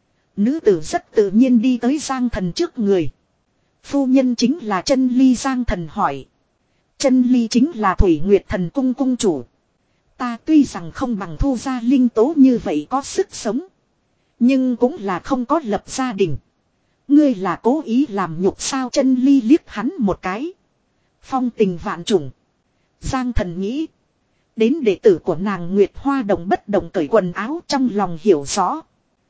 S1: Nữ tử rất tự nhiên đi tới Giang thần trước người. Phu nhân chính là Chân Ly. Giang thần hỏi. Chân Ly chính là Thủy Nguyệt thần cung cung chủ. Ta tuy rằng không bằng Thu gia linh tố như vậy có sức sống. Nhưng cũng là không có lập gia đình. Ngươi là cố ý làm nhục sao? Chân Ly liếc hắn một cái. Phong tình vạn trùng. Giang thần nghĩ. Đến đệ tử của nàng Nguyệt Hoa Đồng bất động cởi quần áo, trong lòng hiểu rõ.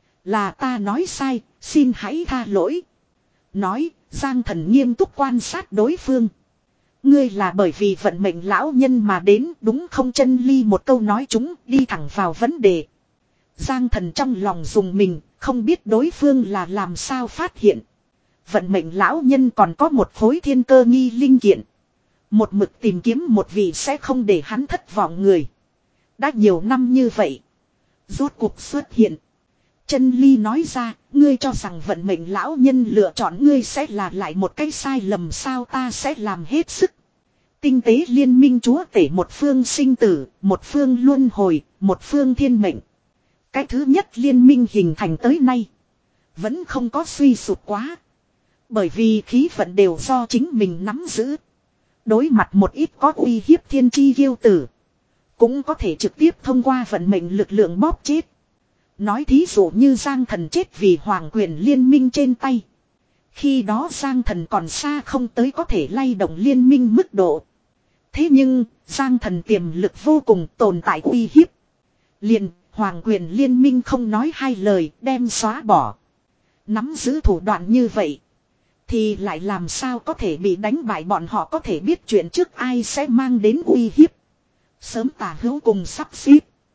S1: Là ta nói sai, xin hãy tha lỗi. Nói, Giang thần nghiêm túc quan sát đối phương. Ngươi là bởi vì vận mệnh lão nhân mà đến, đúng không? Chân Ly một câu nói chúng đi thẳng vào vấn đề. Giang thần trong lòng dùng mình, không biết đối phương là làm sao phát hiện. Vận mệnh lão nhân còn có một khối thiên cơ nghi linh kiện. Một mực tìm kiếm một vị sẽ không để hắn thất vọng người. Đã nhiều năm như vậy. Rốt cuộc xuất hiện. Chân Ly nói ra, ngươi cho rằng vận mệnh lão nhân lựa chọn ngươi sẽ là lại một cái sai lầm sao? Ta sẽ làm hết sức. Tinh tế liên minh chúa tể một phương sinh tử, một phương luân hồi, một phương thiên mệnh. Cái thứ nhất liên minh hình thành tới nay. Vẫn không có suy sụp quá. Bởi vì khí vận đều do chính mình nắm giữ. Đối mặt một ít có uy hiếp thiên chi kiêu tử. Cũng có thể trực tiếp thông qua vận mệnh lực lượng bóp chết. Nói thí dụ như Giang thần chết vì hoàng quyền liên minh trên tay. Khi đó Giang thần còn xa không tới có thể lay động liên minh mức độ. Thế nhưng, Giang thần tiềm lực vô cùng tồn tại uy hiếp. Liền, hoàng quyền liên minh không nói hai lời, đem xóa bỏ. Nắm giữ thủ đoạn như vậy. Thì lại làm sao có thể bị đánh bại? Bọn họ có thể biết chuyện trước ai sẽ mang đến uy hiếp. Sớm tà hữu cùng sắp xếp.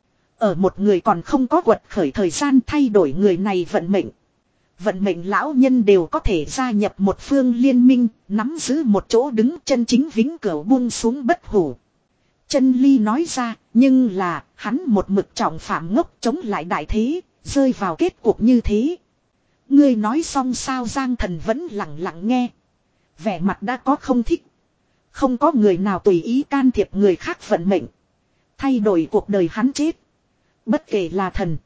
S1: Ở một người còn không có quật khởi thời gian thay đổi người này vận mệnh. Vận mệnh lão nhân đều có thể gia nhập một phương liên minh, nắm giữ một chỗ đứng chân chính vĩnh cửu buông xuống bất hủ. Chân Ly nói ra, nhưng là, hắn một mực trọng phạm ngốc chống lại đại thế, rơi vào kết cục như thế. Ngươi nói xong sao? Giang thần vẫn lặng lặng nghe. Vẻ mặt đã có không thích. Không có người nào tùy ý can thiệp người khác vận mệnh. Thay đổi cuộc đời hắn chết. Bất kể là thần,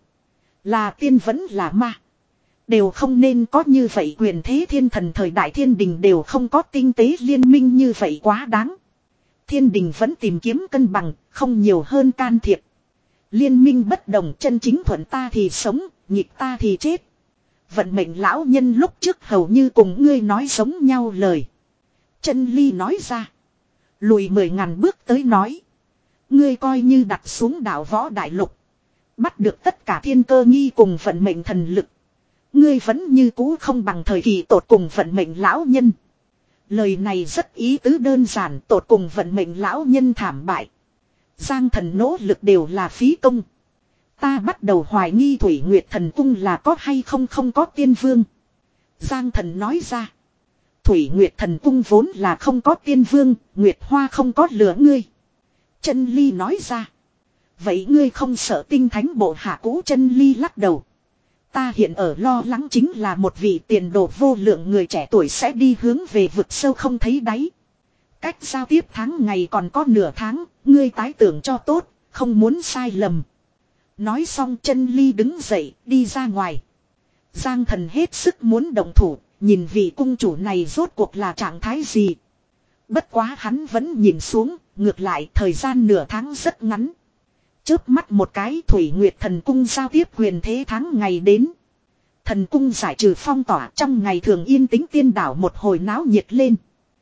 S1: là tiên vẫn là ma. Đều không nên có như vậy quyền thế. Thiên thần thời đại thiên đình đều không có tinh tế liên minh như vậy quá đáng. Thiên đình vẫn tìm kiếm cân bằng, không nhiều hơn can thiệp. Liên minh bất đồng, chân chính thuận ta thì sống, nghịch ta thì chết. Vận mệnh lão nhân lúc trước hầu như cùng ngươi nói giống nhau lời. Chân Ly nói ra. Lùi mười ngàn bước tới nói. Ngươi coi như đặt xuống đảo võ đại lục. Bắt được tất cả thiên cơ nghi cùng vận mệnh thần lực. Ngươi vẫn như cũ không bằng thời kỳ tột cùng vận mệnh lão nhân. Lời này rất ý tứ đơn giản, tột cùng vận mệnh lão nhân thảm bại. Giang thần nỗ lực đều là phí công. Ta bắt đầu hoài nghi Thủy Nguyệt thần cung là có hay không không có tiên vương. Giang thần nói ra. Thủy Nguyệt thần cung vốn là không có tiên vương, Nguyệt Hoa không có lửa ngươi. Chân Ly nói ra. Vậy ngươi không sợ tinh thánh bộ hạ cũ? Chân Ly lắc đầu. Ta hiện ở lo lắng chính là một vị tiền đồ vô lượng người trẻ tuổi sẽ đi hướng về vực sâu không thấy đáy. Cách giao tiếp tháng ngày còn có nửa tháng, ngươi tái tưởng cho tốt, không muốn sai lầm. Nói xong Chân Ly đứng dậy, đi ra ngoài. Giang Thần hết sức muốn động thủ, nhìn vị cung chủ này rốt cuộc là trạng thái gì. Bất quá hắn vẫn nhìn xuống, ngược lại thời gian nửa tháng rất ngắn. Chớp mắt một cái, Thủy Nguyệt Thần Cung giao tiếp quyền thế tháng ngày đến. Thần cung giải trừ phong tỏa, trong ngày thường yên tĩnh tiên đảo một hồi náo nhiệt lên.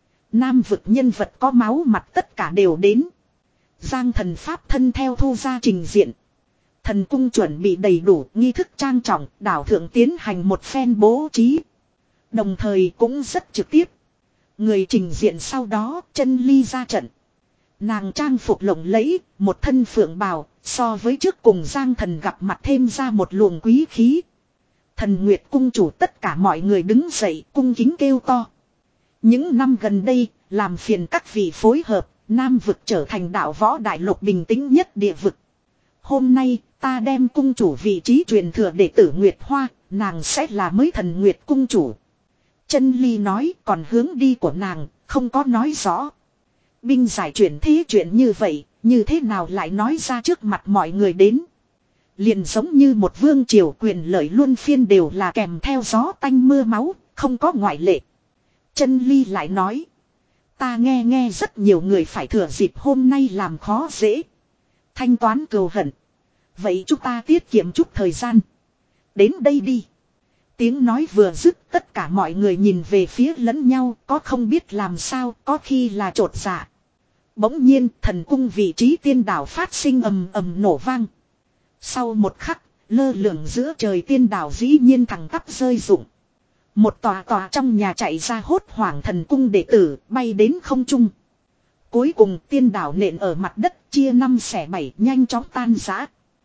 S1: Nam vực nhân vật có máu mặt tất cả đều đến. Giang thần pháp thân theo thu ra trình diện. Thần cung chuẩn bị đầy đủ, nghi thức trang trọng, đảo thượng tiến hành một phen bố trí. Đồng thời cũng rất trực tiếp. Người trình diện sau đó, Chân Ly ra trận. Nàng trang phục lộng lẫy, một thân phượng bào, so với trước cùng Giang thần gặp mặt thêm ra một luồng quý khí. Thần Nguyệt cung chủ tất cả mọi người đứng dậy, cung kính kêu to. Những năm gần đây, làm phiền các vị phối hợp, Nam vực trở thành đạo võ đại lục bình tĩnh nhất địa vực. Hôm nay, ta đem cung chủ vị trí truyền thừa đệ tử Nguyệt Hoa, nàng sẽ là mới thần Nguyệt cung chủ. Chân Ly nói, còn hướng đi của nàng, không có nói rõ. Binh giải chuyển thế chuyện như vậy, như thế nào lại nói ra trước mặt mọi người đến. Liền giống như một vương triều quyền lợi luân phiên đều là kèm theo gió tanh mưa máu, không có ngoại lệ. Chân Ly lại nói. Ta nghe nghe rất nhiều người phải thừa dịp hôm nay làm khó dễ. Thanh toán cừu hận. Vậy chúng ta tiết kiệm chút thời gian. Đến đây đi. Tiếng nói vừa dứt, tất cả mọi người nhìn về phía lẫn nhau, có không biết làm sao, có khi là trột dạ. Bỗng nhiên, thần cung vị trí tiên đảo phát sinh ầm ầm nổ vang. Sau một khắc, lơ lửng giữa trời tiên đảo dĩ nhiên thẳng tắp rơi rụng. Một tòa tòa trong nhà chạy ra hốt hoảng thần cung đệ tử, bay đến không trung. Cuối cùng tiên đảo nện ở mặt đất, chia năm xẻ bảy, nhanh chóng tan rã.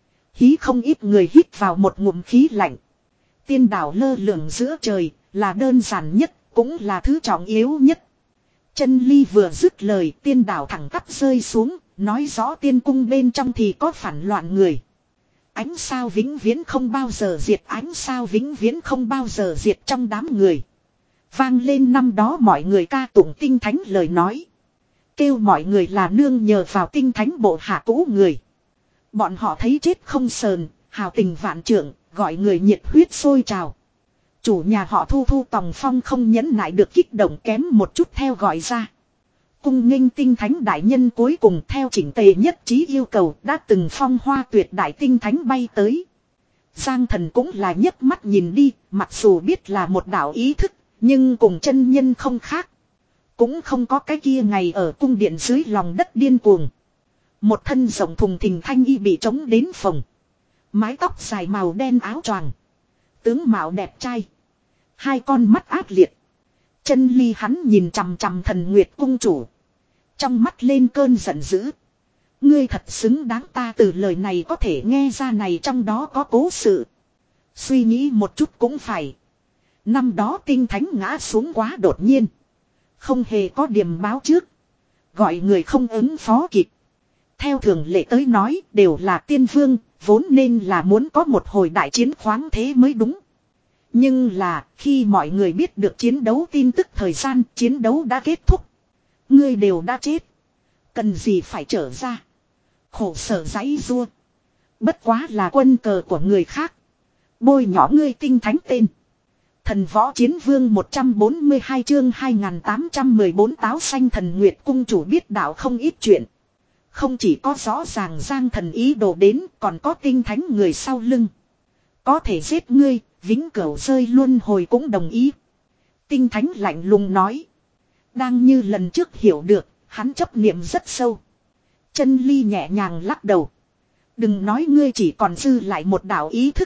S1: Hí không ít người hít vào một ngụm khí lạnh. Tiên đảo lơ lửng giữa trời, là đơn giản nhất, cũng là thứ trọng yếu nhất. Chân Ly vừa dứt lời, tiên đảo thẳng tắp rơi xuống, nói rõ tiên cung bên trong thì có phản loạn người. Ánh sao vĩnh viễn không bao giờ diệt, ánh sao vĩnh viễn không bao giờ diệt trong đám người. Vang lên năm đó mọi người ca tụng tinh thánh lời nói. Kêu mọi người là nương nhờ vào tinh thánh bộ hạ cũ người. Bọn họ thấy chết không sờn, hào tình vạn trượng, gọi người nhiệt huyết sôi trào. Chủ nhà họ Thu Thu Tòng Phong không nhẫn nại được kích động kém một chút theo gọi ra. Cung nghênh tinh thánh đại nhân cuối cùng theo chỉnh tề nhất trí yêu cầu đã từng phong hoa tuyệt đại tinh thánh bay tới. Giang thần cũng là nhấc mắt nhìn đi, mặc dù biết là một đạo ý thức, nhưng cùng chân nhân không khác. Cũng không có cái kia ngày ở cung điện dưới lòng đất điên cuồng. Một thân rộng thùng thình thanh y bị trống đến phòng. Mái tóc dài màu đen áo choàng. Tướng mạo đẹp trai. Hai con mắt ác liệt. Chân Ly hắn nhìn chằm chằm thần Nguyệt cung chủ. Trong mắt lên cơn giận dữ. Ngươi thật xứng đáng, ta từ lời này có thể nghe ra này trong đó có cố sự. Suy nghĩ một chút cũng phải. Năm đó tinh thánh ngã xuống quá đột nhiên. Không hề có điểm báo trước. Gọi người không ứng phó kịp. Theo thường lệ tới nói đều là tiên vương, vốn nên là muốn có một hồi đại chiến khoáng thế mới đúng. Nhưng là khi mọi người biết được chiến đấu tin tức thời gian, chiến đấu đã kết thúc. Ngươi đều đã chết. Cần gì phải trở ra. Khổ sở giãy giụa. Bất quá là quân cờ của người khác. Bôi nhỏ ngươi tinh thánh tên. Thần võ chiến vương một trăm bốn mươi hai chương hai nghìn tám trăm mười bốn táo xanh thần Nguyệt cung chủ biết đạo không ít chuyện. Không chỉ có rõ ràng Giang thần ý đồ đến, còn có tinh thánh người sau lưng. Có thể giết ngươi, vĩnh cửu rơi luân hồi cũng đồng ý. Tinh thánh lạnh lùng nói. Đang như lần trước hiểu được, hắn chấp niệm rất sâu. Chân Ly nhẹ nhàng lắc đầu. Đừng nói ngươi chỉ còn dư lại một đạo ý thức.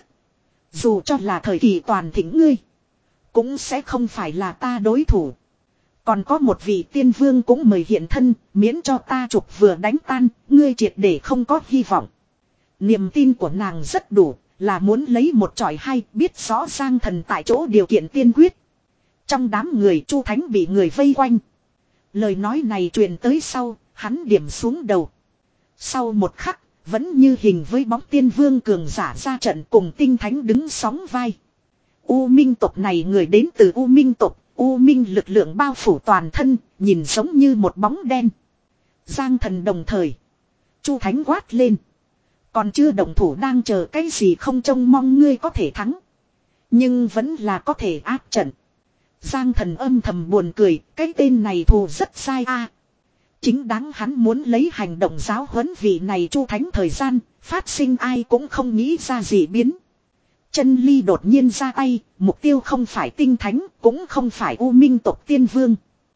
S1: Dù cho là thời kỳ toàn thịnh ngươi, cũng sẽ không phải là ta đối thủ. Còn có một vị tiên vương cũng mời hiện thân, miễn cho ta trục vừa đánh tan, ngươi triệt để không có hy vọng. Niềm tin của nàng rất đủ, là muốn lấy một chọi hai, biết rõ Giang thần tại chỗ điều kiện tiên quyết. Trong đám người Chu Thánh bị người vây quanh. Lời nói này truyền tới sau, hắn điểm xuống đầu. Sau một khắc, vẫn như hình với bóng tiên vương cường giả ra trận cùng tinh thánh đứng sóng vai. U Minh tộc này người đến từ U Minh tộc, U Minh lực lượng bao phủ toàn thân, nhìn giống như một bóng đen. Giang thần đồng thời. Chu Thánh quát lên. Còn chưa động thủ đang chờ cái gì không trông mong ngươi có thể thắng. Nhưng vẫn là có thể áp trận. Giang thần âm thầm buồn cười, cái tên này thù rất sai a. Chính đáng hắn muốn lấy hành động giáo huấn vị này Chu Thánh thời gian, phát sinh ai cũng không nghĩ ra gì biến. Chân Ly đột nhiên ra tay, mục tiêu không phải tinh thánh, cũng không phải U Minh tộc tiên vương.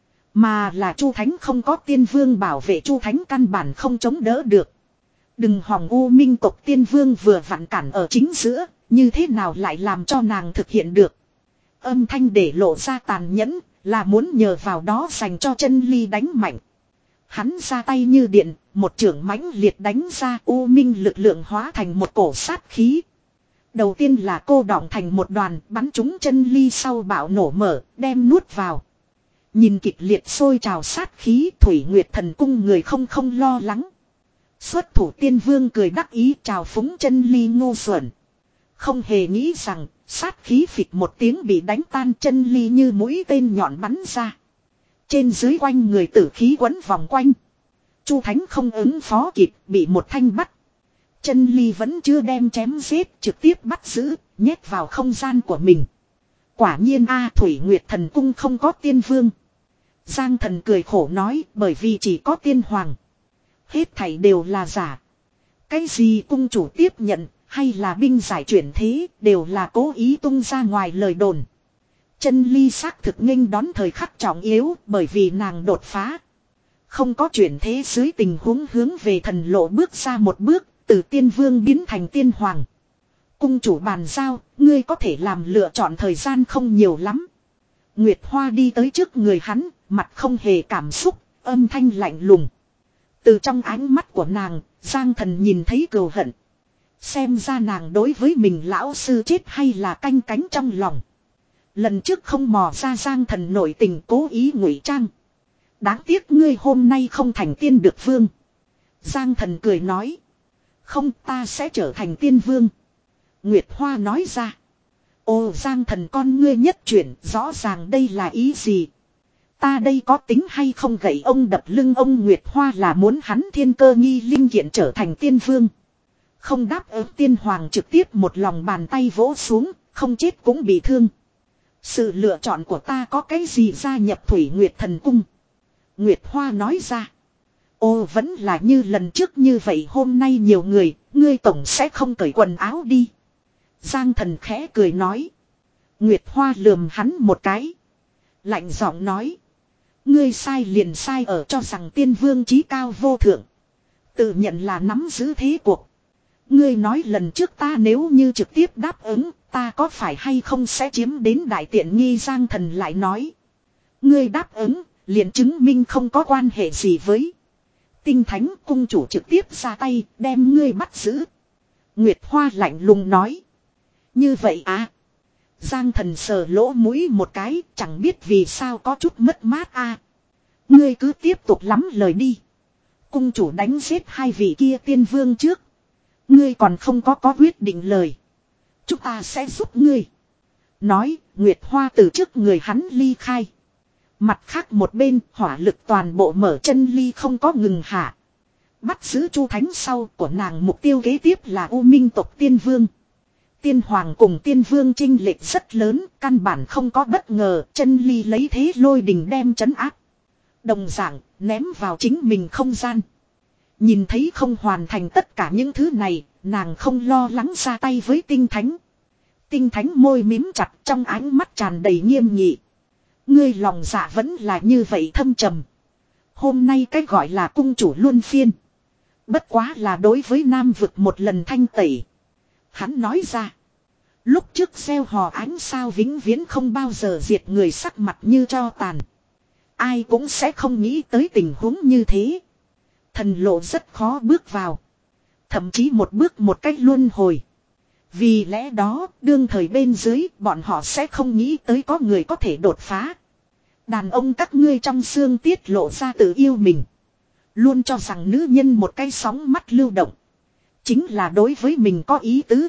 S1: Mà là Chu Thánh không có tiên vương bảo vệ Chu Thánh căn bản không chống đỡ được. Đừng hòng U Minh tộc tiên vương vừa vặn cản ở chính giữa, như thế nào lại làm cho nàng thực hiện được. Âm thanh để lộ ra tàn nhẫn, là muốn nhờ vào đó dành cho Chân Ly đánh mạnh. Hắn ra tay như điện, một chưởng mãnh liệt đánh ra, U Minh lực lượng hóa thành một cổ sát khí. Đầu tiên là cô đọng thành một đoàn, bắn trúng Chân Ly sau bạo nổ mở, đem nuốt vào. Nhìn kịch liệt sôi trào sát khí, Thủy Nguyệt Thần Cung người không không lo lắng. Xuất thủ tiên vương cười đắc ý chào phúng Chân Ly ngu xuẩn. Không hề nghĩ rằng, sát khí phịch một tiếng bị đánh tan, Chân Ly như mũi tên nhọn bắn ra. Trên dưới quanh người tử khí quấn vòng quanh. Chu Thánh không ứng phó kịp, bị một thanh bắt. Chân Ly vẫn chưa đem chém giết, trực tiếp bắt giữ, nhét vào không gian của mình. Quả nhiên a, Thủy Nguyệt Thần Cung không có tiên vương. Giang thần cười khổ nói, bởi vì chỉ có tiên hoàng. Hết thảy đều là giả. Cái gì cung chủ tiếp nhận, hay là binh giải chuyển thế, đều là cố ý tung ra ngoài lời đồn. Chân Ly xác thực nghênh đón thời khắc trọng yếu, bởi vì nàng đột phá. Không có chuyển thế dưới tình huống hướng về thần lộ bước ra một bước, từ tiên vương biến thành tiên hoàng. Cung chủ bàn giao, ngươi có thể làm lựa chọn thời gian không nhiều lắm. Nguyệt Hoa đi tới trước người hắn, mặt không hề cảm xúc, âm thanh lạnh lùng. Từ trong ánh mắt của nàng, Giang thần nhìn thấy cừu hận. Xem ra nàng đối với mình lão sư chết hay là canh cánh trong lòng. Lần trước không mò ra Giang thần nội tình, cố ý ngụy trang. Đáng tiếc ngươi hôm nay không thành tiên được vương. Giang thần cười nói. Không, ta sẽ trở thành tiên vương. Nguyệt Hoa nói ra. Ồ, Giang thần con ngươi nhất chuyển, rõ ràng đây là ý gì. Ta đây có tính hay không gậy ông đập lưng ông. Nguyệt Hoa là muốn hắn thiên cơ nghi linh kiện trở thành tiên vương. Không đáp ứng, tiên hoàng trực tiếp một lòng bàn tay vỗ xuống, không chết cũng bị thương. Sự lựa chọn của ta có cái gì gia nhập Thủy Nguyệt Thần Cung. Nguyệt Hoa nói ra. Ồ, vẫn là như lần trước như vậy, hôm nay nhiều người, ngươi tổng sẽ không cởi quần áo đi. Giang thần khẽ cười nói. Nguyệt Hoa lườm hắn một cái. Lạnh giọng nói. Ngươi sai liền sai ở cho rằng tiên vương chí cao vô thượng. Tự nhận là nắm giữ thế cuộc. Ngươi nói lần trước ta nếu như trực tiếp đáp ứng, ta có phải hay không sẽ chiếm đến đại tiện nghi. Giang thần lại nói. Ngươi đáp ứng, liền chứng minh không có quan hệ gì với. Tinh thánh cung chủ trực tiếp ra tay, đem ngươi bắt giữ. Nguyệt Hoa lạnh lùng nói. Như vậy à. Giang thần sờ lỗ mũi một cái, chẳng biết vì sao có chút mất mát a. Ngươi cứ tiếp tục lắm lời đi. Cung chủ đánh giết hai vị kia tiên vương trước. Ngươi còn không có có quyết định lời. Chúng ta sẽ giúp ngươi. Nói, Nguyệt Hoa từ trước người hắn ly khai. Mặt khác một bên, hỏa lực toàn bộ mở. Chân Ly không có ngừng hạ. Bắt giữ Chu Thánh sau của nàng, mục tiêu kế tiếp là U Minh tộc tiên vương. Tiên hoàng cùng tiên vương chênh lệch rất lớn, căn bản không có bất ngờ. Chân Ly lấy thế lôi đình đem trấn áp. Đồng dạng, ném vào chính mình không gian. Nhìn thấy không hoàn thành tất cả những thứ này, nàng không lo lắng ra tay với tinh thánh. Tinh thánh môi mím chặt, trong ánh mắt tràn đầy nghiêm nghị. Ngươi lòng dạ vẫn là như vậy thâm trầm. Hôm nay cái gọi là cung chủ luân phiên. Bất quá là đối với Nam vực một lần thanh tẩy. Hắn nói ra. Lúc trước gieo hò ánh sao vĩnh viễn không bao giờ diệt người, sắc mặt như tro tàn. Ai cũng sẽ không nghĩ tới tình huống như thế. Thần lộ rất khó bước vào. Thậm chí một bước một cách luân hồi. Vì lẽ đó, đương thời bên dưới, bọn họ sẽ không nghĩ tới có người có thể đột phá. Đàn ông các ngươi trong xương tiết lộ ra tự yêu mình. Luôn cho rằng nữ nhân một cái sóng mắt lưu động. Chính là đối với mình có ý tứ.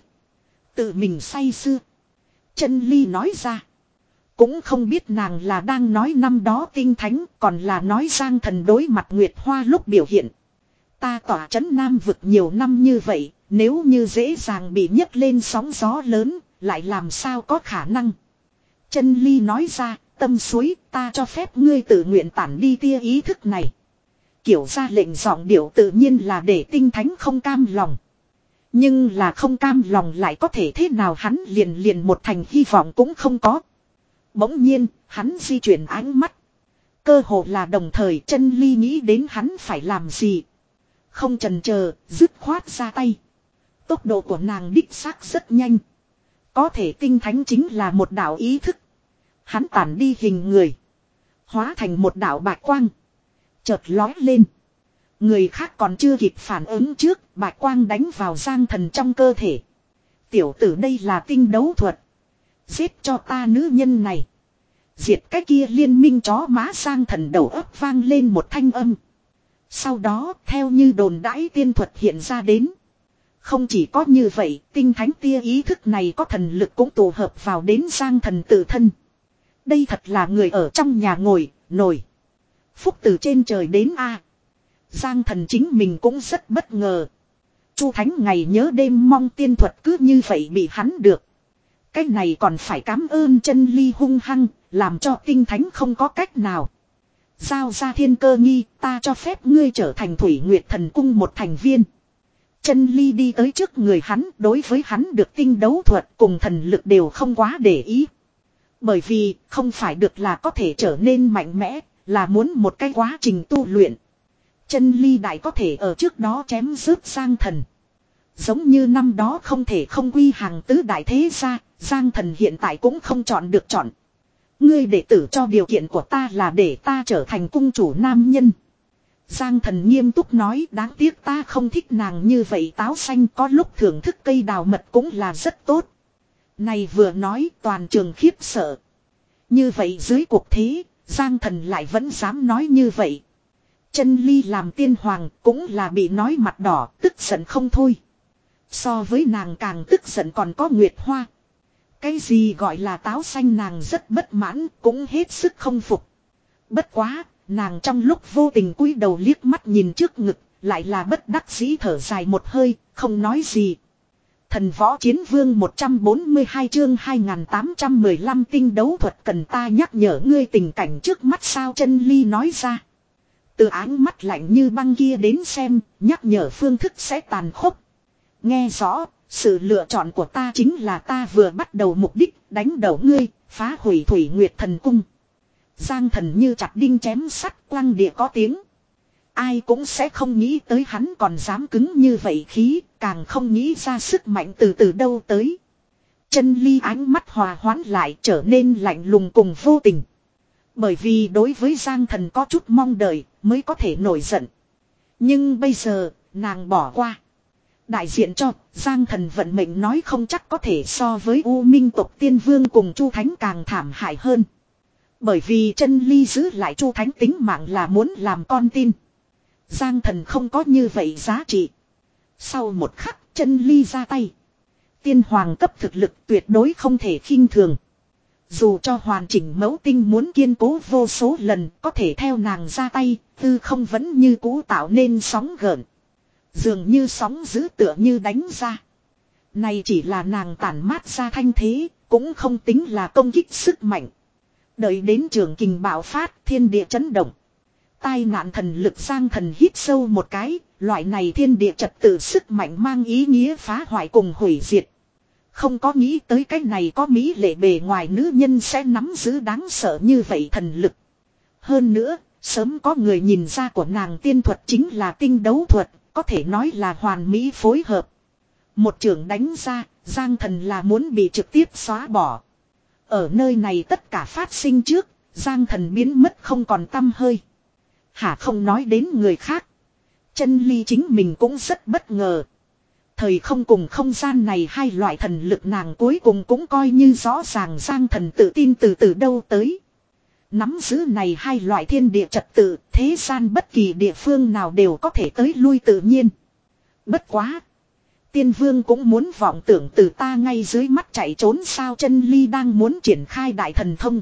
S1: Tự mình say sưa. Chân Ly nói ra. Cũng không biết nàng là đang nói năm đó tinh thánh còn là nói Giang Thần đối mặt Nguyệt Hoa lúc biểu hiện. Ta tỏa trấn Nam vực nhiều năm như vậy, nếu như dễ dàng bị nhấc lên sóng gió lớn, lại làm sao có khả năng. Chân Ly nói ra, tâm suối, ta cho phép ngươi tự nguyện tản đi tia ý thức này. Kiểu ra lệnh giọng điệu tự nhiên là để tinh thánh không cam lòng. Nhưng là không cam lòng lại có thể thế nào, hắn liền liền một thành hy vọng cũng không có. Bỗng nhiên, hắn di chuyển ánh mắt. Cơ hồ là đồng thời Chân Ly nghĩ đến hắn phải làm gì. Không chần chờ, dứt khoát ra tay. Tốc độ của nàng đích xác rất nhanh. Có thể tinh thánh chính là một đạo ý thức. Hắn tản đi hình người. Hóa thành một đạo bạch quang. Chợt lói lên. Người khác còn chưa kịp phản ứng trước, bạch quang đánh vào Giang Thần trong cơ thể. Tiểu tử, đây là tinh đấu thuật. Giết cho ta nữ nhân này. Diệt cái kia liên minh chó má. Giang Thần đầu óc vang lên một thanh âm. Sau đó, theo như đồn đãi tiên thuật hiện ra đến. Không chỉ có như vậy, tinh thánh tia ý thức này có thần lực cũng tụ hợp vào đến Giang Thần tự thân. Đây thật là người ở trong nhà ngồi, nổi. Phúc từ trên trời đến a. Giang Thần chính mình cũng rất bất ngờ. Chu Thánh ngày nhớ đêm mong tiên thuật cứ như vậy bị hắn được. Cái này còn phải cảm ơn Chân Ly hung hăng, làm cho tinh thánh không có cách nào. Giao ra thiên cơ nghi, ta cho phép ngươi trở thành Thủy Nguyệt Thần Cung một thành viên. Chân Ly đi tới trước người hắn, đối với hắn được tinh đấu thuật cùng thần lực đều không quá để ý. Bởi vì không phải được là có thể trở nên mạnh mẽ, là muốn một cái quá trình tu luyện. Chân Ly đại có thể ở trước đó chém rớt Giang Thần. Giống như năm đó không thể không quy hàng tứ đại thế gia, Giang Thần hiện tại cũng không chọn được chọn. Ngươi đệ tử cho điều kiện của ta là để ta trở thành cung chủ nam nhân. Giang Thần nghiêm túc nói, đáng tiếc ta không thích nàng như vậy táo xanh, có lúc thưởng thức cây đào mật cũng là rất tốt. Này vừa nói toàn trường khiếp sợ. Như vậy dưới cuộc thế, Giang Thần lại vẫn dám nói như vậy. Chân Ly làm tiên hoàng cũng là bị nói mặt đỏ, tức giận không thôi. So với nàng càng tức giận còn có Nguyệt Hoa. Cái gì gọi là táo xanh nàng rất bất mãn, cũng hết sức không phục. Bất quá, nàng trong lúc vô tình cúi đầu liếc mắt nhìn trước ngực, lại là bất đắc dĩ thở dài một hơi, không nói gì. Thần võ chiến vương một trăm bốn mươi hai chương hai nghìn tám trăm mười lăm tinh đấu thuật, cần ta nhắc nhở ngươi tình cảnh trước mắt sao? Chân Ly nói ra. Từ áng mắt lạnh như băng kia đến xem, nhắc nhở phương thức sẽ tàn khốc. Nghe rõ, sự lựa chọn của ta chính là ta vừa bắt đầu mục đích, đánh đầu ngươi, phá hủy Thủy Nguyệt Thần Cung. Giang Thần như chặt đinh chém sắt, quăng địa có tiếng. Ai cũng sẽ không nghĩ tới hắn còn dám cứng như vậy khí, càng không nghĩ ra sức mạnh từ từ đâu tới. Chân Ly ánh mắt hòa hoãn lại, trở nên lạnh lùng cùng vô tình. Bởi vì đối với Giang Thần có chút mong đợi mới có thể nổi giận. Nhưng bây giờ, nàng bỏ qua. Đại diện cho Giang Thần vận mệnh nói không chắc có thể so với U Minh tộc Tiên Vương cùng Chu Thánh càng thảm hại hơn. Bởi vì Chân Ly giữ lại Chu Thánh tính mạng là muốn làm con tin. Giang Thần không có như vậy giá trị. Sau một khắc, Chân Ly ra tay. Tiên hoàng cấp thực lực tuyệt đối không thể khinh thường. Dù cho hoàn chỉnh mẫu tinh muốn kiên cố vô số lần, có thể theo nàng ra tay, tư không vẫn như cũ tạo nên sóng gợn. Dường như sóng dữ tựa như đánh ra. Này chỉ là nàng tản mát ra thanh thế, cũng không tính là công kích sức mạnh. Đợi đến trường kình bạo phát, thiên địa chấn động. Tai nạn thần lực Giang Thần hít sâu một cái, loại này thiên địa trật tự sức mạnh mang ý nghĩa phá hoại cùng hủy diệt. Không có nghĩ tới cái này có mỹ lệ bề ngoài nữ nhân sẽ nắm giữ đáng sợ như vậy thần lực. Hơn nữa, sớm có người nhìn ra của nàng tiên thuật chính là tinh đấu thuật, có thể nói là hoàn mỹ phối hợp. Một trường đánh ra, Giang Thần là muốn bị trực tiếp xóa bỏ. Ở nơi này tất cả phát sinh trước, Giang Thần biến mất không còn tăm hơi. Hả, không nói đến người khác. Chân Ly chính mình cũng rất bất ngờ. Thời không cùng không gian này hai loại thần lực nàng cuối cùng cũng coi như rõ ràng. Giang Thần tự tin từ từ đâu tới. Nắm giữ này hai loại thiên địa trật tự, thế gian bất kỳ địa phương nào đều có thể tới lui tự nhiên. Bất quá. Tiên vương cũng muốn vọng tưởng từ ta ngay dưới mắt chạy trốn sao, Chân Ly đang muốn triển khai đại thần thông.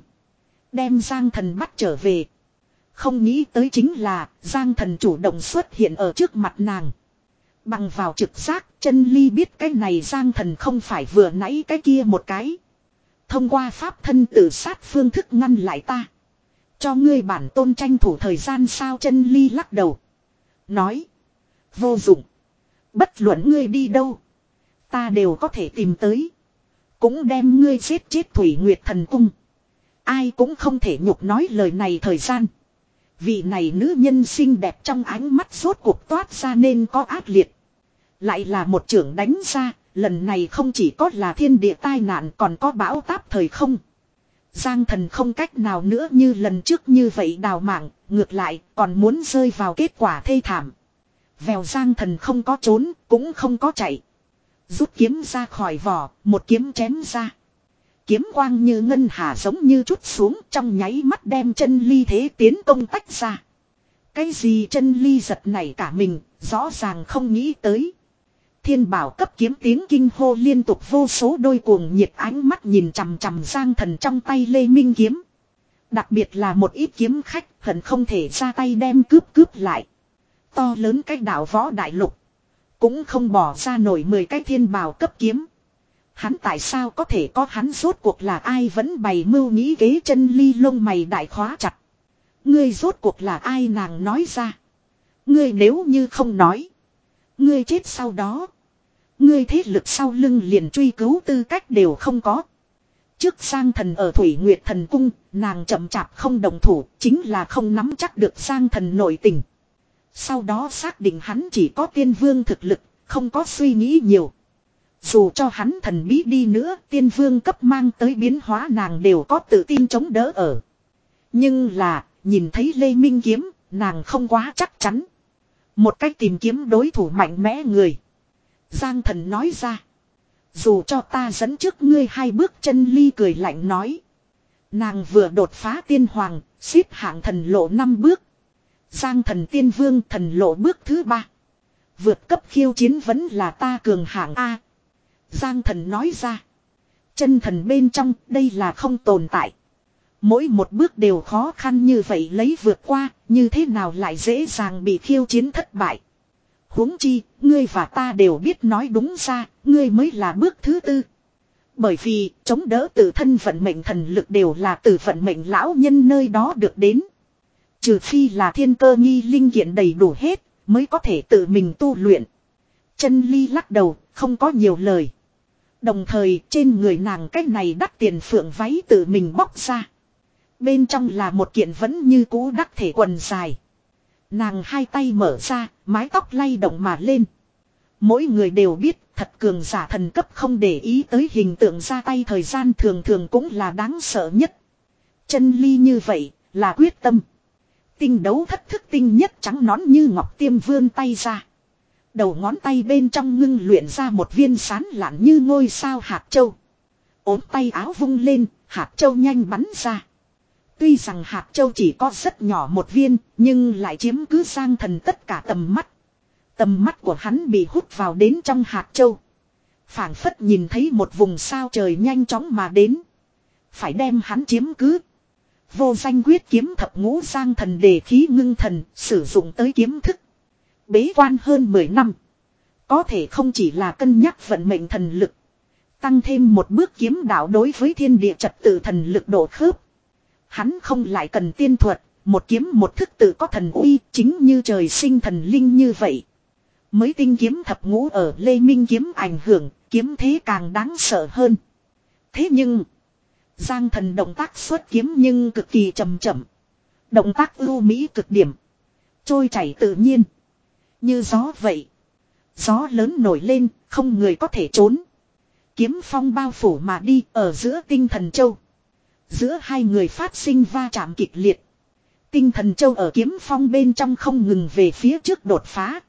S1: Đem Giang Thần bắt trở về. Không nghĩ tới chính là Giang Thần chủ động xuất hiện ở trước mặt nàng. Bằng vào trực giác, Chân Ly biết cái này Giang Thần không phải vừa nãy cái kia một cái. Thông qua pháp thân tự sát phương thức ngăn lại ta. Cho ngươi bản tôn tranh thủ thời gian sao, Chân Ly lắc đầu. Nói. Vô dụng. Bất luận ngươi đi đâu. Ta đều có thể tìm tới. Cũng đem ngươi giết chết Thủy Nguyệt Thần Cung. Ai cũng không thể nhục nói lời này thời gian. Vị này nữ nhân xinh đẹp trong ánh mắt rốt cuộc toát ra nên có ác liệt. Lại là một trưởng đánh ra. Lần này không chỉ có là thiên địa tai nạn còn có bão táp thời không. Giang Thần không cách nào nữa như lần trước như vậy đào mạng. Ngược lại còn muốn rơi vào kết quả thê thảm. Vèo, Giang Thần không có trốn cũng không có chạy. Rút kiếm ra khỏi vỏ, một kiếm chém ra. Kiếm quang như ngân hà giống như trút xuống, trong nháy mắt đem Chân Ly thế tiến công tách ra. Cái gì? Chân Ly giật nảy cả mình, rõ ràng không nghĩ tới. Thiên bảo cấp kiếm tiếng kinh hô liên tục, vô số đôi cuồng nhiệt ánh mắt nhìn chằm chằm Giang Thần trong tay Lê Minh kiếm. Đặc biệt là một ít kiếm khách hận không thể ra tay đem cướp cướp lại. To lớn cái đảo võ đại lục. Cũng không bỏ ra nổi mười cái thiên bào cấp kiếm. Hắn tại sao có thể có, hắn rốt cuộc là ai vẫn bày mưu nghĩ kế. Chân Ly lông mày đại khóa chặt. Ngươi rốt cuộc là ai, nàng nói ra. Ngươi nếu như không nói. Ngươi chết sau đó. Ngươi thế lực sau lưng liền truy cứu tư cách đều không có. Trước Giang Thần ở Thủy Nguyệt Thần Cung, nàng chậm chạp không đồng thủ, chính là không nắm chắc được Giang Thần nội tình. Sau đó xác định hắn chỉ có tiên vương thực lực, không có suy nghĩ nhiều. Dù cho hắn thần bí đi nữa, tiên vương cấp mang tới biến hóa nàng đều có tự tin chống đỡ ở. Nhưng là, nhìn thấy Lê Minh kiếm, nàng không quá chắc chắn. Một cách tìm kiếm đối thủ mạnh mẽ người. Giang Thần nói ra. Dù cho ta dẫn trước ngươi hai bước, Chân Ly cười lạnh nói. Nàng vừa đột phá tiên hoàng, xếp hạng thần lộ năm bước. Giang Thần tiên vương thần lộ bước thứ ba. Vượt cấp khiêu chiến vẫn là ta cường hạng A. Giang Thần nói ra. Chân thần bên trong đây là không tồn tại. Mỗi một bước đều khó khăn như vậy lấy vượt qua, như thế nào lại dễ dàng bị khiêu chiến thất bại. Huống chi, ngươi và ta đều biết nói đúng ra, ngươi mới là bước thứ tư. Bởi vì, chống đỡ tự thân vận mệnh thần lực đều là từ vận mệnh lão nhân nơi đó được đến. Trừ phi là thiên cơ nghi linh kiện đầy đủ hết, mới có thể tự mình tu luyện. Chân Ly lắc đầu, không có nhiều lời. Đồng thời, trên người nàng cách này đắt tiền phượng váy tự mình bóc ra. Bên trong là một kiện vẫn như cũ đắc thể quần dài. Nàng hai tay mở ra, mái tóc lay động mà lên. Mỗi người đều biết, thật cường giả thần cấp không để ý tới hình tượng ra tay thời gian thường thường cũng là đáng sợ nhất. Chân Ly như vậy, là quyết tâm. Tinh đấu thất thức tinh nhất trắng nón như ngọc tiêm vươn tay ra. Đầu ngón tay bên trong ngưng luyện ra một viên sán lạn như ngôi sao hạt châu. Ốm tay áo vung lên, hạt châu nhanh bắn ra. Tuy rằng hạt châu chỉ có rất nhỏ một viên, nhưng lại chiếm cứ Giang Thần tất cả tầm mắt. Tầm mắt của hắn bị hút vào đến trong hạt châu. Phảng phất nhìn thấy một vùng sao trời nhanh chóng mà đến. Phải đem hắn chiếm cứ. Vô danh quyết kiếm thập ngũ Giang Thần đề khí ngưng thần, sử dụng tới kiếm thức. Bế quan hơn mười năm. Có thể không chỉ là cân nhắc vận mệnh thần lực. Tăng thêm một bước kiếm đạo đối với thiên địa trật tự thần lực độ khớp. Hắn không lại cần tiên thuật, một kiếm một thức tự có thần uy, chính như trời sinh thần linh như vậy. Mới tinh kiếm thập ngũ ở Lê Minh kiếm ảnh hưởng, kiếm thế càng đáng sợ hơn. Thế nhưng, Giang Thần động tác xuất kiếm nhưng cực kỳ chậm chậm. Động tác ưu mỹ cực điểm. Trôi chảy tự nhiên. Như gió vậy. Gió lớn nổi lên, không người có thể trốn. Kiếm phong bao phủ mà đi ở giữa tinh thần châu. Giữa hai người phát sinh va chạm kịch liệt. Tinh thần châu ở kiếm phong bên trong không ngừng về phía trước đột phá.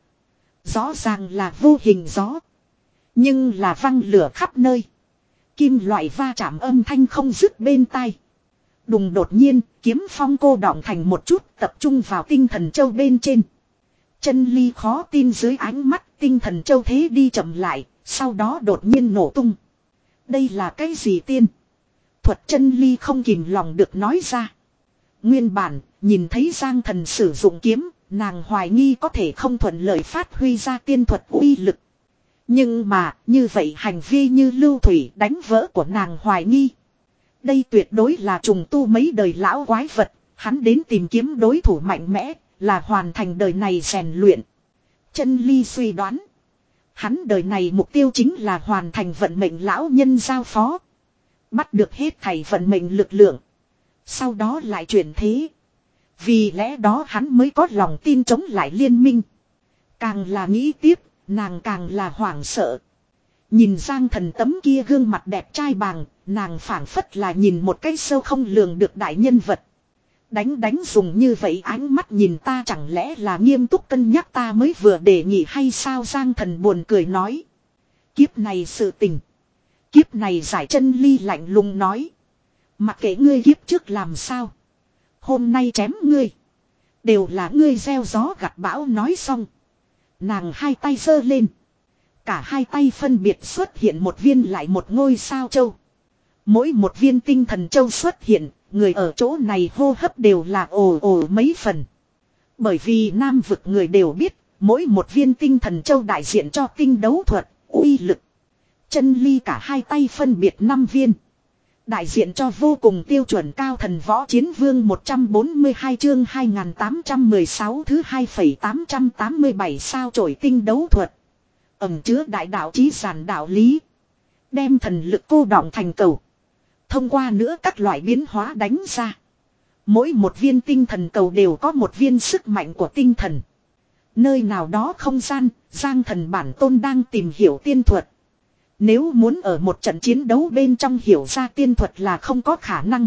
S1: Rõ ràng là vô hình gió. Nhưng là văng lửa khắp nơi. Kim loại va chạm âm thanh không dứt bên tai. Đùng đột nhiên, kiếm phong cô đọng thành một chút tập trung vào tinh thần châu bên trên. Chân Ly khó tin dưới ánh mắt tinh thần châu thế đi chậm lại, sau đó đột nhiên nổ tung. Đây là cái gì tiên? Thuật Chân Ly không kìm lòng được nói ra. Nguyên bản, nhìn thấy Giang Thần sử dụng kiếm, nàng hoài nghi có thể không thuận lợi phát huy ra tiên thuật uy lực. Nhưng mà, như vậy hành vi như lưu thủy đánh vỡ của nàng hoài nghi. Đây tuyệt đối là trùng tu mấy đời lão quái vật, hắn đến tìm kiếm đối thủ mạnh mẽ, là hoàn thành đời này rèn luyện. Chân Ly suy đoán. Hắn đời này mục tiêu chính là hoàn thành vận mệnh lão nhân giao phó. Bắt được hết thảy vận mệnh lực lượng. Sau đó lại chuyển thế. Vì lẽ đó hắn mới có lòng tin chống lại liên minh. Càng là nghĩ tiếp, nàng càng là hoảng sợ. Nhìn Giang Thần tấm kia gương mặt đẹp trai bàng, nàng phảng phất là nhìn một cái sâu không lường được đại nhân vật. Đánh đánh dùng như vậy ánh mắt nhìn ta chẳng lẽ là nghiêm túc cân nhắc ta mới vừa đề nghị hay sao? Giang Thần buồn cười nói. Kiếp này sự tình. Kiếp này giải. Chân Ly lạnh lùng nói. Mặc kệ ngươi kiếp trước làm sao. Hôm nay chém ngươi. Đều là ngươi gieo gió gặt bão. Nói xong. Nàng hai tay giơ lên. Cả hai tay phân biệt xuất hiện một viên lại một ngôi sao châu. Mỗi một viên tinh thần châu xuất hiện, người ở chỗ này hô hấp đều là ồ ồ mấy phần. Bởi vì Nam vực người đều biết, mỗi một viên tinh thần châu đại diện cho tinh đấu thuật, uy lực. Chân Ly cả hai tay phân biệt năm viên. Đại diện cho vô cùng tiêu chuẩn cao thần võ chiến vương. Một trăm bốn mươi hai chương hai nghìn tám trăm mười sáu thứ hai phẩy tám trăm tám mươi bảy sao chổi tinh đấu thuật. Ẩm chứa đại đạo chí giản đạo lý. Đem thần lực cô đọng thành cầu. Thông qua nữa các loại biến hóa đánh ra. Mỗi một viên tinh thần cầu đều có một viên sức mạnh của tinh thần. Nơi nào đó không gian, Giang Thần bản tôn đang tìm hiểu tiên thuật. Nếu muốn ở một trận chiến đấu bên trong hiểu ra tiên thuật là không có khả năng.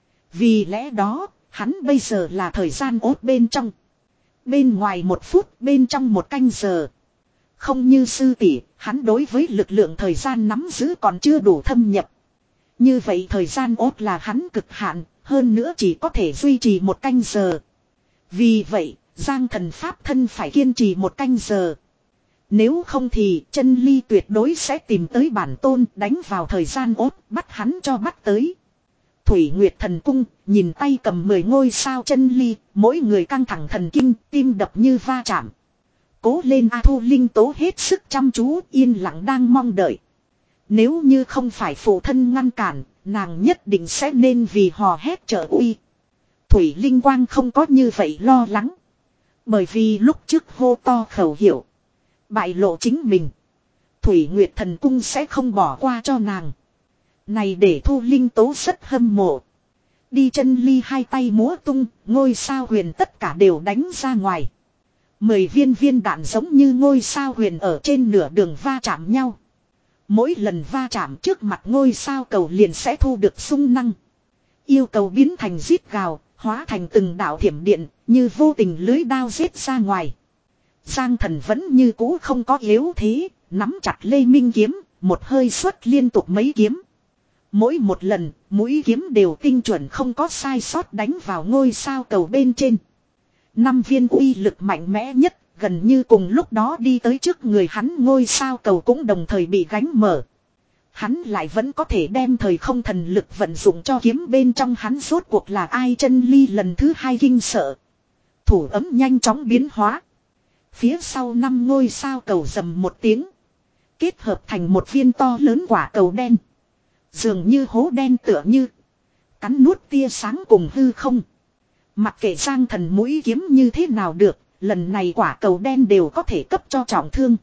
S1: Vì lẽ đó, hắn bây giờ là thời gian ốt bên trong. Bên ngoài một phút, bên trong một canh giờ. Không như sư tỷ, hắn đối với lực lượng thời gian nắm giữ còn chưa đủ thâm nhập. Như vậy thời gian ốt là hắn cực hạn, hơn nữa chỉ có thể duy trì một canh giờ. Vì vậy, Giang Thần pháp thân phải kiên trì một canh giờ. Nếu không thì Chân Ly tuyệt đối sẽ tìm tới bản tôn đánh vào thời gian ốt, bắt hắn cho bắt tới. Thủy Nguyệt Thần Cung, nhìn tay cầm mười ngôi sao Chân Ly, mỗi người căng thẳng thần kinh, tim đập như va chạm. Cố lên A Thu Linh Tố hết sức chăm chú, yên lặng đang mong đợi. Nếu như không phải phụ thân ngăn cản, nàng nhất định sẽ nên vì hò hét trợ uy. Thủy Linh Quang không có như vậy lo lắng. Bởi vì lúc trước hô to khẩu hiệu. Bại lộ chính mình. Thủy Nguyệt Thần Cung sẽ không bỏ qua cho nàng. Này để Thu Linh Tố rất hâm mộ. Đi. Chân Ly hai tay múa tung, ngôi sao huyền tất cả đều đánh ra ngoài. Mười viên viên đạn giống như ngôi sao huyền ở trên nửa đường va chạm nhau. Mỗi lần va chạm trước mặt ngôi sao cầu liền sẽ thu được xung năng. Yêu cầu biến thành rít gào, hóa thành từng đạo thiểm điện, như vô tình lưới đao giết ra ngoài. Giang Thần vẫn như cũ không có yếu thế, nắm chặt Lê Minh kiếm, một hơi xuất liên tục mấy kiếm. Mỗi một lần, mũi kiếm đều tinh chuẩn không có sai sót đánh vào ngôi sao cầu bên trên. Năm viên uy lực mạnh mẽ nhất, gần như cùng lúc đó đi tới trước người hắn, ngôi sao cầu cũng đồng thời bị gánh mở. Hắn lại vẫn có thể đem thời không thần lực vận dụng cho kiếm bên trong hắn. Rốt cuộc là ai? Chân Ly lần thứ hai kinh sợ. Thủ ấm nhanh chóng biến hóa. Phía sau năm ngôi sao cầu rầm một tiếng. Kết hợp thành một viên to lớn quả cầu đen. Dường như hố đen tựa như. Cắn nuốt tia sáng cùng hư không. Mặc kệ Giang Thần mũi kiếm như thế nào được. Lần này quả cầu đen đều có thể cấp cho trọng thương.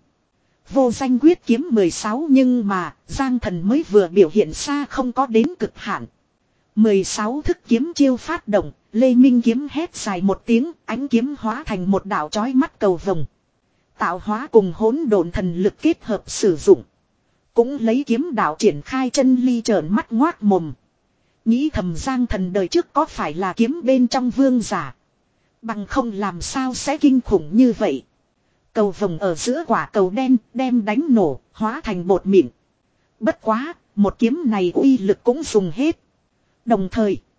S1: Vô danh quyết kiếm mười sáu nhưng mà Giang Thần mới vừa biểu hiện xa không có đến cực hạn. mười sáu thức kiếm chiêu phát động. Lê Minh kiếm hét dài một tiếng, ánh kiếm hóa thành một đạo chói mắt cầu vồng. Tạo hóa cùng hỗn độn thần lực kết hợp sử dụng. Cũng lấy kiếm đạo triển khai. Chân Ly trợn mắt ngoác mồm. Nghĩ thầm Giang Thần đời trước có phải là kiếm bên trong vương giả. Bằng không làm sao sẽ kinh khủng như vậy. Cầu vồng ở giữa quả cầu đen đem đánh nổ, hóa thành bột mịn. Bất quá, một kiếm này uy lực cũng dùng hết. Đồng thời,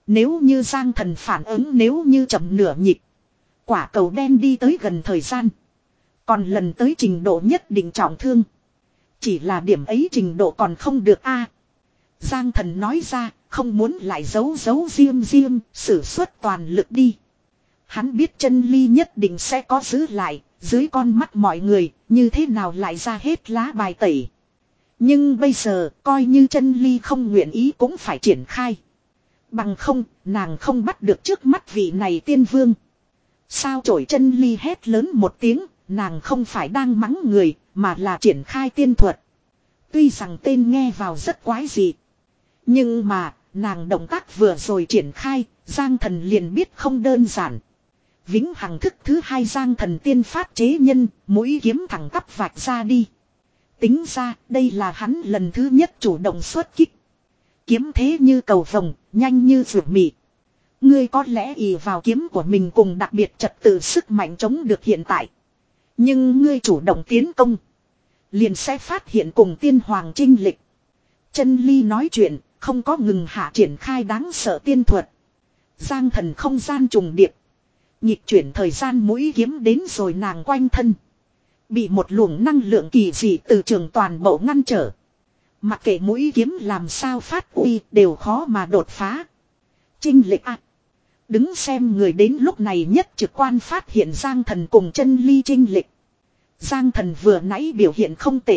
S1: Nếu như Giang Thần phản ứng nếu như chậm nửa nhịp. Quả cầu đen đi tới gần thời gian. Còn lần tới trình độ nhất định trọng thương. Chỉ là điểm ấy trình độ còn không được a. Giang Thần nói ra, không muốn lại giấu giấu riêng riêng, sử xuất toàn lực đi. Hắn biết chân ly nhất định sẽ có giữ lại, dưới con mắt mọi người, như thế nào lại ra hết lá bài tẩy. Nhưng bây giờ, coi như chân ly không nguyện ý cũng phải triển khai. Bằng không, nàng không bắt được trước mắt vị này tiên vương. Sao chổi chân ly hét lớn một tiếng, nàng không phải đang mắng người, mà là triển khai tiên thuật. Tuy rằng tên nghe vào rất quái dị. Nhưng mà, nàng động tác vừa rồi triển khai, Giang Thần liền biết không đơn giản. Vĩnh hằng thức thứ hai Giang Thần tiên phát chế nhân, mũi kiếm thẳng tắp vạch ra đi. Tính ra, đây là hắn lần thứ nhất chủ động xuất kích. Kiếm thế như cầu vồng, nhanh như rượu mị. Ngươi có lẽ ỷ vào kiếm của mình cùng đặc biệt trật tự sức mạnh chống được hiện tại. Nhưng ngươi chủ động tiến công. Liền sẽ phát hiện cùng tiên hoàng chinh lịch. Chân ly nói chuyện, không có ngừng hạ triển khai đáng sợ tiên thuật. Giang Thần không gian trùng điệp. Nhịp chuyển thời gian mũi kiếm đến rồi nàng quanh thân. Bị một luồng năng lượng kỳ dị từ trường toàn bộ ngăn trở. Mặc kệ mũi kiếm làm sao phát uy đều khó mà đột phá. Chinh lịch ạ. Đứng xem người đến lúc này nhất trực quan phát hiện Giang Thần cùng chân ly chinh lịch. Giang Thần vừa nãy biểu hiện không tệ.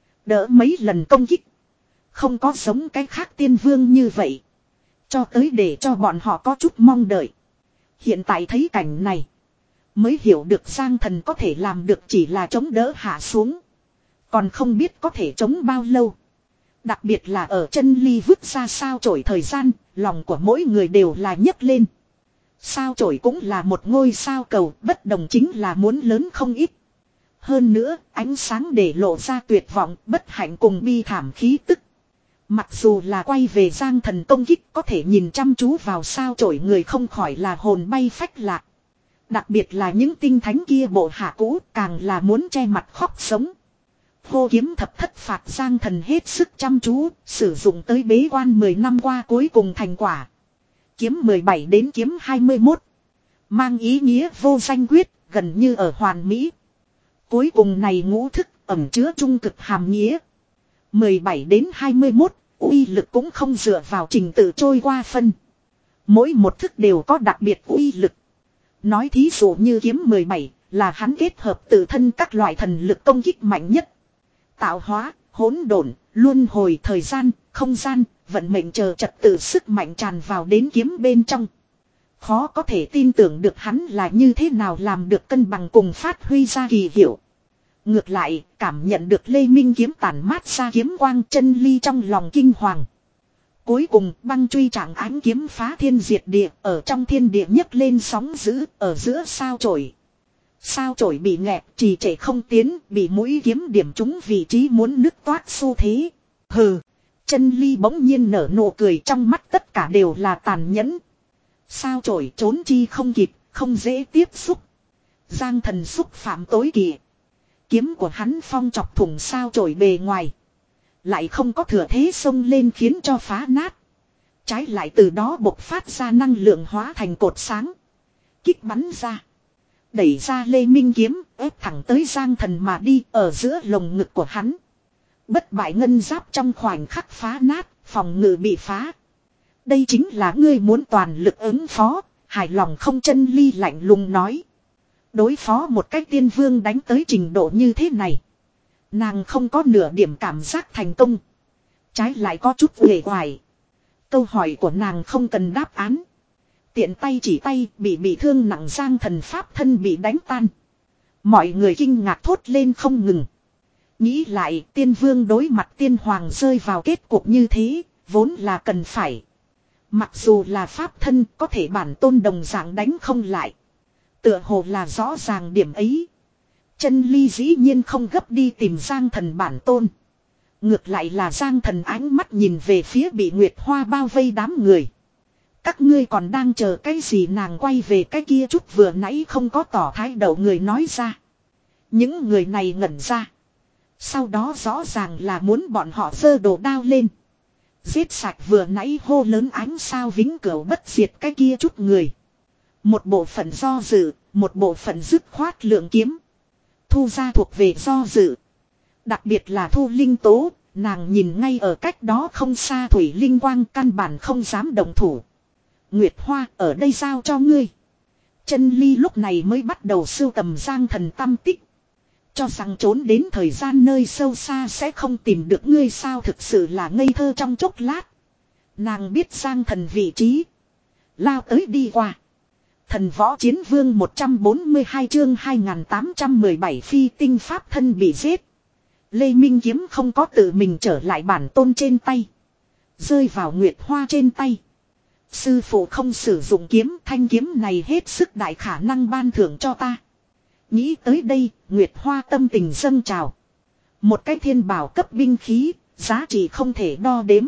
S1: Đỡ mấy lần công kích. Không có giống cái khác tiên vương như vậy. Cho tới để cho bọn họ có chút mong đợi. Hiện tại thấy cảnh này. Mới hiểu được Giang Thần có thể làm được chỉ là chống đỡ hạ xuống. Còn không biết có thể chống bao lâu. Đặc biệt là ở chân ly vứt ra sao chổi thời gian. Lòng của mỗi người đều là nhấc lên. Sao chổi cũng là một ngôi sao cầu. Bất đồng chính là muốn lớn không ít. Hơn nữa ánh sáng để lộ ra tuyệt vọng bất hạnh cùng bi thảm khí tức. Mặc dù là quay về Giang Thần công kích có thể nhìn chăm chú vào sao chổi người không khỏi là hồn bay phách lạc. Đặc biệt là những tinh thánh kia bộ hạ cũ càng là muốn che mặt khóc sống. Hô kiếm thập thất phạt Giang Thần hết sức chăm chú, sử dụng tới bế quan mười năm qua cuối cùng thành quả. Kiếm mười bảy đến kiếm hai mươi mốt. Mang ý nghĩa vô danh quyết, gần như ở hoàn mỹ. Cuối cùng này ngũ thức ẩn chứa trung cực hàm nghĩa. mười bảy đến hai mươi mốt, uy lực cũng không dựa vào trình tự trôi qua phân. Mỗi một thức đều có đặc biệt uy lực. Nói thí dụ như kiếm mười bảy là hắn kết hợp tự thân các loại thần lực công kích mạnh nhất. Tạo hóa, hỗn độn, luân hồi thời gian, không gian, vận mệnh chờ trật tự sức mạnh tràn vào đến kiếm bên trong. Khó có thể tin tưởng được hắn là như thế nào làm được cân bằng cùng phát huy ra kỳ hiệu. Ngược lại, cảm nhận được Lê Minh kiếm tản mát ra kiếm quang chân ly trong lòng kinh hoàng. Cuối cùng băng truy trạng ánh kiếm phá thiên diệt địa ở trong thiên địa nhấc lên sóng dữ ở giữa sao chổi. Sao chổi bị nghẹt trì trệ không tiến bị mũi kiếm điểm trúng vị trí muốn nứt toát xu thế. Hừ, chân ly bỗng nhiên nở nụ cười trong mắt tất cả đều là tàn nhẫn. Sao chổi trốn chi không kịp, không dễ tiếp xúc. Giang Thần xúc phạm tối kỵ. Kiếm của hắn phong chọc thủng sao chổi bề ngoài. Lại không có thừa thế xông lên khiến cho phá nát. Trái lại từ đó bộc phát ra năng lượng hóa thành cột sáng. Kích bắn ra. Đẩy ra Lê Minh kiếm ép thẳng tới Giang Thần mà đi ở giữa lồng ngực của hắn. Bất bại ngân giáp trong khoảnh khắc phá nát, phòng ngự bị phá. Đây chính là ngươi muốn toàn lực ứng phó, hài lòng không chân ly lạnh lùng nói. Đối phó một cách tiên vương đánh tới trình độ như thế này. Nàng không có nửa điểm cảm giác thành công. Trái lại có chút uể oải. Câu hỏi của nàng không cần đáp án. Tiện tay chỉ tay bị bị thương nặng Giang Thần pháp thân bị đánh tan. Mọi người kinh ngạc thốt lên không ngừng. Nghĩ lại tiên vương đối mặt tiên hoàng rơi vào kết cục như thế, vốn là cần phải. Mặc dù là pháp thân có thể bản tôn đồng dạng đánh không lại. Tựa hồ là rõ ràng điểm ấy. Chân ly dĩ nhiên không gấp đi tìm Giang Thần bản tôn. Ngược lại là Giang Thần ánh mắt nhìn về phía bị Nguyệt Hoa bao vây đám người. Các ngươi còn đang chờ cái gì nàng quay về cái kia chút vừa nãy không có tỏ thái độ người nói ra. Những người này ngẩn ra. Sau đó rõ ràng là muốn bọn họ giơ đồ đao lên. Giết sạch vừa nãy hô lớn ánh sao vĩnh cửu bất diệt cái kia chút người. Một bộ phận do dự, một bộ phận dứt khoát lượng kiếm. Thu ra thuộc về do dự. Đặc biệt là Thu Linh Tố, nàng nhìn ngay ở cách đó không xa Thủy Linh Quang căn bản không dám động thủ. Nguyệt Hoa ở đây giao cho ngươi. Chân Ly lúc này mới bắt đầu sưu tầm Giang Thần tâm tích. Cho rằng trốn đến thời gian nơi sâu xa sẽ không tìm được ngươi sao, thực sự là ngây thơ trong chốc lát. Nàng biết Giang Thần vị trí. Lao tới đi qua. Thần võ chiến vương một trăm bốn mươi hai chương hai nghìn tám trăm mười bảy phi tinh pháp thân bị giết. Lê Minh Kiếm không có tự mình trở lại bản tôn trên tay. Rơi vào Nguyệt Hoa trên tay. Sư phụ không sử dụng kiếm, thanh kiếm này hết sức đại khả năng ban thưởng cho ta. Nghĩ tới đây, Nguyệt Hoa tâm tình dâng trào. Một cái thiên bảo cấp binh khí, giá trị không thể đo đếm.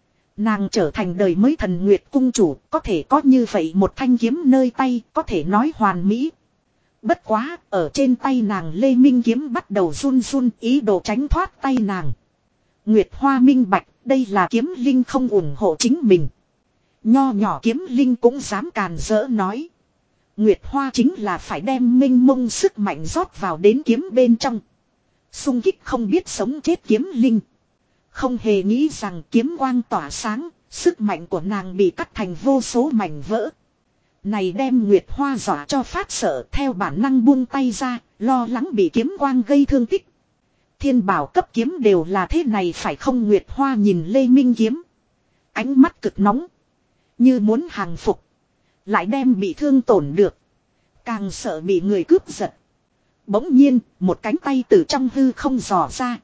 S1: Nàng trở thành đời mới thần Nguyệt cung chủ, có thể có như vậy một thanh kiếm nơi tay, có thể nói hoàn mỹ. Bất quá, ở trên tay nàng Lê Minh Kiếm bắt đầu run run, ý đồ tránh thoát tay nàng. Nguyệt Hoa minh bạch, đây là kiếm linh không ủng hộ chính mình. Nho nhỏ kiếm linh cũng dám càn rỡ nói. Nguyệt Hoa chính là phải đem minh mông sức mạnh rót vào đến kiếm bên trong. Xung kích không biết sống chết kiếm linh. Không hề nghĩ rằng kiếm quang tỏa sáng, sức mạnh của nàng bị cắt thành vô số mảnh vỡ. Này đem Nguyệt Hoa dọa cho phát sợ, theo bản năng buông tay ra, lo lắng bị kiếm quang gây thương tích. Thiên bảo cấp kiếm đều là thế này phải không? Nguyệt Hoa nhìn Lê Minh Kiếm. Ánh mắt cực nóng. Như muốn hàng phục. Lại đem bị thương tổn được. Càng sợ bị người cướp giật. Bỗng nhiên, một cánh tay từ trong hư không dò ra.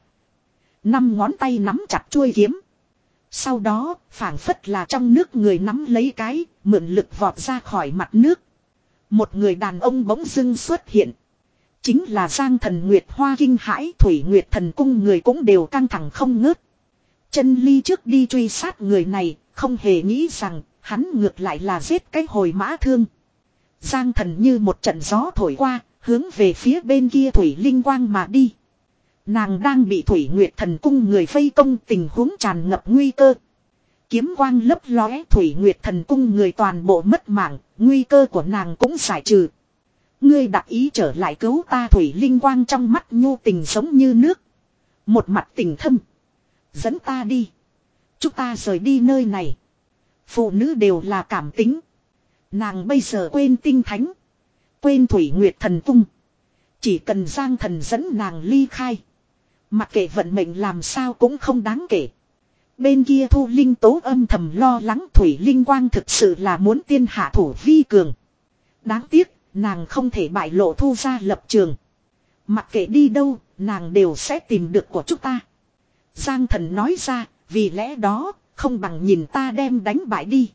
S1: Năm ngón tay nắm chặt chuôi kiếm. Sau đó, phảng phất là trong nước người nắm lấy cái, mượn lực vọt ra khỏi mặt nước. Một người đàn ông bỗng dưng xuất hiện. Chính là Giang Thần. Nguyệt Hoa kinh hãi, Thủy Nguyệt Thần cung người cũng đều căng thẳng không ngớt. Chân Ly trước đi truy sát người này, không hề nghĩ rằng, hắn ngược lại là giết cái hồi mã thương. Giang Thần như một trận gió thổi qua, hướng về phía bên kia Thủy Linh Quang mà đi. Nàng đang bị Thủy Nguyệt Thần cung người vây công, tình huống tràn ngập nguy cơ. Kiếm quang lấp lóe, Thủy Nguyệt Thần cung người toàn bộ mất mạng, nguy cơ của nàng cũng giải trừ. Ngươi đặc ý trở lại cứu ta. Thủy Linh Quang trong mắt nhu tình giống như nước. Một mặt tình thâm. Dẫn ta đi. Chúng ta rời đi nơi này. Phụ nữ đều là cảm tính. Nàng bây giờ quên tinh thánh. Quên Thủy Nguyệt Thần cung. Chỉ cần Giang Thần dẫn nàng ly khai. Mặc kệ vận mệnh làm sao cũng không đáng kể. Bên kia Thu Linh Tố âm thầm lo lắng, Thủy Linh Quang thực sự là muốn tiên hạ thủ vi cường. Đáng tiếc, nàng không thể bại lộ Thu ra lập trường. Mặc kệ đi đâu, nàng đều sẽ tìm được của chúng ta. Giang Thần nói ra, vì lẽ đó, không bằng nhìn ta đem đánh bại đi.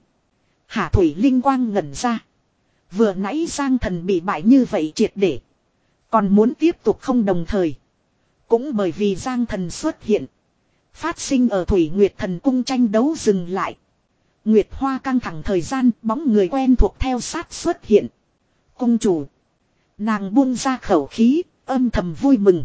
S1: Hạ Thủy Linh Quang ngẩn ra. Vừa nãy Giang Thần bị bại như vậy triệt để. Còn muốn tiếp tục không đồng thời. Cũng bởi vì Giang Thần xuất hiện. Phát sinh ở Thủy Nguyệt Thần cung tranh đấu dừng lại. Nguyệt Hoa căng thẳng thời gian, bóng người quen thuộc theo sát xuất hiện. Cung chủ. Nàng buông ra khẩu khí, âm thầm vui mừng.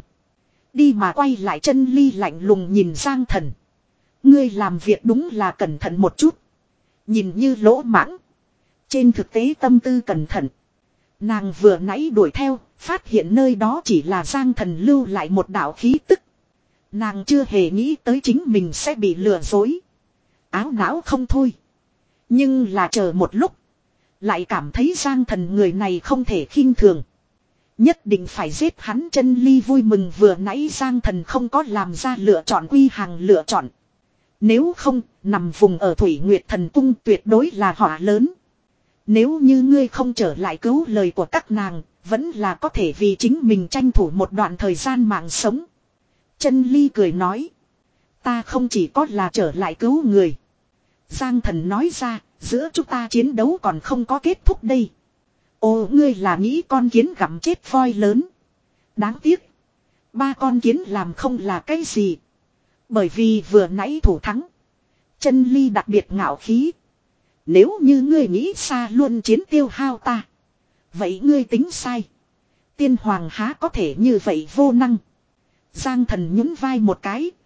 S1: Đi mà quay lại. Chân Ly lạnh lùng nhìn Giang Thần. Ngươi làm việc đúng là cẩn thận một chút. Nhìn như lỗ mãng. Trên thực tế tâm tư cẩn thận. Nàng vừa nãy đuổi theo, phát hiện nơi đó chỉ là Giang Thần lưu lại một đạo khí tức. Nàng chưa hề nghĩ tới chính mình sẽ bị lừa dối. Áo não không thôi. Nhưng là chờ một lúc. Lại cảm thấy Giang Thần người này không thể khinh thường. Nhất định phải giết hắn. Chân Ly vui mừng vừa nãy Giang Thần không có làm ra lựa chọn quy hàng lựa chọn. Nếu không, nằm vùng ở Thủy Nguyệt Thần cung tuyệt đối là họa lớn. Nếu như ngươi không trở lại cứu lời của các nàng, vẫn là có thể vì chính mình tranh thủ một đoạn thời gian mạng sống. Chân Ly cười nói. Ta không chỉ có là trở lại cứu người. Giang Thần nói ra, giữa chúng ta chiến đấu còn không có kết thúc đây. Ồ, ngươi là nghĩ con kiến gặm chết voi lớn. Đáng tiếc. Ba con kiến làm không là cái gì. Bởi vì vừa nãy thủ thắng. Chân Ly đặc biệt ngạo khí. Nếu như ngươi nghĩ xa luôn chiến tiêu hao ta. Vậy ngươi tính sai. Tiên hoàng há có thể như vậy vô năng. Giang Thần nhún vai một cái,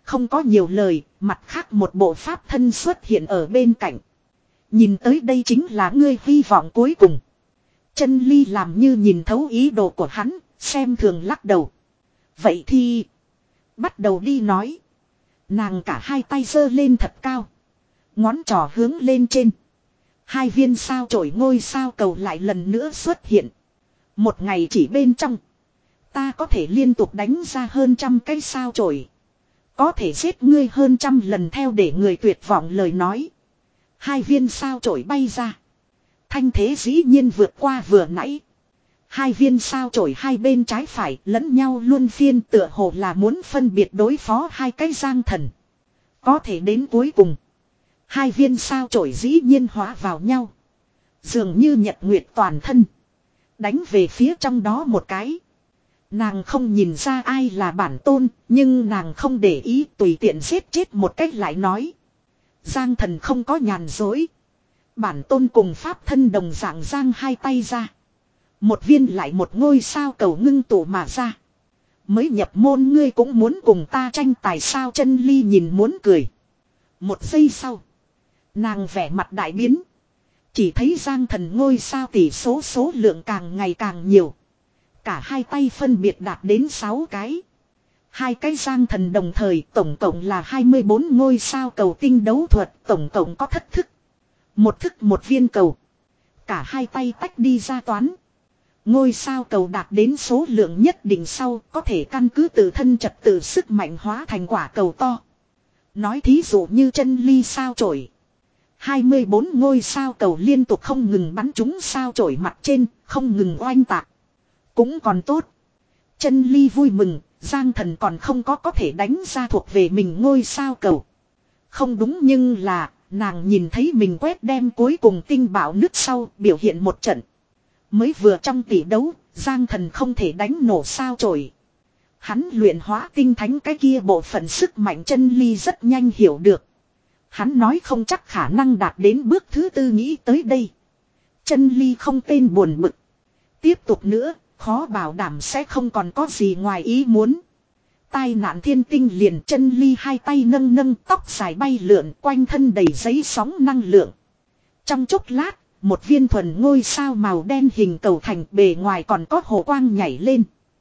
S1: không có nhiều lời, mặt khác một bộ pháp thân xuất hiện ở bên cạnh. Nhìn tới đây chính là ngươi hy vọng cuối cùng. Chân Ly làm như nhìn thấu ý đồ của hắn, xem thường lắc đầu. Vậy thì... Bắt đầu đi nói. Nàng cả hai tay giơ lên thật cao. Ngón trỏ hướng lên trên. Hai viên sao chổi ngôi sao cầu lại lần nữa xuất hiện. Một ngày chỉ bên trong. Ta có thể liên tục đánh ra hơn trăm cái sao chổi. Có thể giết ngươi hơn trăm lần theo để người tuyệt vọng lời nói. Hai viên sao chổi bay ra. Thanh thế dĩ nhiên vượt qua vừa nãy. Hai viên sao chổi hai bên trái phải lẫn nhau luân phiên tựa hồ là muốn phân biệt đối phó hai cái giang thần. Có thể đến cuối cùng. Hai viên sao chổi dĩ nhiên hóa vào nhau. Dường như nhật nguyệt toàn thân. Đánh về phía trong đó một cái. Nàng không nhìn ra ai là bản tôn. Nhưng nàng không để ý tùy tiện giết chết một cách lại nói. Giang thần không có nhàn dối. Bản tôn cùng pháp thân đồng dạng giang hai tay ra. Một viên lại một ngôi sao cầu ngưng tụ mà ra. Mới nhập môn ngươi cũng muốn cùng ta tranh tài sao Chân Ly nhìn muốn cười. Một giây sau. Nàng vẻ mặt đại biến. Chỉ thấy giang thần ngôi sao tỷ số số lượng càng ngày càng nhiều. Cả hai tay phân biệt đạt đến sáu cái. Hai cái giang thần đồng thời tổng cộng là hai mươi bốn ngôi sao cầu tinh đấu thuật tổng cộng có thất thức. Một thức một viên cầu. Cả hai tay tách đi ra toán. Ngôi sao cầu đạt đến số lượng nhất định sau có thể căn cứ tự thân trật tự sức mạnh hóa thành quả cầu to. Nói thí dụ như Chân Ly sao chổi. hai mươi bốn ngôi sao cầu liên tục không ngừng bắn trúng sao chổi mặt trên, không ngừng oanh tạc. Cũng còn tốt. Chân Ly vui mừng, giang thần còn không có có thể đánh ra thuộc về mình ngôi sao cầu. Không đúng nhưng là, nàng nhìn thấy mình quét đem cuối cùng tinh bảo nước sau biểu hiện một trận. Mới vừa trong tỷ đấu, giang thần không thể đánh nổ sao chổi. Hắn luyện hóa tinh thánh cái kia bộ phận sức mạnh Chân Ly rất nhanh hiểu được. Hắn nói không chắc khả năng đạt đến bước thứ tư nghĩ tới đây. Chân Ly không tên buồn bực. Tiếp tục nữa, khó bảo đảm sẽ không còn có gì ngoài ý muốn. Tai nạn thiên tinh liền Chân Ly hai tay nâng nâng tóc dài bay lượn quanh thân đầy giấy sóng năng lượng. Trong chốc lát, một viên thuần ngôi sao màu đen hình cầu thành bề ngoài còn có hồ quang nhảy lên.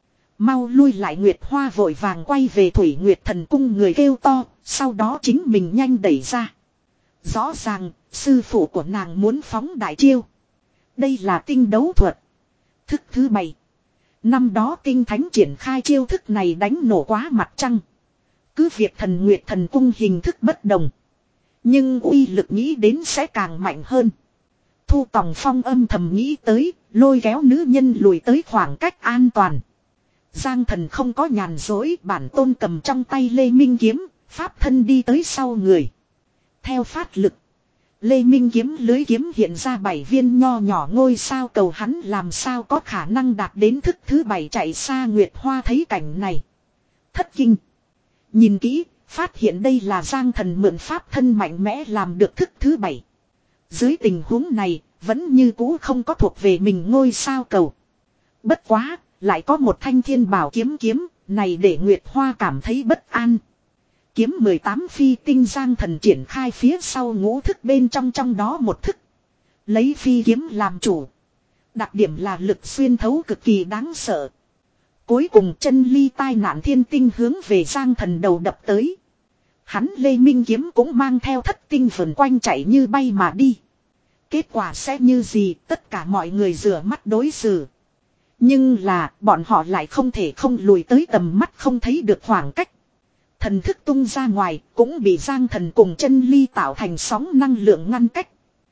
S1: Mau lui lại Nguyệt Hoa vội vàng quay về Thủy Nguyệt thần cung người kêu to, sau đó chính mình nhanh đẩy ra. Rõ ràng, sư phụ của nàng muốn phóng đại chiêu. Đây là tinh đấu thuật. Thức thứ bảy. Năm đó tinh thánh triển khai chiêu thức này đánh nổ quá mặt trăng. Cứ việc thần Nguyệt thần cung hình thức bất đồng. Nhưng uy lực nghĩ đến sẽ càng mạnh hơn. Thu Tòng Phong âm thầm nghĩ tới, lôi kéo nữ nhân lùi tới khoảng cách an toàn. Giang thần không có nhàn dối, bản tôn cầm trong tay Lê Minh kiếm, pháp thân đi tới sau người. Theo phát lực, Lê Minh kiếm lưới kiếm hiện ra bảy viên nho nhỏ ngôi sao cầu hắn làm sao có khả năng đạt đến thức thứ bảy chạy xa Nguyệt Hoa thấy cảnh này. Thất kinh. Nhìn kỹ, phát hiện đây là Giang thần mượn pháp thân mạnh mẽ làm được thức thứ bảy. Dưới tình huống này, vẫn như cũ không có thuộc về mình ngôi sao cầu. Bất quá, lại có một thanh thiên bảo kiếm kiếm, này để Nguyệt Hoa cảm thấy bất an. Kiếm mười tám phi tinh giang thần triển khai phía sau ngũ thức bên trong trong đó một thức. Lấy phi kiếm làm chủ. Đặc điểm là lực xuyên thấu cực kỳ đáng sợ. Cuối cùng Chân Ly tai nạn thiên tinh hướng về giang thần đầu đập tới. Hắn Lê Minh kiếm cũng mang theo thất tinh vần quanh chạy như bay mà đi. Kết quả sẽ như gì tất cả mọi người rửa mắt đối xử. Nhưng là bọn họ lại không thể không lùi tới tầm mắt không thấy được khoảng cách. Thần thức tung ra ngoài cũng bị giang thần cùng Chân Ly tạo thành sóng năng lượng ngăn cách.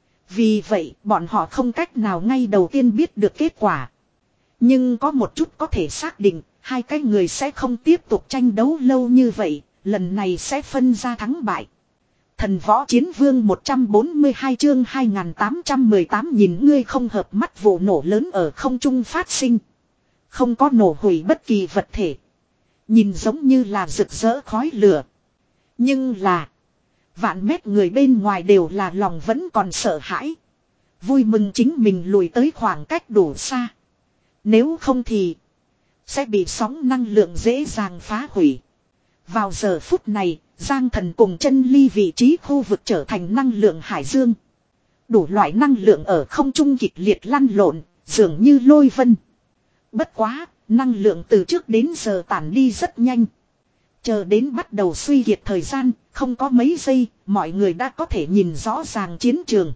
S1: Vì vậy bọn họ không cách nào ngay đầu tiên biết được kết quả. Nhưng có một chút có thể xác định hai cái người sẽ không tiếp tục tranh đấu lâu như vậy. Lần này sẽ phân ra thắng bại. Thần võ chiến vương một trăm bốn mươi hai chương hai nghìn tám trăm mười tám nhìn ngươi không hợp mắt vụ nổ lớn ở không trung phát sinh. Không có nổ hủy bất kỳ vật thể. Nhìn giống như là rực rỡ khói lửa. Nhưng là. Vạn mét người bên ngoài đều là lòng vẫn còn sợ hãi. Vui mừng chính mình lùi tới khoảng cách đủ xa. Nếu không thì. Sẽ bị sóng năng lượng dễ dàng phá hủy. Vào giờ phút này, Giang Thần cùng chân ly vị trí khu vực trở thành năng lượng hải dương. Đủ loại năng lượng ở không trung kịch liệt lăn lộn, dường như lôi vân. Bất quá, năng lượng từ trước đến giờ tản đi rất nhanh. Chờ đến bắt đầu suy kiệt thời gian, không có mấy giây, mọi người đã có thể nhìn rõ ràng chiến trường.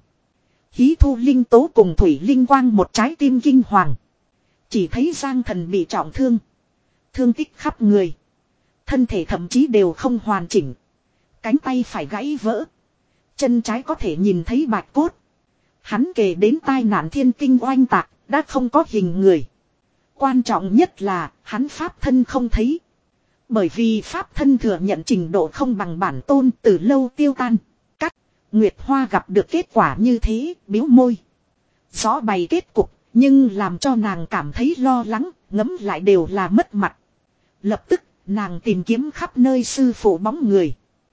S1: Hí thu linh tố cùng thủy linh quang một trái tim kinh hoàng. Chỉ thấy Giang Thần bị trọng thương. Thương tích khắp người. Thân thể thậm chí đều không hoàn chỉnh. Cánh tay phải gãy vỡ. Chân trái có thể nhìn thấy bạch cốt. Hắn kể đến tai nạn thiên kinh oanh tạc, đã không có hình người. Quan trọng nhất là, hắn pháp thân không thấy. Bởi vì pháp thân thừa nhận trình độ không bằng bản tôn từ lâu tiêu tan. Cắt, Nguyệt Hoa gặp được kết quả như thế, biếu môi. Rõ bày kết cục, nhưng làm cho nàng cảm thấy lo lắng, ngấm lại đều là mất mặt. Lập tức, nàng tìm kiếm khắp nơi sư phụ bóng người.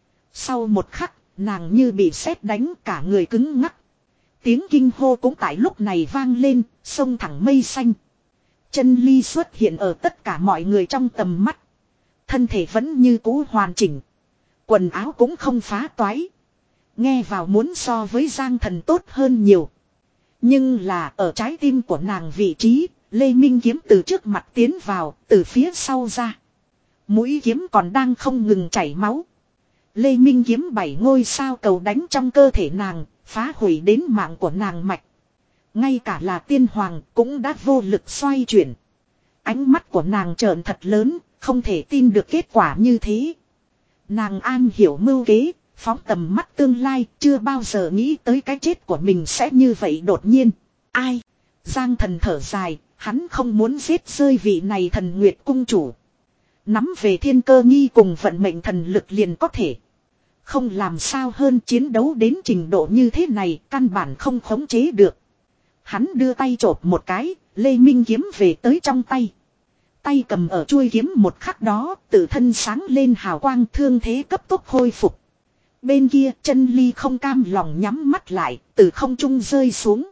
S1: Sau một khắc, nàng như bị sét đánh cả người cứng ngắc. Tiếng kinh hô cũng tại lúc này vang lên, sông thẳng mây xanh. Chân ly xuất hiện ở tất cả mọi người trong tầm mắt. Thân thể vẫn như cũ hoàn chỉnh. Quần áo cũng không phá toái. Nghe vào muốn so với Giang Thần tốt hơn nhiều. Nhưng là ở trái tim của nàng vị trí, Lê Minh kiếm từ trước mặt tiến vào, từ phía sau ra. Mũi kiếm còn đang không ngừng chảy máu. Lê Minh kiếm bảy ngôi sao cầu đánh trong cơ thể nàng, phá hủy đến mạng của nàng mạch. Ngay cả là tiên hoàng cũng đã vô lực xoay chuyển. Ánh mắt của nàng trợn thật lớn, không thể tin được kết quả như thế. Nàng an hiểu mưu kế, phóng tầm mắt tương lai, chưa bao giờ nghĩ tới cái chết của mình sẽ như vậy đột nhiên. Ai? Giang Thần thở dài, hắn không muốn giết rơi vị này thần nguyệt cung chủ. Nắm về thiên cơ nghi cùng vận mệnh thần lực liền có thể. Không làm sao hơn chiến đấu đến trình độ như thế này, căn bản không khống chế được. Hắn đưa tay chộp một cái, Lê Minh kiếm về tới trong tay. Tay cầm ở chuôi kiếm một khắc đó, tự thân sáng lên hào quang, thương thế cấp tốc khôi phục. Bên kia chân ly không cam lòng nhắm mắt lại, từ không trung rơi xuống.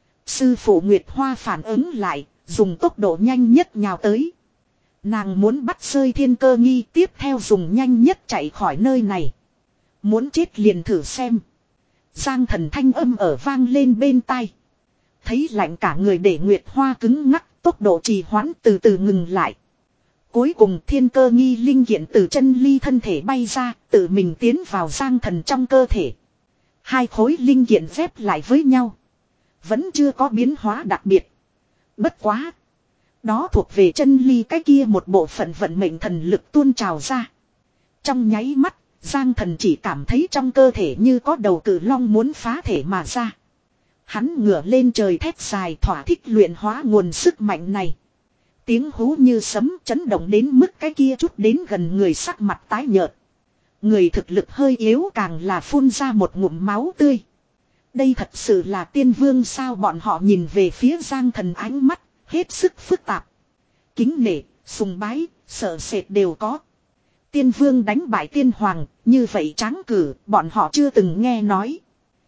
S1: Sư phụ Nguyệt Hoa phản ứng lại, dùng tốc độ nhanh nhất nhào tới. Nàng muốn bắt rơi thiên cơ nghi, tiếp theo dùng nhanh nhất chạy khỏi nơi này. Muốn chết liền thử xem. Giang Thần thanh âm ở vang lên bên tai. Thấy lạnh cả người để Nguyệt Hoa cứng ngắc, tốc độ trì hoãn từ từ ngừng lại. Cuối cùng thiên cơ nghi linh kiện từ chân ly thân thể bay ra, tự mình tiến vào Giang Thần trong cơ thể. Hai khối linh kiện ghép lại với nhau. Vẫn chưa có biến hóa đặc biệt. Bất quá. Đó thuộc về chân ly cái kia một bộ phận vận mệnh thần lực tuôn trào ra. Trong nháy mắt, Giang Thần chỉ cảm thấy trong cơ thể như có đầu cự long muốn phá thể mà ra. Hắn ngửa lên trời thét dài thỏa thích luyện hóa nguồn sức mạnh này. Tiếng hú như sấm chấn động đến mức cái kia chút đến gần người sắc mặt tái nhợt. Người thực lực hơi yếu càng là phun ra một ngụm máu tươi. Đây thật sự là tiên vương sao? Bọn họ nhìn về phía Giang Thần ánh mắt hết sức phức tạp. Kính nể, sùng bái, sợ sệt đều có. Tiên vương đánh bại tiên hoàng, như vậy tráng cử, bọn họ chưa từng nghe nói.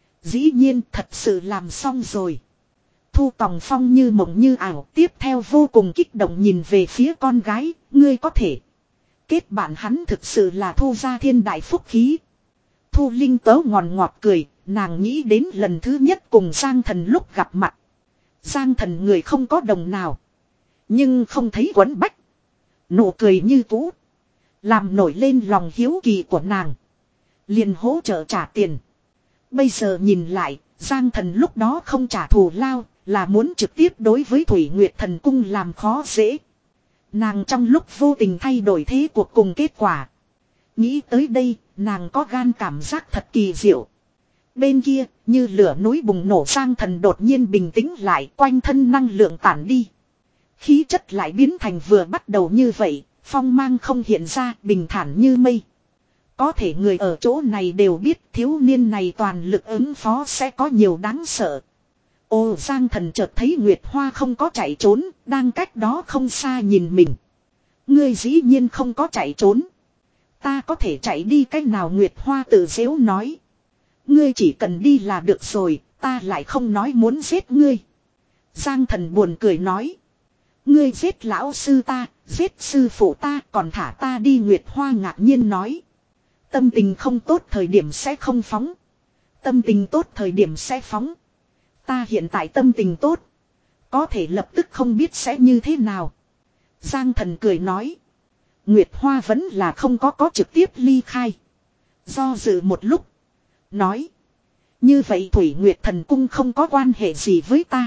S1: Dĩ nhiên thật sự làm xong rồi. Thu Tòng Phong như mộng như ảo, tiếp theo vô cùng kích động nhìn về phía con gái, ngươi có thể. Kết bạn hắn thực sự là thu ra thiên đại phúc khí. Thu Linh tớ ngọt ngọt cười, nàng nghĩ đến lần thứ nhất cùng Giang Thần lúc gặp mặt. Giang Thần người không có đồng nào. Nhưng không thấy quấn bách. Nụ cười như cũ. Làm nổi lên lòng hiếu kỳ của nàng. Liền hỗ trợ trả tiền. Bây giờ nhìn lại, Giang Thần lúc đó không trả thù lao, là muốn trực tiếp đối với Thủy Nguyệt Thần Cung làm khó dễ. Nàng trong lúc vô tình thay đổi thế cuộc cùng kết quả. Nghĩ tới đây, nàng có gan cảm giác thật kỳ diệu. Bên kia, như lửa núi bùng nổ, Giang Thần đột nhiên bình tĩnh lại, quanh thân năng lượng tản đi. Khí chất lại biến thành vừa bắt đầu như vậy, phong mang không hiện ra, bình thản như mây. Có thể người ở chỗ này đều biết thiếu niên này toàn lực ứng phó sẽ có nhiều đáng sợ. Ồ, Giang Thần chợt thấy Nguyệt Hoa không có chạy trốn, đang cách đó không xa nhìn mình. Ngươi dĩ nhiên không có chạy trốn. Ta có thể chạy đi cách nào? Nguyệt Hoa tự giễu nói. Ngươi chỉ cần đi là được rồi, ta lại không nói muốn giết ngươi. Giang Thần buồn cười nói. Ngươi giết lão sư ta, giết sư phụ ta, còn thả ta đi? Nguyệt Hoa ngạc nhiên nói. Tâm tình không tốt thời điểm sẽ không phóng. Tâm tình tốt thời điểm sẽ phóng. Ta hiện tại tâm tình tốt. Có thể lập tức không biết sẽ như thế nào. Giang Thần cười nói. Nguyệt Hoa vẫn là không có có trực tiếp ly khai. Do dự một lúc. Nói. Như vậy Thủy Nguyệt Thần Cung không có quan hệ gì với ta.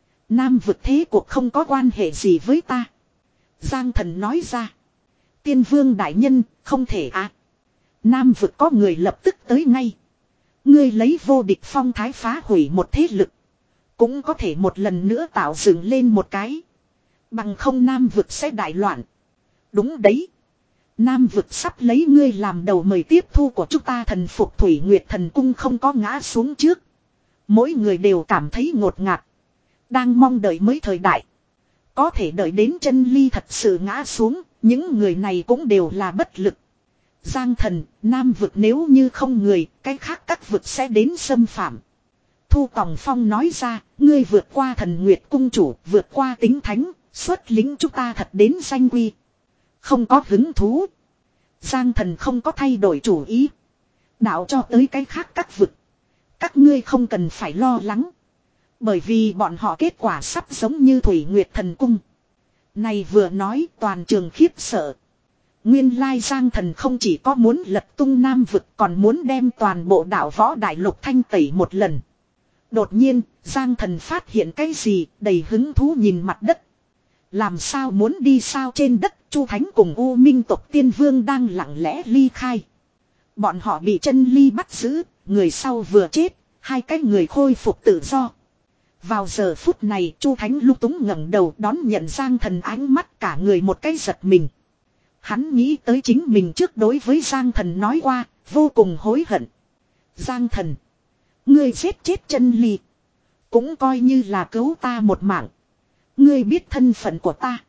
S1: Nam vực thế cuộc không có quan hệ gì với ta. Giang Thần nói ra. Tiên Vương đại nhân không thể à. Nam vực có người lập tức tới ngay. Ngươi lấy vô địch phong thái phá hủy một thế lực. Cũng có thể một lần nữa tạo dựng lên một cái. Bằng không Nam vực sẽ đại loạn. Đúng đấy. Nam vực sắp lấy ngươi làm đầu mời tiếp thu của chúng ta. Thần phục Thủy Nguyệt Thần Cung không có ngã xuống trước. Mỗi người đều cảm thấy ngột ngạt. Đang mong đợi mới thời đại. Có thể đợi đến chân ly thật sự ngã xuống. Những người này cũng đều là bất lực. Giang Thần, Nam vực nếu như không người, cái khác các vực sẽ đến xâm phạm. Thu Tòng Phong nói ra, ngươi vượt qua Thần Nguyệt Cung chủ, vượt qua tính thánh, xuất lính chúng ta thật đến danh quy. Không có hứng thú. Giang Thần không có thay đổi chủ ý. Đạo cho tới cái khác các vực. Các ngươi không cần phải lo lắng. Bởi vì bọn họ kết quả sắp giống như Thủy Nguyệt Thần Cung. Này vừa nói toàn trường khiếp sợ. Nguyên lai Giang Thần không chỉ có muốn lật tung Nam vực còn muốn đem toàn bộ đạo võ đại lục thanh tẩy một lần. Đột nhiên, Giang Thần phát hiện cái gì, đầy hứng thú nhìn mặt đất. Làm sao muốn đi sao trên đất, Chu Thánh cùng U Minh tộc Tiên Vương đang lặng lẽ ly khai. Bọn họ bị chân ly bắt giữ, người sau vừa chết, hai cái người khôi phục tự do. Vào giờ phút này, Chu Thánh lúc túng ngẩng đầu đón nhận Giang Thần ánh mắt cả người một cái giật mình. Hắn nghĩ tới chính mình trước đối với Giang Thần nói qua, vô cùng hối hận. Giang Thần, ngươi giết chết chân ly. Cũng coi như là cứu ta một mạng. Ngươi biết thân phận của ta.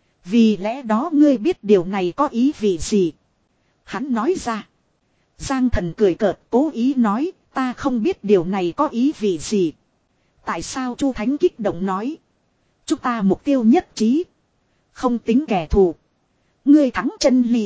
S1: Vì lẽ đó ngươi biết điều này có ý vị gì. Hắn nói ra. Giang Thần cười cợt cố ý nói, ta không biết điều này có ý vị gì. Tại sao Chu Thánh kích động nói. Chúng ta mục tiêu nhất trí. Không tính kẻ thù. Ngươi thắng chân ly.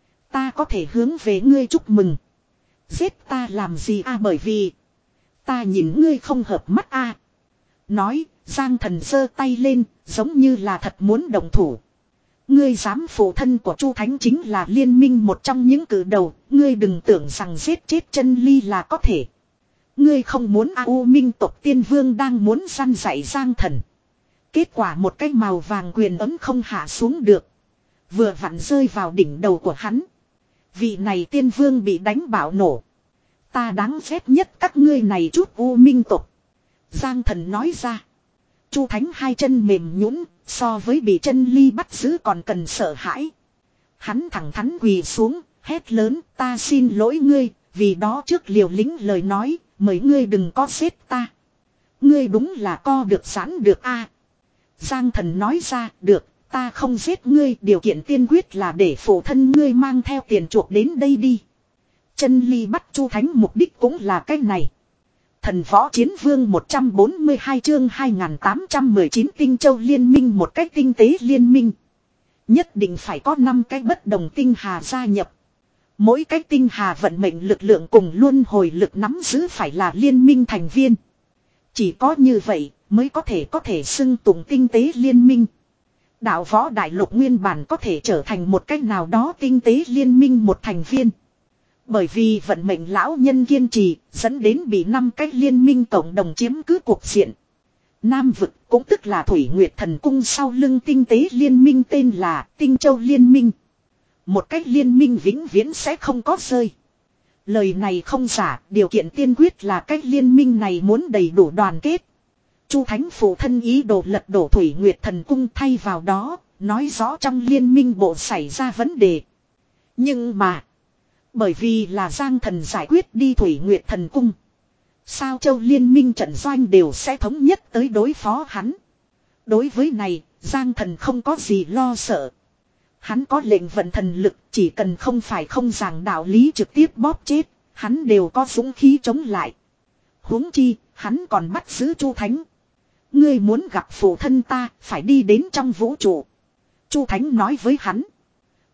S1: Ta có thể hướng về ngươi chúc mừng. Giết ta làm gì a à, bởi vì. Ta nhìn ngươi không hợp mắt a à. Nói, Giang Thần giơ tay lên, giống như là thật muốn động thủ. Ngươi dám phụ thân của Chu Thánh chính là liên minh một trong những cử đầu. Ngươi đừng tưởng rằng giết chết chân ly là có thể. Ngươi không muốn a U Minh tộc Tiên Vương đang muốn săn dạy Giang Thần. Kết quả một cái màu vàng quyền ấm không hạ xuống được. Vừa vặn rơi vào đỉnh đầu của hắn. Vị này Tiên Vương bị đánh bạo nổ. Ta đáng ghét nhất các ngươi này chút U Minh tộc. Giang Thần nói ra. Chu Thánh hai chân mềm nhũn, so với bị chân ly bắt giữ còn cần sợ hãi. Hắn thẳng thắn quỳ xuống, hét lớn, ta xin lỗi ngươi, vì đó trước liều lĩnh lời nói, mời ngươi đừng có giết ta. Ngươi đúng là co được giãn được a. Giang Thần nói ra, được, ta không giết ngươi, điều kiện tiên quyết là để phụ thân ngươi mang theo tiền chuộc đến đây đi. Chân ly bắt Chu Thánh mục đích cũng là cái này. Thần võ chiến vương một trăm bốn mươi hai chương hai nghìn tám trăm mười chín tinh châu liên minh một cách tinh tế liên minh. Nhất định phải có năm cái bất đồng tinh hà gia nhập. Mỗi cái tinh hà vận mệnh lực lượng cùng luân hồi lực nắm giữ phải là liên minh thành viên. Chỉ có như vậy mới có thể có thể xưng tụng tinh tế liên minh. Đạo võ đại lục nguyên bản có thể trở thành một cách nào đó tinh tế liên minh một thành viên. Bởi vì vận mệnh lão nhân kiên trì, dẫn đến bị năm cái liên minh cộng đồng chiếm cứ cuộc diện. Nam vực cũng tức là Thủy Nguyệt Thần Cung sau lưng tinh tế liên minh tên là Tinh Châu Liên minh. Một cách liên minh vĩnh viễn sẽ không có rơi. Lời này không giả, điều kiện tiên quyết là cách liên minh này muốn đầy đủ đoàn kết. Chu Thánh phụ thân ý đồ lật đổ Thủy Nguyệt Thần Cung thay vào đó, nói rõ trong liên minh bộ xảy ra vấn đề. Nhưng mà, bởi vì là Giang Thần giải quyết đi Thủy Nguyệt Thần Cung. Sao Châu liên minh trận doanh đều sẽ thống nhất tới đối phó hắn. Đối với này, Giang Thần không có gì lo sợ. Hắn có lệnh vận thần lực, chỉ cần không phải không giảng đạo lý trực tiếp bóp chết, hắn đều có dũng khí chống lại. Huống chi, hắn còn bắt giữ Chu Thánh. Ngươi muốn gặp phụ thân ta, phải đi đến trong vũ trụ. Chu Thánh nói với hắn.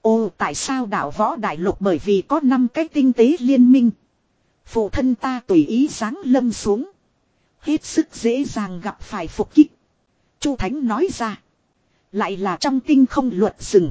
S1: Ồ, tại sao đảo võ đại lục? Bởi vì có năm cái tinh tế liên minh. Phụ thân ta tùy ý giáng lâm xuống. Hết sức dễ dàng gặp phải phục kích. Chu Thánh nói ra. Lại là trong tinh không luật rừng.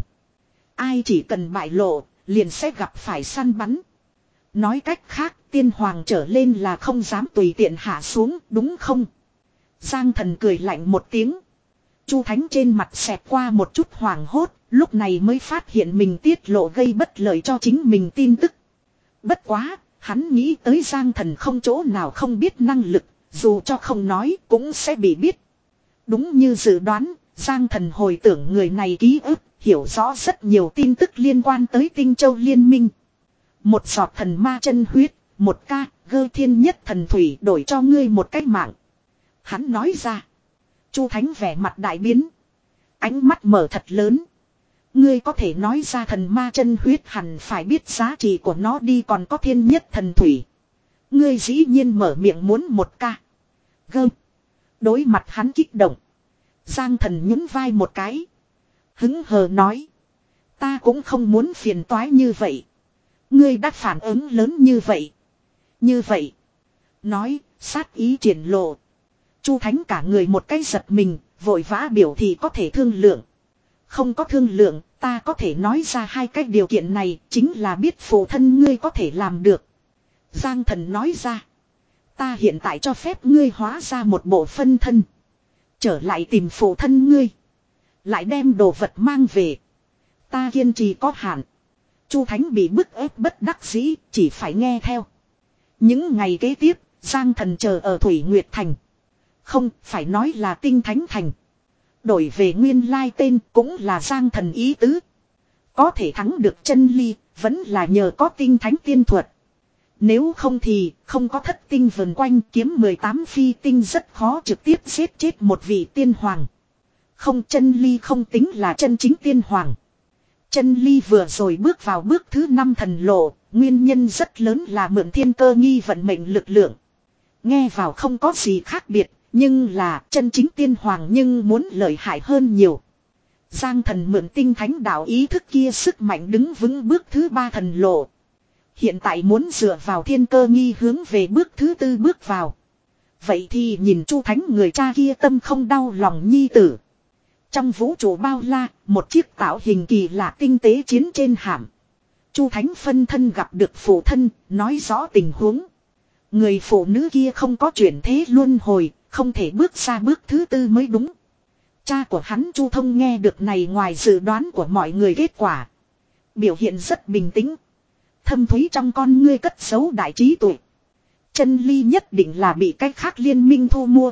S1: Ai chỉ cần bại lộ, liền sẽ gặp phải săn bắn. Nói cách khác, tiên hoàng trở lên là không dám tùy tiện hạ xuống, đúng không? Giang Thần cười lạnh một tiếng. Chu Thánh trên mặt xẹt qua một chút hoảng hốt, lúc này mới phát hiện mình tiết lộ gây bất lợi cho chính mình tin tức. Bất quá, hắn nghĩ tới Giang Thần không chỗ nào không biết năng lực, dù cho không nói cũng sẽ bị biết. Đúng như dự đoán, Giang Thần hồi tưởng người này ký ức, hiểu rõ rất nhiều tin tức liên quan tới Tinh Châu Liên minh. Một giọt thần ma chân huyết, một ca, gơ thiên nhất thần thủy đổi cho ngươi một cái mạng. Hắn nói ra. Chu Thánh vẻ mặt đại biến. Ánh mắt mở thật lớn. Ngươi có thể nói ra thần ma chân huyết hẳn phải biết giá trị của nó đi, còn có thiên nhất thần thủy. Ngươi dĩ nhiên mở miệng muốn một ca. Gơ. Đối mặt hắn kích động. Giang Thần nhún vai một cái. Hứng hờ nói. Ta cũng không muốn phiền toái như vậy. Ngươi đã phản ứng lớn như vậy. Như vậy. Nói, sát ý triển lộ. Chu Thánh cả người một cái giật mình, vội vã biểu thị có thể thương lượng. Không có thương lượng, ta có thể nói ra hai cái điều kiện này, chính là biết phụ thân ngươi có thể làm được. Giang Thần nói ra. Ta hiện tại cho phép ngươi hóa ra một bộ phân thân. Trở lại tìm phụ thân ngươi. Lại đem đồ vật mang về. Ta kiên trì có hạn. Chu Thánh bị bức ép bất đắc dĩ, chỉ phải nghe theo. Những ngày kế tiếp, Giang Thần chờ ở Thủy Nguyệt Thành. Không, phải nói là Tinh Thánh Thành. Đổi về nguyên lai tên cũng là Giang Thần ý tứ. Có thể thắng được chân ly, vẫn là nhờ có tinh thánh tiên thuật. Nếu không thì, không có thất tinh vần quanh kiếm mười tám phi tinh rất khó trực tiếp giết chết một vị tiên hoàng. Không, chân ly không tính là chân chính tiên hoàng. Chân ly vừa rồi bước vào bước thứ năm thần lộ, nguyên nhân rất lớn là mượn thiên cơ nghi vận mệnh lực lượng. Nghe vào không có gì khác biệt, nhưng là chân chính tiên hoàng nhưng muốn lợi hại hơn nhiều. Giang Thần mượn tinh thánh đạo ý thức kia sức mạnh đứng vững bước thứ ba thần lộ. Hiện tại muốn dựa vào thiên cơ nghi hướng về bước thứ tư bước vào. Vậy thì nhìn Chu Thánh người cha kia tâm không đau lòng nhi tử. Trong vũ trụ bao la, một chiếc tạo hình kỳ lạ tinh tế chiến trên hạm. Chu Thánh phân thân gặp được phụ thân, nói rõ tình huống. Người phụ nữ kia không có chuyển thế luân hồi, không thể bước ra bước thứ tư mới đúng. Cha của hắn Chu Thông nghe được này ngoài dự đoán của mọi người kết quả. Biểu hiện rất bình tĩnh. Thâm thúy trong con ngươi cất giấu đại trí tuệ. Chân ly nhất định là bị cái khác liên minh thu mua.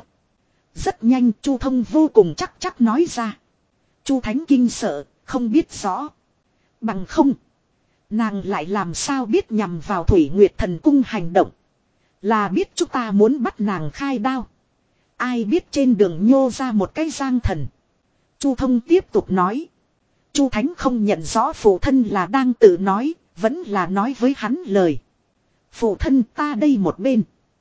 S1: Rất nhanh Chu Thông vô cùng chắc chắc nói ra. Chu Thánh kinh sợ, không biết rõ. Bằng không. Nàng lại làm sao biết nhằm vào Thủy Nguyệt Thần Cung hành động. Là biết chúng ta muốn bắt nàng khai đao. Ai biết trên đường nhô ra một cái Giang Thần. Chu Thông tiếp tục nói. Chu Thánh không nhận rõ phụ thân là đang tự nói, vẫn là nói với hắn lời. Phụ thân ta đây một bên.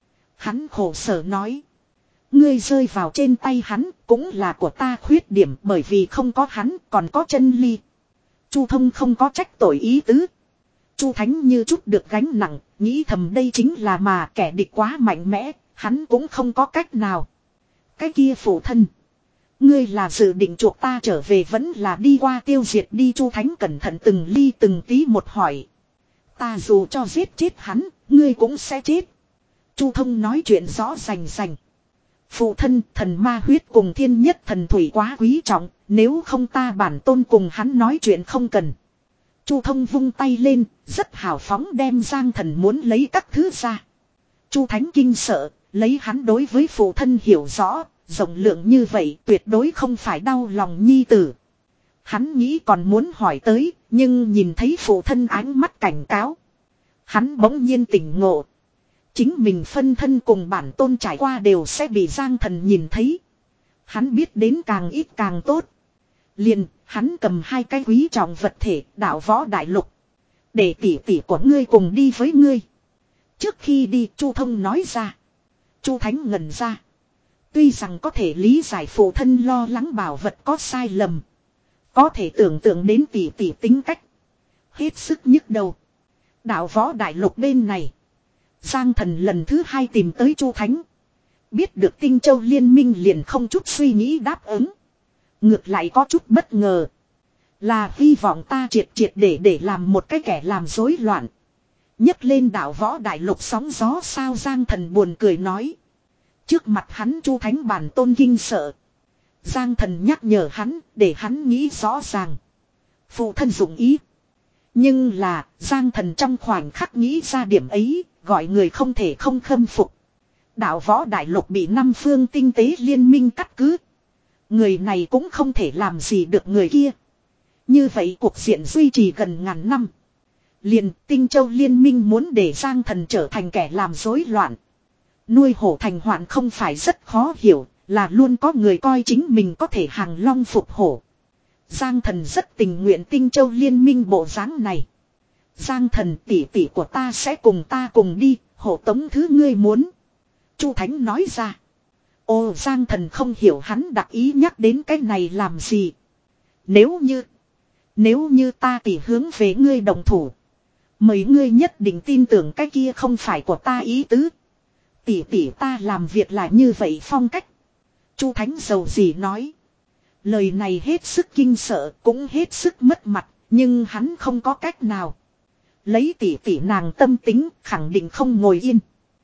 S1: Hắn khổ sở nói. Ngươi rơi vào trên tay hắn cũng là của ta khuyết điểm, bởi vì không có hắn còn có chân ly. Chu Thông không có trách tội ý tứ. Chu Thánh như chút được gánh nặng, nghĩ thầm đây chính là mà kẻ địch quá mạnh mẽ, hắn cũng không có cách nào. Cái kia phụ thân. Ngươi là dự định chuộc ta trở về vẫn là đi qua tiêu diệt đi? Chu Thánh cẩn thận từng ly từng tí một hỏi. Ta dù cho giết chết hắn, ngươi cũng sẽ chết. Chu Thông nói chuyện rõ rành rành. Phụ thân, thần ma huyết cùng thiên nhất thần thủy quá quý trọng, nếu không ta bản tôn cùng hắn nói chuyện không cần. Chu Thông vung tay lên, rất hào phóng đem Giang Thần muốn lấy các thứ ra. Chu Thánh kinh sợ, lấy hắn đối với phụ thân hiểu rõ, rộng lượng như vậy tuyệt đối không phải đau lòng nhi tử. Hắn nghĩ còn muốn hỏi tới, nhưng nhìn thấy phụ thân ánh mắt cảnh cáo. Hắn bỗng nhiên tỉnh ngộ. Chính mình phân thân cùng bản tôn trải qua đều sẽ bị Giang Thần nhìn thấy. Hắn biết đến càng ít càng tốt. Liền, hắn cầm hai cái quý trọng vật thể, đạo võ đại lục. Để tỷ tỷ của ngươi cùng đi với ngươi. Trước khi đi, Chu Thông nói ra. Chu Thánh ngẩn ra. Tuy rằng có thể lý giải phụ thân lo lắng bảo vật có sai lầm. Có thể tưởng tượng đến tỷ tỷ tính cách. Hết sức nhức đầu. Đạo võ đại lục bên này. Giang Thần lần thứ hai tìm tới Chu Thánh. Biết được Tinh Châu Liên minh liền không chút suy nghĩ đáp ứng. Ngược lại có chút bất ngờ. Là hy vọng ta triệt triệt để để làm một cái kẻ làm rối loạn. Nhấc lên đạo võ đại lục sóng gió sao Giang Thần buồn cười nói. Trước mặt hắn Chu Thánh bản tôn kinh sợ. Giang Thần nhắc nhở hắn để hắn nghĩ rõ ràng. Phụ thân dụng ý. Nhưng là Giang Thần trong khoảnh khắc nghĩ ra điểm ấy. Gọi người không thể không khâm phục. Đạo võ đại lục bị năm phương tinh tế liên minh cắt cứ. Người này cũng không thể làm gì được người kia. Như vậy cuộc diện duy trì gần ngàn năm. Liền Tinh Châu Liên minh muốn để Giang Thần trở thành kẻ làm rối loạn. Nuôi hổ thành hoạn không phải rất khó hiểu. Là luôn có người coi chính mình có thể hàng long phục hổ. Giang Thần rất tình nguyện Tinh Châu Liên minh bộ dáng này. Giang Thần tỷ tỷ của ta sẽ cùng ta cùng đi. Hộ tống thứ ngươi muốn. Chu Thánh nói ra. Ô Giang Thần không hiểu hắn đặc ý nhắc đến cái này làm gì. Nếu như. Nếu như ta tỷ hướng về ngươi đồng thủ. Mấy ngươi nhất định tin tưởng cái kia không phải của ta ý tứ. Tỷ tỷ ta làm việc là như vậy phong cách. Chu Thánh giàu gì nói. Lời này hết sức kinh sợ cũng hết sức mất mặt. Nhưng hắn không có cách nào. Lấy tỷ tỷ nàng tâm tính khẳng định không ngồi yên.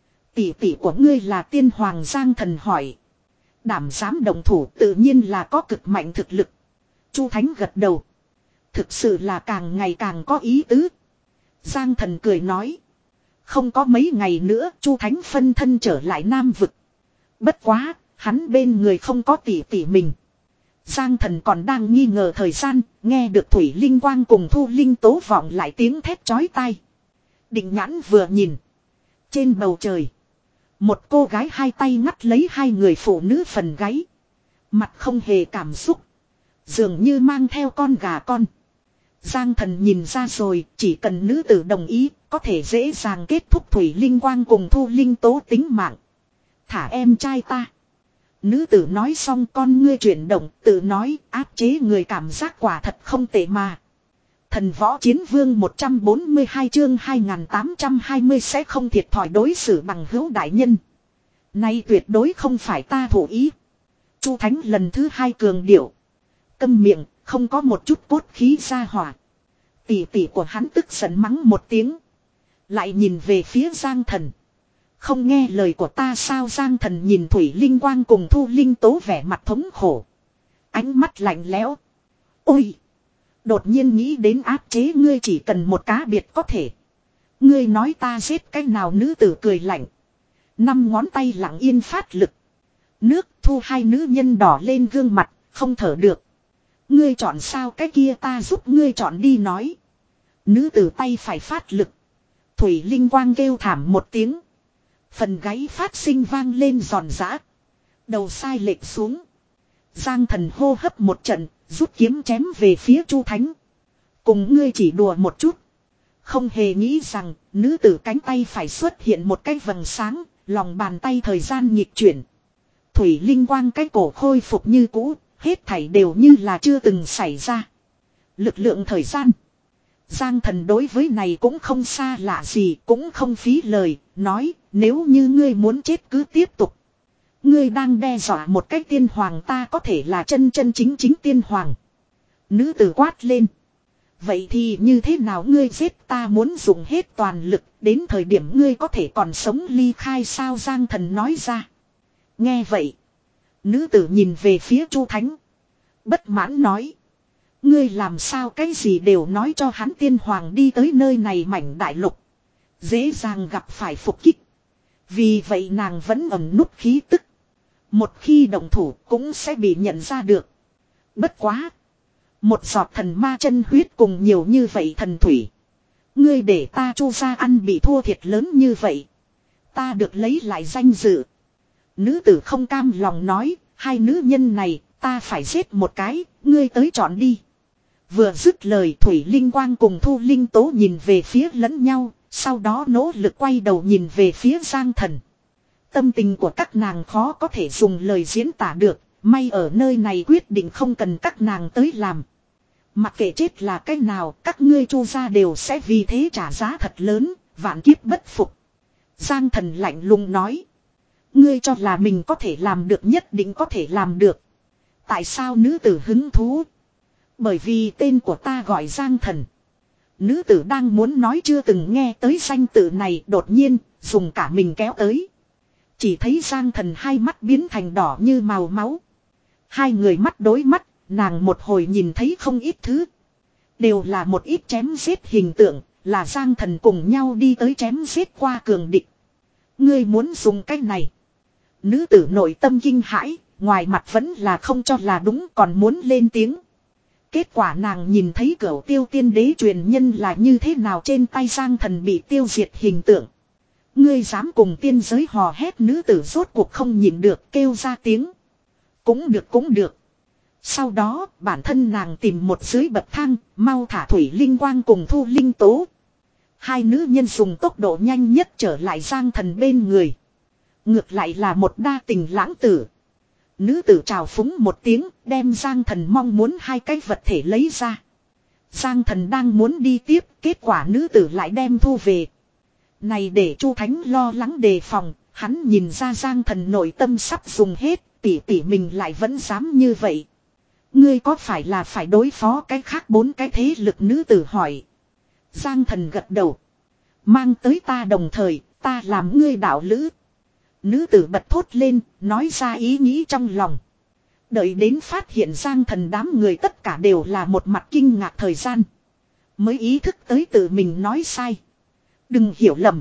S1: Tỷ tỷ của ngươi là tiên hoàng Giang Thần hỏi. Đảm dám đồng thủ tự nhiên là có cực mạnh thực lực. Chu Thánh gật đầu. Thực sự là càng ngày càng có ý tứ. Giang Thần cười nói. Không có mấy ngày nữa Chu Thánh phân thân trở lại Nam Vực. Bất quá, hắn bên người không có tỷ tỷ mình. Giang Thần còn đang nghi ngờ thời gian, nghe được Thủy Linh Quang cùng Thu Linh Tố vọng lại tiếng thét chói tai. Định nhãn vừa nhìn. Trên bầu trời. Một cô gái hai tay ngắt lấy hai người phụ nữ phần gáy. Mặt không hề cảm xúc. Dường như mang theo con gà con. Giang Thần nhìn ra rồi, chỉ cần nữ tử đồng ý, có thể dễ dàng kết thúc Thủy Linh Quang cùng Thu Linh Tố tính mạng. Thả em trai ta. Nữ tử nói xong con ngươi chuyển động, tự nói áp chế người cảm giác quả thật không tệ mà. Thần võ chiến vương một trăm bốn mươi hai chương hai nghìn tám trăm hai mươi sẽ không thiệt thòi đối xử bằng hữu đại nhân. Nay tuyệt đối không phải ta thủ ý. Chu Thánh lần thứ hai cường điệu. Câm miệng, không có một chút cốt khí ra hỏa. Tỷ tỷ của hắn tức giận mắng một tiếng. Lại nhìn về phía Giang Thần. Không nghe lời của ta sao Giang Thần nhìn Thủy Linh Quang cùng Thu Linh Tố vẻ mặt thống khổ. Ánh mắt lạnh lẽo. Ôi! Đột nhiên nghĩ đến áp chế ngươi chỉ cần một cá biệt có thể. Ngươi nói ta giết cái nào nữ tử cười lạnh. Năm ngón tay lặng yên phát lực. Nước Thu hai nữ nhân đỏ lên gương mặt, không thở được. Ngươi chọn sao cái kia ta giúp ngươi chọn đi nói. Nữ tử tay phải phát lực. Thủy Linh Quang kêu thảm một tiếng. Phần gáy phát sinh vang lên giòn giã. Đầu sai lệch xuống. Giang Thần hô hấp một trận, rút kiếm chém về phía Chu Thánh. Cùng ngươi chỉ đùa một chút. Không hề nghĩ rằng, nữ tử cánh tay phải xuất hiện một cái vầng sáng, lòng bàn tay thời gian nhịp chuyển. Thủy Linh Quang cái cổ khôi phục như cũ, hết thảy đều như là chưa từng xảy ra. Lực lượng thời gian. Giang Thần đối với này cũng không xa lạ gì, cũng không phí lời, nói, nếu như ngươi muốn chết cứ tiếp tục. Ngươi đang đe dọa một cách tiên hoàng ta có thể là chân chân chính chính tiên hoàng. Nữ tử quát lên. Vậy thì như thế nào ngươi giết ta muốn dùng hết toàn lực, đến thời điểm ngươi có thể còn sống ly khai sao Giang Thần nói ra. Nghe vậy. Nữ tử nhìn về phía Chu Thánh. Bất mãn nói. Ngươi làm sao cái gì đều nói cho hắn tiên hoàng đi tới nơi này mảnh đại lục. Dễ dàng gặp phải phục kích. Vì vậy nàng vẫn ẩn nút khí tức. Một khi động thủ cũng sẽ bị nhận ra được. Bất quá. Một giọt thần ma chân huyết cùng nhiều như vậy thần thủy. Ngươi để ta Chu ra ăn bị thua thiệt lớn như vậy. Ta được lấy lại danh dự. Nữ tử không cam lòng nói. Hai nữ nhân này ta phải giết một cái. Ngươi tới chọn đi. Vừa dứt lời Thủy Linh Quang cùng Thu Linh Tố nhìn về phía lẫn nhau. Sau đó nỗ lực quay đầu nhìn về phía Giang Thần. Tâm tình của các nàng khó có thể dùng lời diễn tả được. May ở nơi này quyết định không cần các nàng tới làm. Mặc kệ chết là cái nào, các ngươi Chu gia đều sẽ vì thế trả giá thật lớn, vạn kiếp bất phục. Giang Thần lạnh lùng nói. Ngươi cho là mình có thể làm được, nhất định có thể làm được. Tại sao nữ tử hứng thú? Bởi vì tên của ta gọi Giang Thần. Nữ tử đang muốn nói, chưa từng nghe tới danh tự này, đột nhiên dùng cả mình kéo tới. Chỉ thấy Giang Thần hai mắt biến thành đỏ như màu máu. Hai người mắt đối mắt, nàng một hồi nhìn thấy không ít thứ. Đều là một ít chém giết hình tượng, là Giang Thần cùng nhau đi tới chém giết qua cường địch. Ngươi muốn dùng cái này. Nữ tử nội tâm kinh hãi, ngoài mặt vẫn là không cho là đúng, còn muốn lên tiếng. Kết quả nàng nhìn thấy Cửu Tiêu Tiên Đế truyền nhân là như thế nào, trên tay Giang Thần bị tiêu diệt hình tượng. Ngươi dám cùng tiên giới hò hét, nữ tử rốt cuộc không nhịn được kêu ra tiếng. Cũng được cũng được. Sau đó bản thân nàng tìm một dưới bậc thang, mau thả Thủy Linh Quang cùng Thu Linh Tố. Hai nữ nhân dùng tốc độ nhanh nhất trở lại Giang Thần bên người. Ngược lại là một đa tình lãng tử. Nữ tử trào phúng một tiếng, đem Giang Thần mong muốn hai cái vật thể lấy ra. Giang Thần đang muốn đi tiếp, kết quả nữ tử lại đem thu về. Này để Chu Thánh lo lắng đề phòng, hắn nhìn ra Giang Thần nội tâm sắp dùng hết, tỉ tỉ mình lại vẫn dám như vậy. Ngươi có phải là phải đối phó cái khác bốn cái thế lực, nữ tử hỏi. Giang Thần gật đầu. Mang tới ta, đồng thời, ta làm ngươi đạo lữ. Nữ tử bật thốt lên, nói ra ý nghĩ trong lòng. Đợi đến phát hiện Giang Thần đám người tất cả đều là một mặt kinh ngạc thời gian. Mới ý thức tới tự mình nói sai. Đừng hiểu lầm.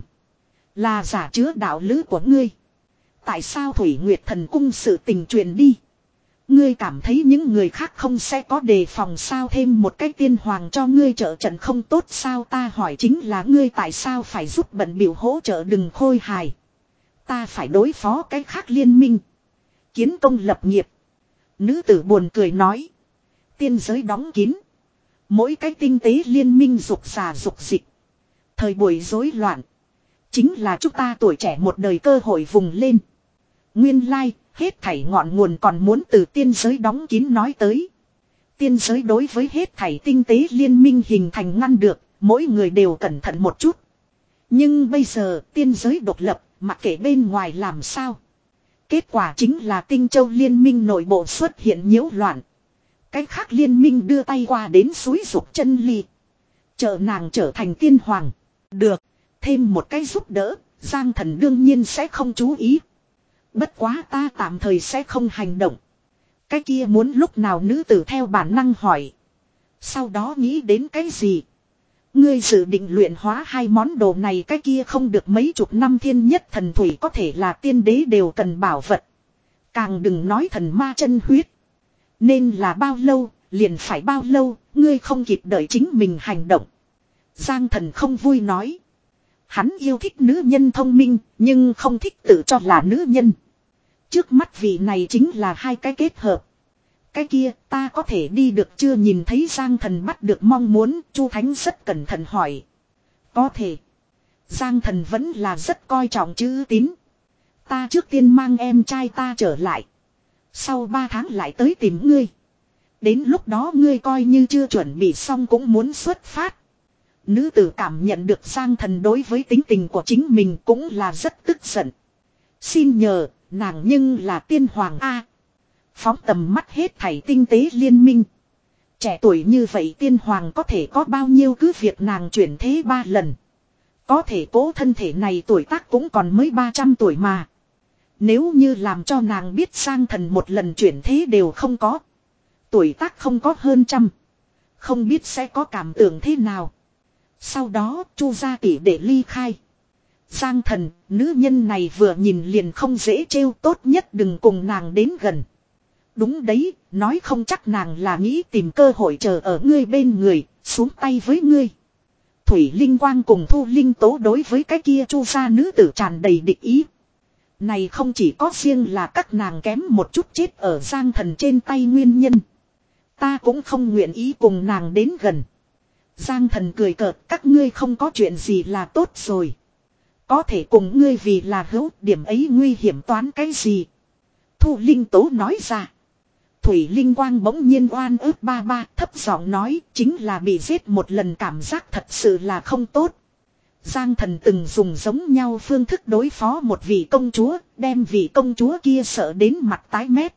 S1: Là giả chứa đạo lữ của ngươi. Tại sao Thủy Nguyệt Thần Cung sự tình truyền đi? Ngươi cảm thấy những người khác không sẽ có đề phòng sao? Thêm một cái tiên hoàng cho ngươi trợ trận không tốt sao? Ta hỏi chính là ngươi tại sao phải giúp bận biểu hỗ trợ, đừng khôi hài. Ta phải đối phó cái khác liên minh. Kiến công lập nghiệp. Nữ tử buồn cười nói. Tiên giới đóng kín. Mỗi cái tinh tế liên minh dục xà dục dịch. Thời buổi rối loạn. Chính là chúng ta tuổi trẻ một đời cơ hội vùng lên. Nguyên lai, hết thảy ngọn nguồn còn muốn từ tiên giới đóng kín nói tới. Tiên giới đối với hết thảy tinh tế liên minh hình thành ngăn được, mỗi người đều cẩn thận một chút. Nhưng bây giờ tiên giới độc lập, mặc kệ bên ngoài làm sao. Kết quả chính là Tinh Châu liên minh nội bộ xuất hiện nhiễu loạn. Cái khác liên minh đưa tay qua đến suối dục chân ly. Trợ nàng trở thành tiên hoàng. Được, thêm một cái giúp đỡ, Giang Thần đương nhiên sẽ không chú ý. Bất quá ta tạm thời sẽ không hành động. Cái kia muốn lúc nào, nữ tử theo bản năng hỏi. Sau đó nghĩ đến cái gì? Ngươi dự định luyện hóa hai món đồ này, cái kia không được mấy chục năm thiên nhất thần thủy, có thể là tiên đế đều cần bảo vật. Càng đừng nói thần ma chân huyết. Nên là bao lâu, liền phải bao lâu, ngươi không kịp đợi chính mình hành động. Giang Thần không vui nói. Hắn yêu thích nữ nhân thông minh, nhưng không thích tự cho là nữ nhân. Trước mắt vị này chính là hai cái kết hợp. Cái kia ta có thể đi được chưa? Nhìn thấy Giang Thần bắt được mong muốn, Chu Thánh rất cẩn thận hỏi. Có thể. Giang Thần vẫn là rất coi trọng chữ tín. Ta trước tiên mang em trai ta trở lại. Sau ba tháng lại tới tìm ngươi. Đến lúc đó ngươi coi như chưa chuẩn bị xong cũng muốn xuất phát. Nữ tử cảm nhận được Giang Thần đối với tính tình của chính mình cũng là rất tức giận. Xin nhờ, nàng nhưng là tiên hoàng A. Phóng tầm mắt hết thảy tinh tế liên minh. Trẻ tuổi như vậy tiên hoàng có thể có bao nhiêu, cứ việc nàng chuyển thế ba lần. Có thể cố thân thể này tuổi tác cũng còn mới ba trăm tuổi mà. Nếu như làm cho nàng biết Giang Thần một lần chuyển thế đều không có. Tuổi tác không có hơn trăm. Không biết sẽ có cảm tưởng thế nào. Sau đó Chu gia tỷ để ly khai. Giang Thần, nữ nhân này vừa nhìn liền không dễ trêu, tốt nhất đừng cùng nàng đến gần. Đúng đấy, nói không chắc nàng là nghĩ tìm cơ hội chờ ở ngươi bên người, xuống tay với ngươi. Thủy Linh Quang cùng Thu Linh Tố đối với cái kia Chu gia nữ tử tràn đầy địch ý. Này không chỉ có riêng là các nàng kém một chút chết ở Giang Thần trên tay nguyên nhân. Ta cũng không nguyện ý cùng nàng đến gần. Giang Thần cười cợt, các ngươi không có chuyện gì là tốt rồi. Có thể cùng ngươi vì là hữu, điểm ấy nguy hiểm toán cái gì? Thu Linh Tố nói ra. Thủy Linh Quang bỗng nhiên oan ức ba ba, thấp giọng nói, chính là bị giết một lần cảm giác thật sự là không tốt. Giang Thần từng dùng giống nhau phương thức đối phó một vị công chúa, đem vị công chúa kia sợ đến mặt tái mét.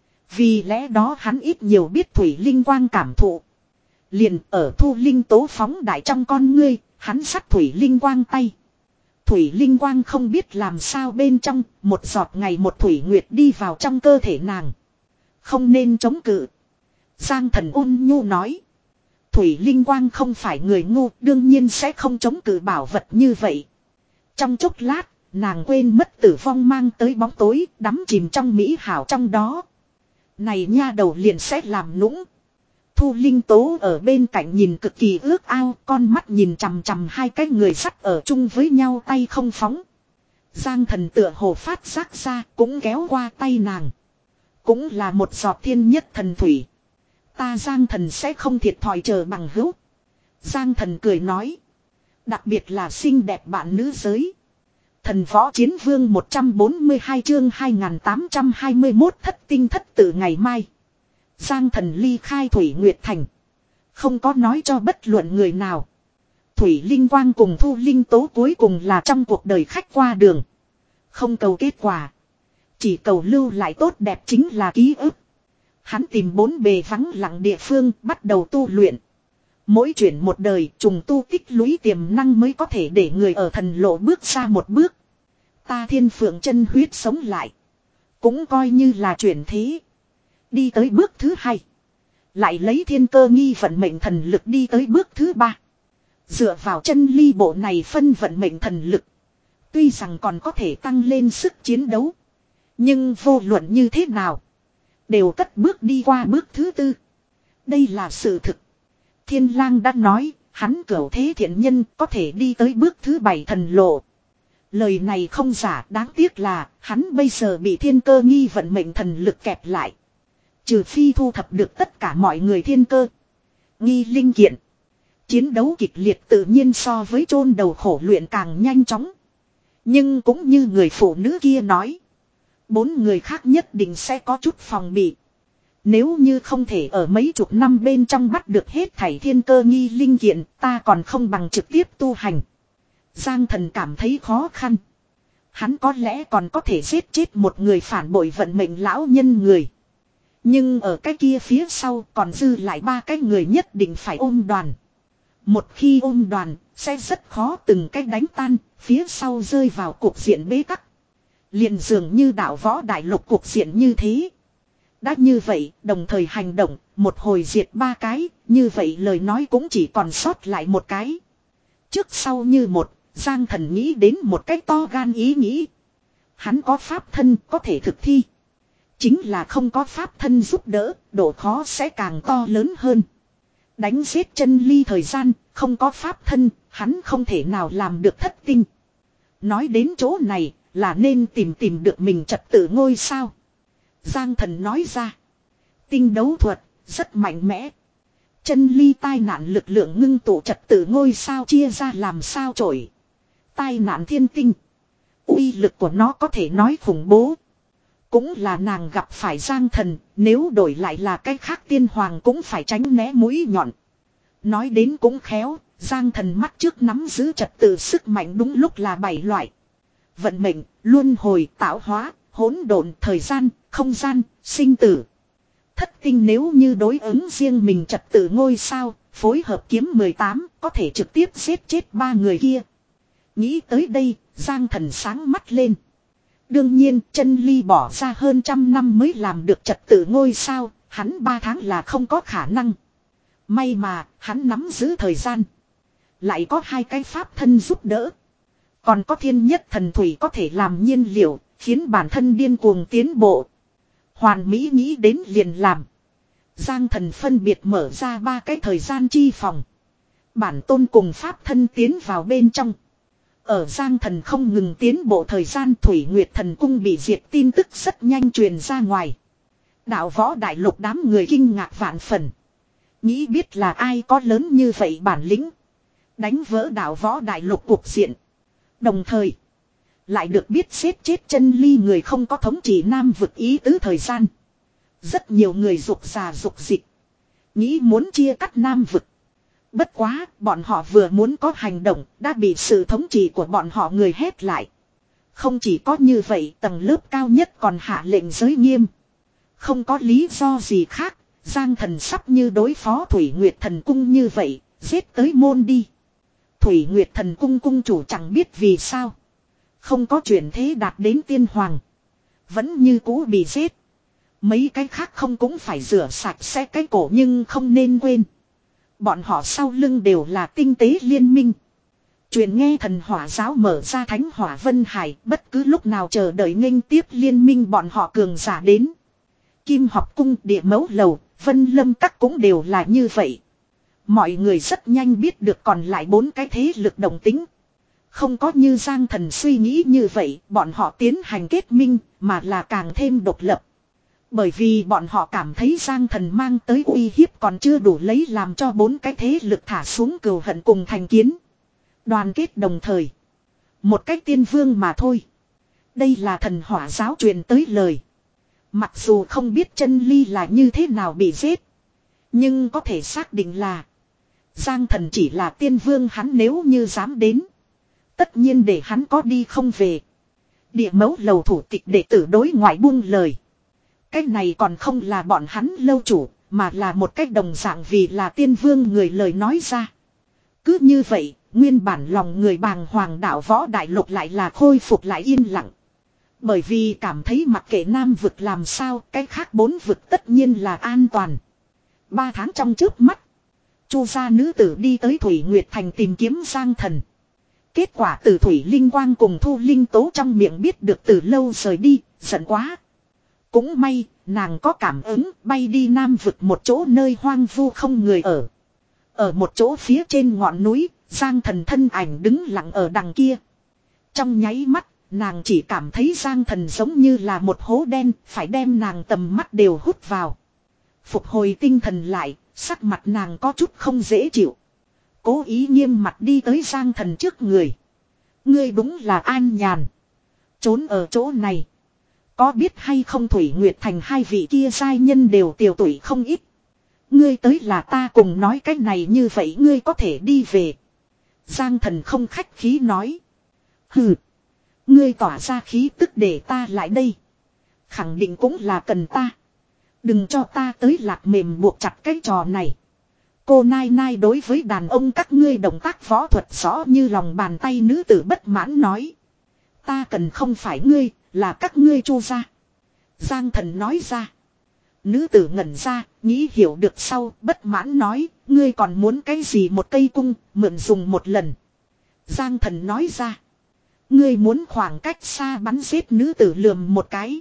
S1: Vì lẽ đó hắn ít nhiều biết Thủy Linh Quang cảm thụ. Liền ở Thu Linh tố phóng đại trong con ngươi, hắn sắt Thủy Linh Quang tay. Thủy Linh Quang không biết làm sao bên trong, một giọt ngày một thủy nguyệt đi vào trong cơ thể nàng. Không nên chống cự. Giang Thần ôn nhu nói. Thủy Linh Quang không phải người ngu, đương nhiên sẽ không chống cự bảo vật như vậy. Trong chốc lát, nàng quên mất tử vong mang tới bóng tối, đắm chìm trong mỹ hảo trong đó. Này nha đầu liền sẽ làm nũng. Thu Linh tố ở bên cạnh nhìn cực kỳ ước ao, con mắt nhìn chằm chằm hai cái người sắt ở chung với nhau tay không phóng. Giang Thần tựa hồ phát giác ra, cũng kéo qua tay nàng. Cũng là một giọt thiên nhất thần thủy. Ta Giang Thần sẽ không thiệt thòi chờ bằng hữu. Giang Thần cười nói. Đặc biệt là xinh đẹp bạn nữ giới. Thần võ chiến vương một trăm bốn mươi hai chương hai nghìn tám trăm hai mươi mốt thất tinh thất tử ngày mai. Giang Thần ly khai Thủy Nguyệt Thành. Không có nói cho bất luận người nào. Thủy Linh Quang cùng Thu Linh tố cuối cùng là trong cuộc đời khách qua đường. Không cầu kết quả. Chỉ cầu lưu lại tốt đẹp chính là ký ức. Hắn tìm bốn bề vắng lặng địa phương bắt đầu tu luyện. Mỗi chuyển một đời trùng tu tích lũy tiềm năng mới có thể để người ở thần lộ bước ra một bước. Ta Thiên Phượng chân huyết sống lại. Cũng coi như là chuyển thế. Đi tới bước thứ hai. Lại lấy thiên cơ nghi vận mệnh thần lực đi tới bước thứ ba. Dựa vào chân ly bộ này phân vận mệnh thần lực. Tuy rằng còn có thể tăng lên sức chiến đấu. Nhưng vô luận như thế nào. Đều cất bước đi qua bước thứ tư. Đây là sự thực. Thiên Lang đã nói, hắn cửu thế thiện nhân có thể đi tới bước thứ bảy thần lộ. Lời này không giả, đáng tiếc là hắn bây giờ bị thiên cơ nghi vận mệnh thần lực kẹp lại. Trừ phi thu thập được tất cả mọi người thiên cơ nghi linh kiện. Chiến đấu kịch liệt tự nhiên so với chôn đầu khổ luyện càng nhanh chóng. Nhưng cũng như người phụ nữ kia nói. Bốn người khác nhất định sẽ có chút phòng bị. Nếu như không thể ở mấy chục năm bên trong bắt được hết thảy thiên cơ nghi linh kiện, ta còn không bằng trực tiếp tu hành. Giang Thần cảm thấy khó khăn. Hắn có lẽ còn có thể giết chết một người phản bội vận mệnh lão nhân người. Nhưng ở cái kia phía sau còn dư lại ba cái người nhất định phải ôm đoàn. Một khi ôm đoàn, sẽ rất khó từng cái đánh tan, phía sau rơi vào cuộc diện bế tắc. Liền dường như đạo võ đại lục cuộc diện như thế. Đã như vậy, đồng thời hành động, một hồi diệt ba cái, như vậy lời nói cũng chỉ còn sót lại một cái. Trước sau như một, Giang Thần nghĩ đến một cách to gan ý nghĩ. Hắn có pháp thân có thể thực thi. Chính là không có pháp thân giúp đỡ, độ khó sẽ càng to lớn hơn. Đánh giết chân ly thời gian, không có pháp thân, hắn không thể nào làm được thất tinh. Nói đến chỗ này, là nên tìm tìm được mình trật tự ngôi sao. Giang Thần nói ra. Tinh đấu thuật, rất mạnh mẽ. Chân ly tai nạn lực lượng ngưng tụ trật tự ngôi sao chia ra làm sao trổi. Tai nạn thiên tinh. Uy lực của nó có thể nói khủng bố. Cũng là nàng gặp phải Giang Thần, nếu đổi lại là cái khác tiên hoàng cũng phải tránh né mũi nhọn. Nói đến cũng khéo, Giang Thần mắt trước nắm giữ trật tự sức mạnh đúng lúc là bảy loại. Vận mệnh, luân hồi, tạo hóa, hỗn độn, thời gian, không gian, sinh tử. Thất tinh nếu như đối ứng riêng mình trật tự ngôi sao, phối hợp kiếm mười tám, có thể trực tiếp giết chết ba người kia. Nghĩ tới đây, Giang Thần sáng mắt lên. Đương nhiên, chân ly bỏ ra hơn trăm năm mới làm được trật tự ngôi sao, hắn ba tháng là không có khả năng. May mà, hắn nắm giữ thời gian. Lại có hai cái pháp thân giúp đỡ. Còn có thiên nhất thần thủy có thể làm nhiên liệu, khiến bản thân điên cuồng tiến bộ. Hoàn Mỹ nghĩ đến liền làm. Giang Thần phân biệt mở ra ba cái thời gian chi phòng. Bản tôn cùng pháp thân tiến vào bên trong. Ở Giang Thần không ngừng tiến bộ thời gian Thủy Nguyệt Thần Cung bị diệt tin tức rất nhanh truyền ra ngoài. Đạo võ đại lục đám người kinh ngạc vạn phần. Nghĩ biết là ai có lớn như vậy bản lĩnh. Đánh vỡ đạo võ đại lục cuộc diện. Đồng thời, lại được biết xếp chết chân ly người không có thống trị nam vực ý tứ thời gian. Rất nhiều người rục rà rục dịch. Nghĩ muốn chia cắt Nam vực. Bất quá, bọn họ vừa muốn có hành động, đã bị sự thống trị của bọn họ người hét lại. Không chỉ có như vậy, tầng lớp cao nhất còn hạ lệnh giới nghiêm. Không có lý do gì khác, Giang Thần sắp như đối phó Thủy Nguyệt Thần Cung như vậy, giết tới môn đi. Thủy Nguyệt Thần Cung cung chủ chẳng biết vì sao. Không có chuyển thế đạt đến tiên hoàng. Vẫn như cũ bị giết. Mấy cái khác không cũng phải rửa sạch sẽ cái cổ, nhưng không nên quên. Bọn họ sau lưng đều là tinh tế liên minh. Truyền nghe thần hỏa giáo mở ra thánh hỏa Vân Hải, bất cứ lúc nào chờ đợi nghênh tiếp liên minh bọn họ cường giả đến. Kim học cung, địa mẫu lầu, Vân Lâm các cũng đều là như vậy. Mọi người rất nhanh biết được còn lại bốn cái thế lực đồng tính. Không có như Giang Thần suy nghĩ như vậy, bọn họ tiến hành kết minh, mà là càng thêm độc lập. Bởi vì bọn họ cảm thấy Giang Thần mang tới uy hiếp còn chưa đủ lấy làm cho bốn cái thế lực thả xuống cừu hận cùng thành kiến. Đoàn kết đồng thời. Một cách tiên vương mà thôi. Đây là thần hỏa giáo truyền tới lời. Mặc dù không biết chân ly là như thế nào bị giết. Nhưng có thể xác định là Giang Thần chỉ là tiên vương, hắn nếu như dám đến. Tất nhiên để hắn có đi không về. Địa mẫu lầu thủ tịch đệ tử đối ngoại buông lời. Cái này còn không là bọn hắn lâu chủ, mà là một cách đồng dạng vì là tiên vương người lời nói ra. Cứ như vậy, nguyên bản lòng người bàng hoàng đạo võ đại lục lại là khôi phục lại yên lặng. Bởi vì cảm thấy mặc kệ Nam vực làm sao, cái khác bốn vực tất nhiên là an toàn. Ba tháng trong trước mắt, Chu gia nữ tử đi tới Thủy Nguyệt Thành tìm kiếm Giang Thần. Kết quả từ Thủy Linh Quang cùng Thu Linh Tố trong miệng biết được từ lâu rời đi, giận quá. Cũng may, nàng có cảm ứng bay đi Nam vực một chỗ nơi hoang vu không người ở. Ở một chỗ phía trên ngọn núi, Giang Thần thân ảnh đứng lặng ở đằng kia. Trong nháy mắt, nàng chỉ cảm thấy Giang Thần giống như là một hố đen, phải đem nàng tầm mắt đều hút vào. Phục hồi tinh thần lại, sắc mặt nàng có chút không dễ chịu. Cố ý nghiêm mặt đi tới Giang Thần trước người. Ngươi đúng là An Nhàn. Trốn ở chỗ này. Có biết hay không Thủy Nguyệt Thành hai vị kia giai nhân đều tiểu tuổi không ít. Ngươi tới là ta cùng nói cái này như vậy ngươi có thể đi về. Giang Thần không khách khí nói. Hừ. Ngươi tỏa ra khí tức để ta lại đây. Khẳng định cũng là cần ta. Đừng cho ta tới lạc mềm buộc chặt cái trò này. Cô Nai Nai đối với đàn ông các ngươi động tác võ thuật rõ như lòng bàn tay, nữ tử bất mãn nói. Ta cần không phải ngươi, là các ngươi Chu gia. Giang Thần nói ra. Nữ tử ngẩn ra, nghĩ hiểu được sau, bất mãn nói, ngươi còn muốn cái gì, một cây cung, mượn dùng một lần. Giang Thần nói ra. Ngươi muốn khoảng cách xa bắn giết, nữ tử lườm một cái.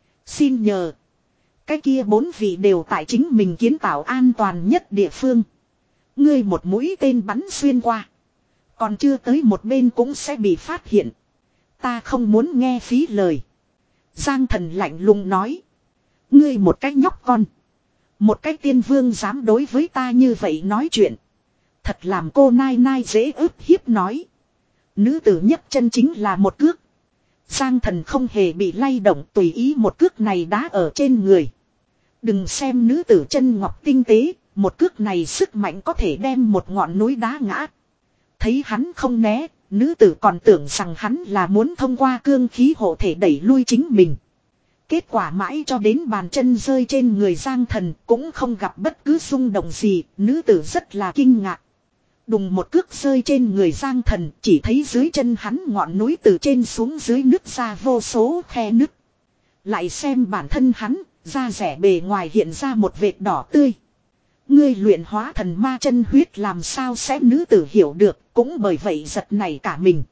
S1: Xin nhờ. Cái kia bốn vị đều tại chính mình kiến tạo an toàn nhất địa phương. Ngươi một mũi tên bắn xuyên qua. Còn chưa tới một bên cũng sẽ bị phát hiện. Ta không muốn nghe phí lời. Giang Thần lạnh lùng nói. Ngươi một cái nhóc con. Một cái tiên vương dám đối với ta như vậy nói chuyện. Thật làm cô Nai Nai dễ ức hiếp nói. Nữ tử nhấc chân chính là một cước. Giang Thần không hề bị lay động, tùy ý một cước này đá ở trên người. Đừng xem nữ tử chân ngọc tinh tế, một cước này sức mạnh có thể đem một ngọn núi đá ngã. Thấy hắn không né, nữ tử còn tưởng rằng hắn là muốn thông qua cương khí hộ thể đẩy lui chính mình. Kết quả mãi cho đến bàn chân rơi trên người Giang Thần cũng không gặp bất cứ xung động gì, nữ tử rất là kinh ngạc. Đùng một cước rơi trên người Giang Thần, chỉ thấy dưới chân hắn ngọn núi từ trên xuống dưới nứt ra vô số khe nứt. Lại xem bản thân hắn, da rẻ bề ngoài hiện ra một vệt đỏ tươi. Ngươi luyện hóa thần ma chân huyết làm sao sẽ, nữ tử hiểu được, cũng bởi vậy giật nảy cả mình.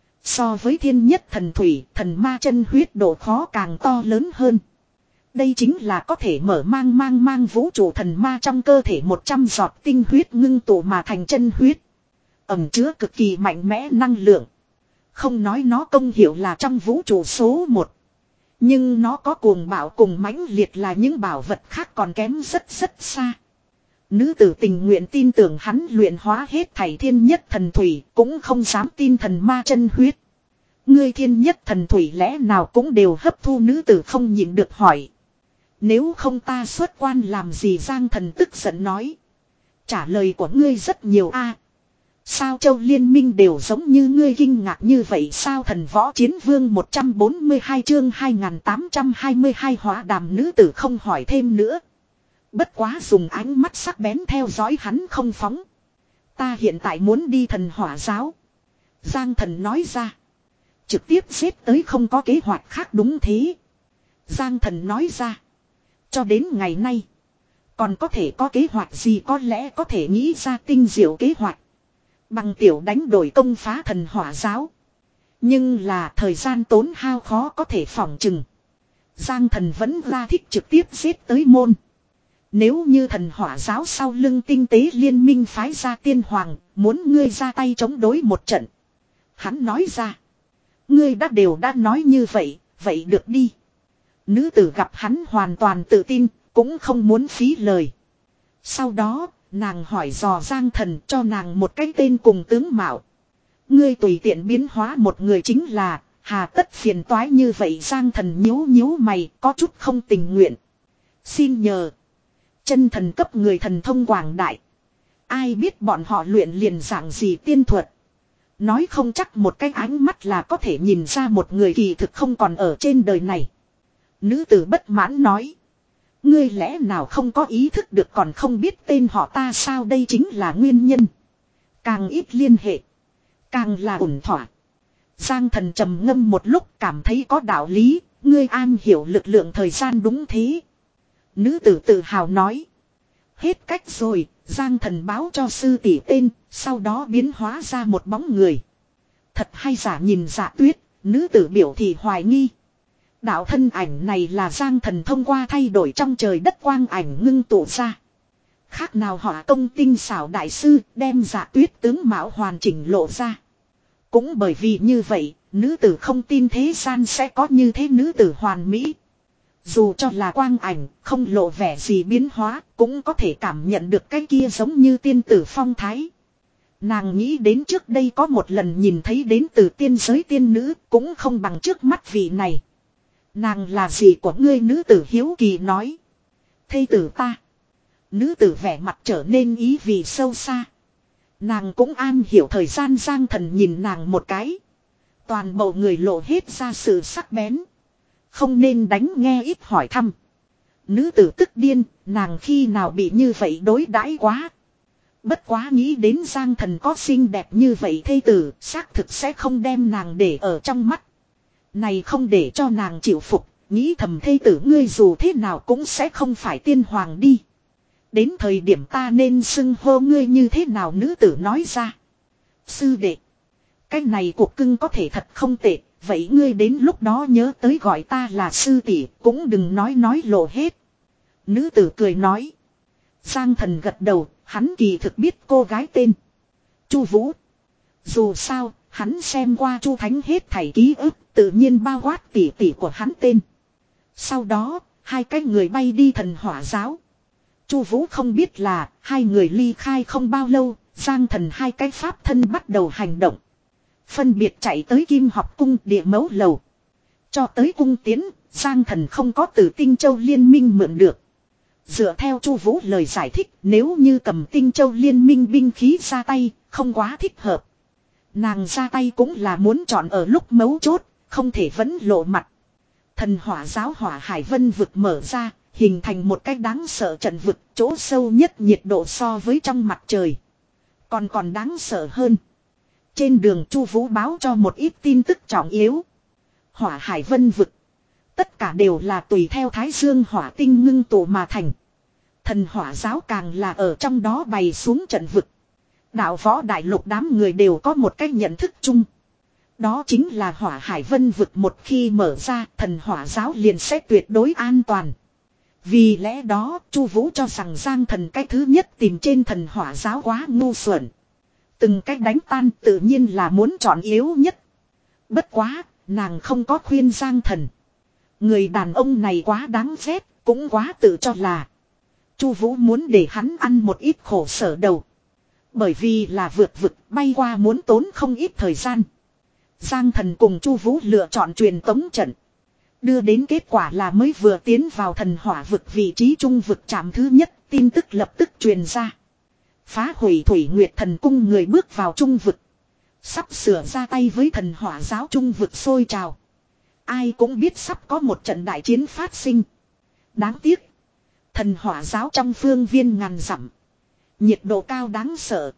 S1: So với thiên nhất thần thủy, thần ma chân huyết độ khó càng to lớn hơn. Đây chính là có thể mở mang mang mang vũ trụ thần ma trong cơ thể một trăm giọt tinh huyết ngưng tụ mà thành chân huyết. Ẩn chứa cực kỳ mạnh mẽ năng lượng. Không nói nó công hiệu là trong vũ trụ số một. Nhưng nó có cuồng bạo cùng mãnh liệt là những bảo vật khác còn kém rất rất xa. Nữ tử tình nguyện tin tưởng hắn luyện hóa hết thảy thiên nhất thần thủy, cũng không dám tin thần ma chân huyết. Ngươi thiên nhất thần thủy lẽ nào cũng đều hấp thu, nữ tử không nhịn được hỏi. Nếu không ta xuất quan làm gì, Giang Thần tức giận nói. Trả lời của ngươi rất nhiều a. Sao châu liên minh đều giống như ngươi kinh ngạc như vậy sao? Thần võ chiến vương một trăm bốn mươi hai chương hai nghìn tám trăm hai mươi hai hóa đàm nữ tử không hỏi thêm nữa. Bất quá dùng ánh mắt sắc bén theo dõi hắn không phóng. Ta hiện tại muốn đi thần hỏa giáo. Giang Thần nói ra. Trực tiếp xếp tới không có kế hoạch khác đúng thế. Giang Thần nói ra. Cho đến ngày nay. Còn có thể có kế hoạch gì, có lẽ có thể nghĩ ra tinh diệu kế hoạch. Bằng tiểu đánh đổi công phá thần hỏa giáo. Nhưng là thời gian tốn hao khó có thể phỏng chừng. Giang Thần vẫn ra thích trực tiếp xếp tới môn. Nếu như thần hỏa giáo sau lưng tinh tế liên minh phái ra tiên hoàng, muốn ngươi ra tay chống đối một trận. Hắn nói ra. Ngươi đã đều đã nói như vậy, vậy được đi. Nữ tử gặp hắn hoàn toàn tự tin, cũng không muốn phí lời. Sau đó, nàng hỏi dò Giang Thần cho nàng một cái tên cùng tướng mạo. Ngươi tùy tiện biến hóa một người chính là, hà tất phiền toái như vậy. Giang Thần nhíu nhíu mày, có chút không tình nguyện. Xin nhờ. Chân thần cấp người thần thông quảng đại. Ai biết bọn họ luyện liền dạng gì tiên thuật. Nói không chắc một cái ánh mắt là có thể nhìn ra một người kỳ thực không còn ở trên đời này. Nữ tử bất mãn nói. Ngươi lẽ nào không có ý thức được còn không biết tên họ ta sao? Đây chính là nguyên nhân. Càng ít liên hệ, càng là ổn thỏa. Giang Thần trầm ngâm một lúc cảm thấy có đạo lý. Ngươi an hiểu lực lượng thời gian đúng thế. Nữ tử tự hào nói. Hết cách rồi. Giang Thần báo cho sư tỷ tên, sau đó biến hóa ra một bóng người. Thật hay giả? Nhìn Dạ Tuyết, nữ tử biểu thị hoài nghi. Đạo thân ảnh này là Giang Thần thông qua thay đổi trong trời đất quang ảnh ngưng tụ ra. Khác nào họ công tinh xảo đại sư đem Dạ Tuyết tướng mạo hoàn chỉnh lộ ra. Cũng bởi vì như vậy, nữ tử không tin thế gian sẽ có như thế nữ tử hoàn mỹ. Dù cho là quang ảnh, không lộ vẻ gì biến hóa, cũng có thể cảm nhận được cái kia giống như tiên tử phong thái. Nàng nghĩ đến trước đây có một lần nhìn thấy đến từ tiên giới tiên nữ, cũng không bằng trước mắt vị này. Nàng là gì của ngươi? Nữ tử hiếu kỳ nói. Thê tử ta. Nữ tử vẻ mặt trở nên ý vị sâu xa. Nàng cũng an hiểu thời gian. Giang Thần nhìn nàng một cái. Toàn bộ người lộ hết ra sự sắc bén. Không nên đánh nghe ít hỏi thăm. Nữ tử tức điên, nàng khi nào bị như vậy đối đãi quá. Bất quá nghĩ đến Giang Thần có xinh đẹp như vậy thê tử, xác thực sẽ không đem nàng để ở trong mắt. Này không để cho nàng chịu phục, nghĩ thầm thê tử ngươi dù thế nào cũng sẽ không phải tiên hoàng đi. Đến thời điểm ta nên xưng hô ngươi như thế nào? Nữ tử nói ra. Sư đệ. Cái này cuộc cưng có thể thật không tệ. Vậy ngươi đến lúc đó nhớ tới gọi ta là sư tỷ, cũng đừng nói nói lộ hết. Nữ tử cười nói. Giang Thần gật đầu, hắn kỳ thực biết cô gái tên Chu Vũ. Dù sao, hắn xem qua Chu Thánh hết thảy ký ức, tự nhiên bao quát tỷ tỷ của hắn tên. Sau đó, hai cái người bay đi thần hỏa giáo. Chu Vũ không biết là, hai người ly khai không bao lâu, Giang Thần hai cái pháp thân bắt đầu hành động. Phân biệt chạy tới Kim Học cung, Địa Mẫu lầu. Cho tới cung tiến, Giang Thần không có từ Tinh Châu liên minh mượn được. Dựa theo Chu Vũ lời giải thích, nếu như cầm Tinh Châu liên minh binh khí ra tay, không quá thích hợp. Nàng ra tay cũng là muốn chọn ở lúc mấu chốt, không thể vẫn lộ mặt. Thần hỏa giáo hỏa hải vân vực mở ra, hình thành một cái đáng sợ trận vực, chỗ sâu nhất nhiệt độ so với trong mặt trời. Còn còn đáng sợ hơn. Trên đường Chu Vũ báo cho một ít tin tức trọng yếu. Hỏa hải vân vực. Tất cả đều là tùy theo Thái Dương hỏa tinh ngưng tụ mà thành. Thần hỏa giáo càng là ở trong đó bày xuống trận vực. Đạo võ đại lục đám người đều có một cái nhận thức chung. Đó chính là hỏa hải vân vực một khi mở ra, thần hỏa giáo liền sẽ tuyệt đối an toàn. Vì lẽ đó, Chu Vũ cho rằng Giang Thần cái thứ nhất tìm trên thần hỏa giáo quá ngu xuẩn. Từng cách đánh tan tự nhiên là muốn chọn yếu nhất. Bất quá, nàng không có khuyên Giang Thần. Người đàn ông này quá đáng ghét, cũng quá tự cho là. Chu Vũ muốn để hắn ăn một ít khổ sở đầu. Bởi vì là vượt vực bay qua muốn tốn không ít thời gian. Giang Thần cùng Chu Vũ lựa chọn truyền tống trận. Đưa đến kết quả là mới vừa tiến vào thần hỏa vực vị trí trung vực trạm thứ nhất, tin tức lập tức truyền ra. Phá hủy Thủy Nguyệt thần cung người bước vào trung vực. Sắp sửa ra tay với thần hỏa giáo trung vực sôi trào. Ai cũng biết sắp có một trận đại chiến phát sinh. Đáng tiếc. Thần hỏa giáo trong phương viên ngàn dặm. Nhiệt độ cao đáng sợ.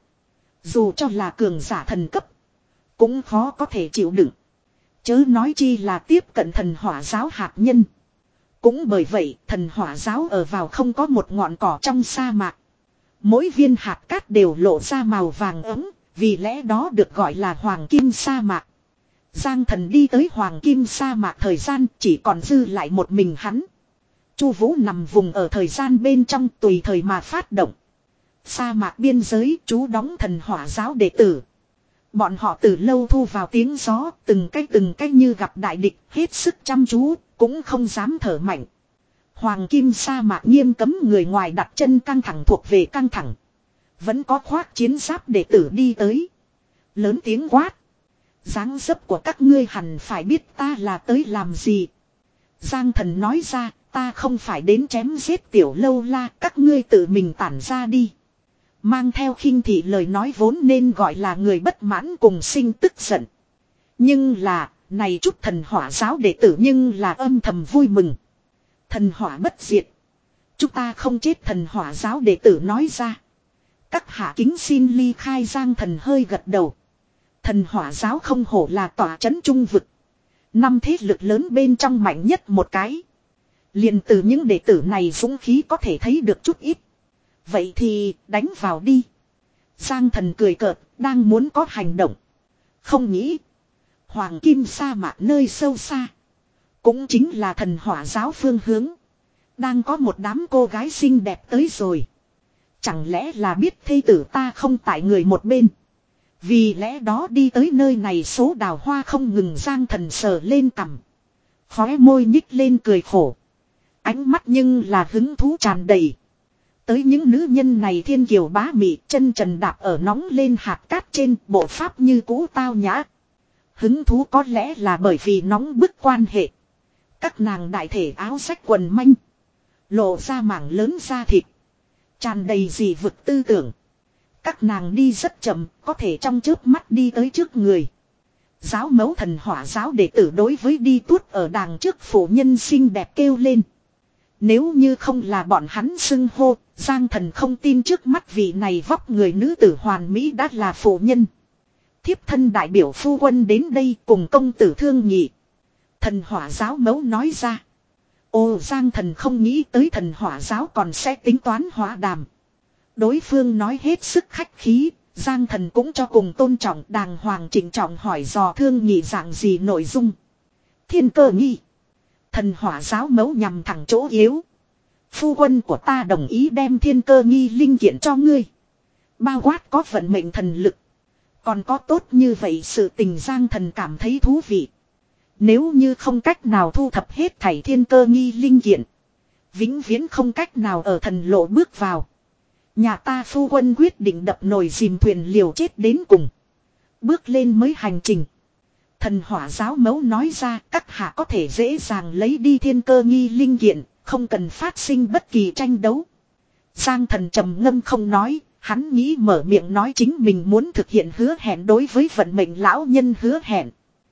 S1: Dù cho là cường giả thần cấp. Cũng khó có thể chịu đựng. Chớ nói chi là tiếp cận thần hỏa giáo hạt nhân. Cũng bởi vậy thần hỏa giáo ở vào không có một ngọn cỏ trong sa mạc. Mỗi viên hạt cát đều lộ ra màu vàng ấm. Vì lẽ đó được gọi là hoàng kim sa mạc. Giang Thần đi tới hoàng kim sa mạc thời gian chỉ còn dư lại một mình hắn. Chu Vũ nằm vùng ở thời gian bên trong tùy thời mà phát động. Sa mạc biên giới trú đóng thần hỏa giáo đệ tử. Bọn họ từ lâu thu vào tiếng gió, từng cách từng cách như gặp đại địch, hết sức chăm chú, cũng không dám thở mạnh. Hoàng kim sa mạc nghiêm cấm người ngoài đặt chân căng thẳng thuộc về căng thẳng. Vẫn có khoác chiến giáp đệ tử đi tới. Lớn tiếng quát. Dáng dấp của các ngươi hẳn phải biết ta là tới làm gì. Giang Thần nói ra, ta không phải đến chém giết tiểu lâu la, các ngươi tự mình tản ra đi. Mang theo khinh thị lời nói vốn nên gọi là người bất mãn cùng sinh tức giận. Nhưng là, này chút thần hỏa giáo đệ tử nhưng là âm thầm vui mừng. Thần hỏa bất diệt. Chúng ta không chết, thần hỏa giáo đệ tử nói ra. Các hạ kính xin ly khai. Giang Thần hơi gật đầu. Thần hỏa giáo không hổ là tỏa trấn trung vực. Năm thế lực lớn bên trong mạnh nhất một cái. Liền từ những đệ tử này dũng khí có thể thấy được chút ít. Vậy thì đánh vào đi. Giang Thần cười cợt, đang muốn có hành động. Không nghĩ. Hoàng kim sa mạc nơi sâu xa. Cũng chính là thần hỏa giáo phương hướng. Đang có một đám cô gái xinh đẹp tới rồi. Chẳng lẽ là biết thê tử ta không tại người một bên. Vì lẽ đó đi tới nơi này số đào hoa không ngừng. Giang Thần sờ lên cằm. Khóe môi nhích lên cười khổ. Ánh mắt nhưng là hứng thú tràn đầy. Tới những nữ nhân này thiên kiều bá mị, chân trần đạp ở nóng lên hạt cát trên, bộ pháp như cũ tao nhã. Hứng thú có lẽ là bởi vì nóng bức quan hệ. Các nàng đại thể áo xách quần manh. Lộ ra mảng lớn da thịt. Tràn đầy dị vực tư tưởng. Các nàng đi rất chậm, có thể trong chớp mắt đi tới trước người. Giáo mẫu thần hỏa giáo đệ tử đối với đi tuốt ở đàng trước phụ nhân xinh đẹp kêu lên. Nếu như không là bọn hắn xưng hô, Giang Thần không tin trước mắt vị này vóc người nữ tử hoàn mỹ đã là phụ nhân. Thiếp thân đại biểu phu quân đến đây cùng công tử thương nhị. Thần hỏa giáo mẫu nói ra. Ồ, Giang Thần không nghĩ tới thần hỏa giáo còn sẽ tính toán hóa đàm. Đối phương nói hết sức khách khí, Giang Thần cũng cho cùng tôn trọng, đàng hoàng chỉnh trọng hỏi dò thương nhị dạng gì nội dung. Thiên Cơ Nghi. Thần hỏa giáo mẫu nhằm thẳng chỗ yếu. Phu quân của ta đồng ý đem Thiên Cơ Nghi linh kiện cho ngươi. Bao quát có vận mệnh thần lực. Còn có tốt như vậy sự tình. Giang Thần cảm thấy thú vị. Nếu như không cách nào thu thập hết thảy Thiên Cơ Nghi linh kiện. Vĩnh viễn không cách nào ở thần lộ bước vào. Nhà ta phu quân quyết định đập nồi dìm thuyền liều chết đến cùng. Bước lên mới hành trình. Thần hỏa giáo mẫu nói ra các hạ có thể dễ dàng lấy đi Thiên Cơ Nghi linh kiện. Không cần phát sinh bất kỳ tranh đấu. Giang Thần trầm ngâm không nói. Hắn nghĩ mở miệng nói chính mình muốn thực hiện hứa hẹn đối với vận mệnh lão nhân hứa hẹn.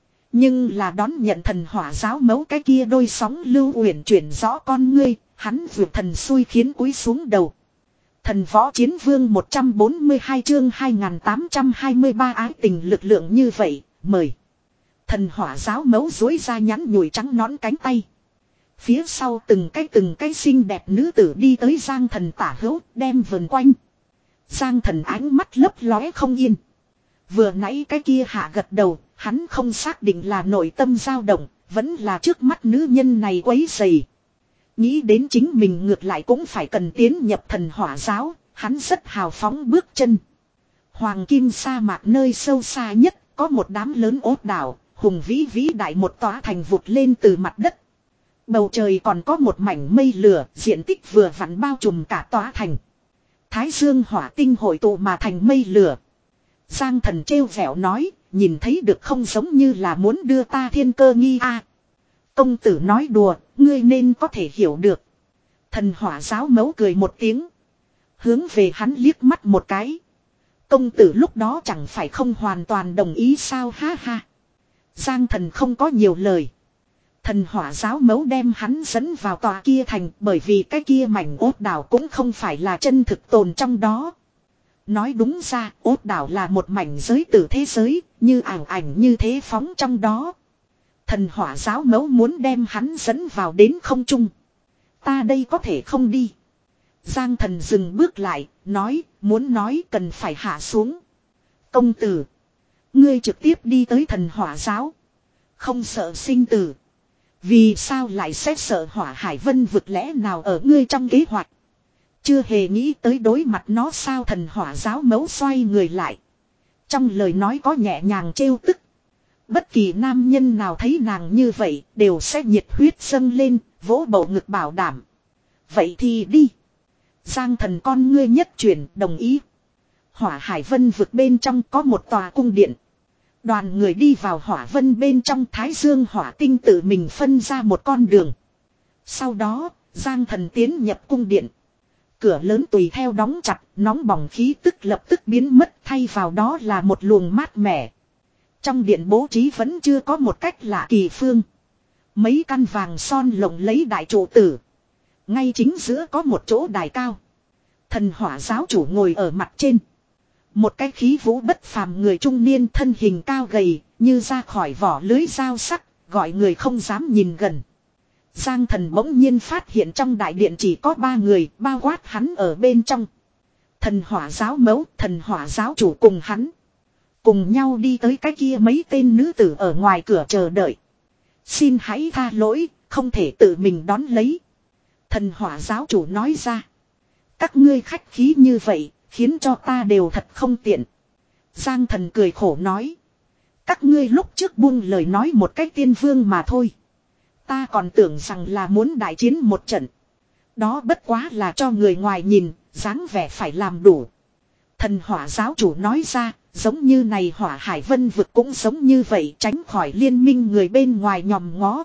S1: Nhưng là đón nhận thần hỏa giáo mẫu cái kia đôi sóng lưu uyển chuyển rõ con ngươi. Hắn vượt thần xui khiến cúi xuống đầu. Thần võ chiến vương một trăm bốn mươi hai chương hai nghìn tám trăm hai mươi ba ái tình lực lượng như vậy, mời. Thần hỏa giáo mẫu duỗi ra nhắn nhủi trắng nõn cánh tay. Phía sau từng cái từng cái xinh đẹp nữ tử đi tới Giang Thần tả hữu, đem vần quanh. Giang Thần ánh mắt lấp lóe không yên. Vừa nãy cái kia hạ gật đầu, hắn không xác định là nội tâm dao động, vẫn là trước mắt nữ nhân này quấy rầy. Nghĩ đến chính mình ngược lại cũng phải cần tiến nhập thần hỏa giáo, hắn rất hào phóng bước chân. Hoàng kim sa mạc nơi sâu xa nhất, có một đám lớn ốt đảo, hùng vĩ vĩ đại một tòa thành vụt lên từ mặt đất. Bầu trời còn có một mảnh mây lửa, diện tích vừa vặn bao trùm cả tòa thành. Thái dương hỏa tinh hội tụ mà thành mây lửa. Giang Thần trêu vẻo nói, nhìn thấy được không giống như là muốn đưa ta Thiên Cơ Nghi a. À, Công tử nói đùa, ngươi nên có thể hiểu được. Thần hỏa giáo mẫu cười một tiếng. Hướng về hắn liếc mắt một cái. Công tử lúc đó chẳng phải không hoàn toàn đồng ý sao ha ha. Giang thần không có nhiều lời. Thần hỏa giáo mẫu đem hắn dẫn vào tòa kia thành bởi vì cái kia mảnh ốt đảo cũng không phải là chân thực tồn trong đó. Nói đúng ra ốt đảo là một mảnh giới tử thế giới như ảo ảnh như thế phóng trong đó. Thần hỏa giáo mẫu muốn đem hắn dẫn vào đến không trung. Ta đây có thể không đi. Giang thần dừng bước lại, nói, muốn nói cần phải hạ xuống. Công tử, ngươi trực tiếp đi tới thần hỏa giáo. Không sợ sinh tử. Vì sao lại xét sợ hỏa hải vân vực lẽ nào ở ngươi trong kế hoạch. Chưa hề nghĩ tới đối mặt nó sao thần hỏa giáo mẫu xoay người lại. Trong lời nói có nhẹ nhàng trêu tức. Bất kỳ nam nhân nào thấy nàng như vậy đều sẽ nhiệt huyết dâng lên, vỗ bầu ngực bảo đảm. Vậy thì đi. Giang thần con ngươi nhất chuyển đồng ý. Hỏa hải vân vực bên trong có một tòa cung điện. Đoàn người đi vào hỏa vân bên trong thái dương hỏa tinh tự mình phân ra một con đường. Sau đó, Giang thần tiến nhập cung điện. Cửa lớn tùy theo đóng chặt, nóng bỏng khí tức lập tức biến mất thay vào đó là một luồng mát mẻ. Trong điện bố trí vẫn chưa có một cách lạ kỳ phương. Mấy căn vàng son lộng lấy đại trụ tử. Ngay chính giữa có một chỗ đài cao. Thần hỏa giáo chủ ngồi ở mặt trên. Một cái khí vũ bất phàm người trung niên thân hình cao gầy, như ra khỏi vỏ lưới dao sắc, gọi người không dám nhìn gần. Giang thần bỗng nhiên phát hiện trong đại điện chỉ có ba người, bao quát hắn ở bên trong. Thần hỏa giáo mẫu, thần hỏa giáo chủ cùng hắn. Cùng nhau đi tới cái kia mấy tên nữ tử ở ngoài cửa chờ đợi. Xin hãy tha lỗi, không thể tự mình đón lấy. Thần hỏa giáo chủ nói ra. Các ngươi khách khí như vậy, khiến cho ta đều thật không tiện. Giang thần cười khổ nói. Các ngươi lúc trước buông lời nói một cách tiên vương mà thôi. Ta còn tưởng rằng là muốn đại chiến một trận. Đó bất quá là cho người ngoài nhìn, dáng vẻ phải làm đủ. Thần hỏa giáo chủ nói ra, giống như này hỏa hải vân vực cũng giống như vậy tránh khỏi liên minh người bên ngoài nhòm ngó.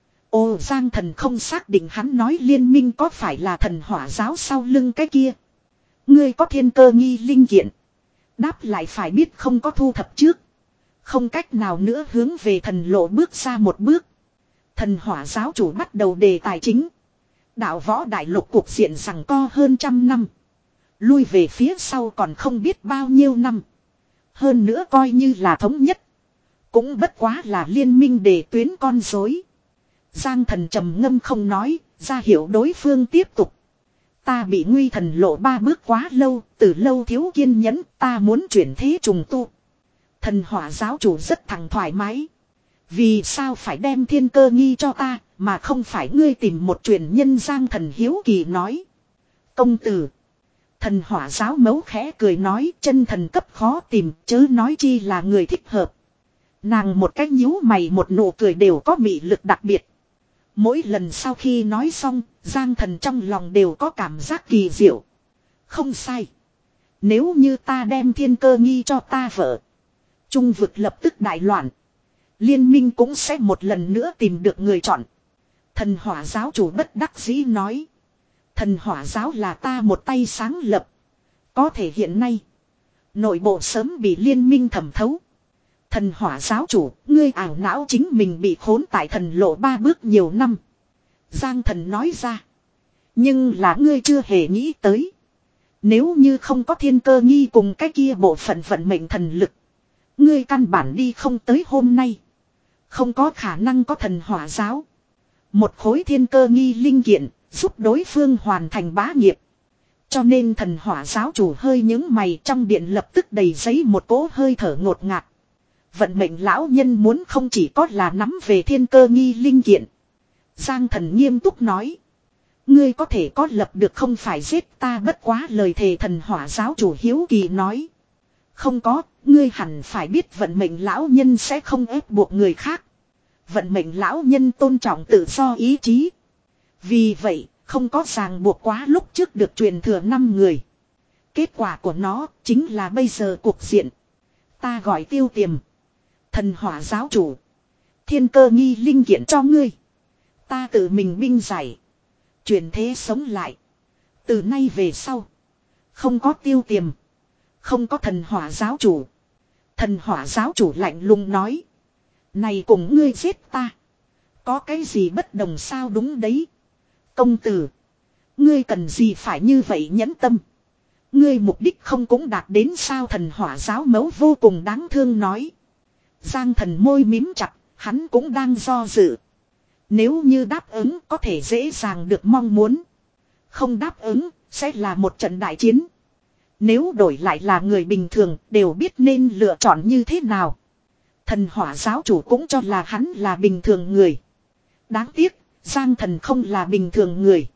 S1: Ô Giang thần không xác định hắn nói liên minh có phải là thần hỏa giáo sau lưng cái kia. Ngươi có thiên cơ nghi linh kiện. Đáp lại phải biết không có thu thập trước. Không cách nào nữa hướng về thần lộ bước ra một bước. Thần hỏa giáo chủ bắt đầu đề tài chính. Đạo võ đại lục cuộc diện rằng co hơn trăm năm. Lui về phía sau còn không biết bao nhiêu năm. Hơn nữa coi như là thống nhất. Cũng bất quá là liên minh để tuyến con rối. Giang thần trầm ngâm không nói, ra hiệu đối phương tiếp tục. Ta bị nguy thần lộ ba bước quá lâu, từ lâu thiếu kiên nhẫn, ta muốn chuyển thế trùng tu. Thần hỏa giáo chủ rất thẳng thoải mái. Vì sao phải đem thiên cơ nghi cho ta, mà không phải ngươi tìm một truyền nhân Giang thần hiếu kỳ nói. Công tử. Thần hỏa giáo mấu khẽ cười nói chân thần cấp khó tìm, chớ nói chi là người thích hợp. Nàng một cách nhíu mày một nụ cười đều có mị lực đặc biệt. Mỗi lần sau khi nói xong, Giang thần trong lòng đều có cảm giác kỳ diệu. Không sai. Nếu như ta đem thiên cơ nghi cho ta vợ. Trung vực lập tức đại loạn. Liên minh cũng sẽ một lần nữa tìm được người chọn. Thần hỏa giáo chủ bất đắc dĩ nói. Thần hỏa giáo là ta một tay sáng lập. Có thể hiện nay. Nội bộ sớm bị liên minh thẩm thấu. Thần hỏa giáo chủ, ngươi ảo não chính mình bị khốn tại thần lộ ba bước nhiều năm. Giang thần nói ra. Nhưng là ngươi chưa hề nghĩ tới. Nếu như không có thiên cơ nghi cùng cái kia bộ phận vận mệnh thần lực. Ngươi căn bản đi không tới hôm nay. Không có khả năng có thần hỏa giáo. Một khối thiên cơ nghi linh kiện, giúp đối phương hoàn thành bá nghiệp. Cho nên thần hỏa giáo chủ hơi những mày trong điện lập tức đầy giấy một cỗ hơi thở ngột ngạt. Vận mệnh lão nhân muốn không chỉ có là nắm về thiên cơ nghi linh kiện. Giang thần nghiêm túc nói. Ngươi có thể có lập được không phải giết ta bất quá lời thề thần hỏa giáo chủ hiếu kỳ nói. Không có, ngươi hẳn phải biết vận mệnh lão nhân sẽ không ép buộc người khác. Vận mệnh lão nhân tôn trọng tự do ý chí. Vì vậy, không có ràng buộc quá lúc trước được truyền thừa năm người. Kết quả của nó chính là bây giờ cuộc diện. Ta gọi tiêu tiềm. Thần hỏa giáo chủ. Thiên cơ nghi linh kiện cho ngươi. Ta tự mình binh giải. Chuyển thế sống lại. Từ nay về sau. Không có tiêu tiềm. Không có thần hỏa giáo chủ. Thần hỏa giáo chủ lạnh lùng nói. Này cùng ngươi giết ta. Có cái gì bất đồng sao đúng đấy. Công tử. Ngươi cần gì phải như vậy nhẫn tâm. Ngươi mục đích không cũng đạt đến sao thần hỏa giáo mẫu vô cùng đáng thương nói. Giang thần môi mím chặt. Hắn cũng đang do dự. Nếu như đáp ứng có thể dễ dàng được mong muốn. Không đáp ứng sẽ là một trận đại chiến. Nếu đổi lại là người bình thường đều biết nên lựa chọn như thế nào. Thần hỏa giáo chủ cũng cho là hắn là bình thường người. Đáng tiếc, Giang thần không là bình thường người.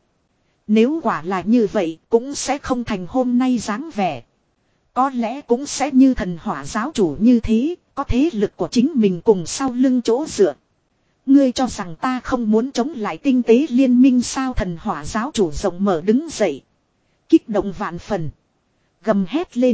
S1: Nếu quả là như vậy cũng sẽ không thành hôm nay dáng vẻ. Có lẽ cũng sẽ như thần hỏa giáo chủ như thế, có thế lực của chính mình cùng sau lưng chỗ dựa. Ngươi cho rằng ta không muốn chống lại tinh tế liên minh sao thần hỏa giáo chủ rộng mở đứng dậy. Kích động vạn phần. Gầm hét lên.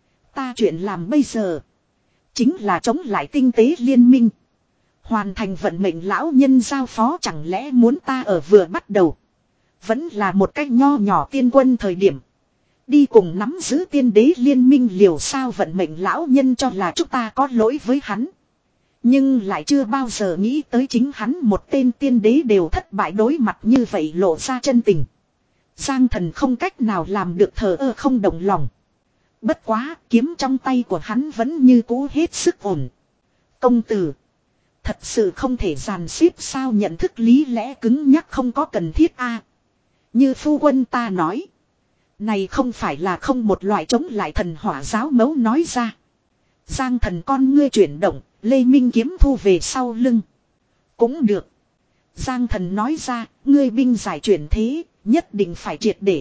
S1: Ta chuyện làm bây giờ. Chính là chống lại tinh tế liên minh. Hoàn thành vận mệnh lão nhân giao phó chẳng lẽ muốn ta ở vừa bắt đầu. Vẫn là một cách nho nhỏ tiên quân thời điểm. Đi cùng nắm giữ tiên đế liên minh liều sao vận mệnh lão nhân cho là chúng ta có lỗi với hắn. Nhưng lại chưa bao giờ nghĩ tới chính hắn một tên tiên đế đều thất bại đối mặt như vậy lộ ra chân tình. Giang thần không cách nào làm được thờ ơ không động lòng. Bất quá kiếm trong tay của hắn vẫn như cũ hết sức ổn. Công tử. Thật sự không thể giàn xếp sao nhận thức lý lẽ cứng nhắc không có cần thiết a. Như phu quân ta nói. Này không phải là không một loại chống lại thần hỏa giáo mẫu nói ra. Giang thần con ngươi chuyển động. Lê Minh kiếm thu về sau lưng. Cũng được. Giang thần nói ra. Ngươi binh giải chuyển thế. Nhất định phải triệt để.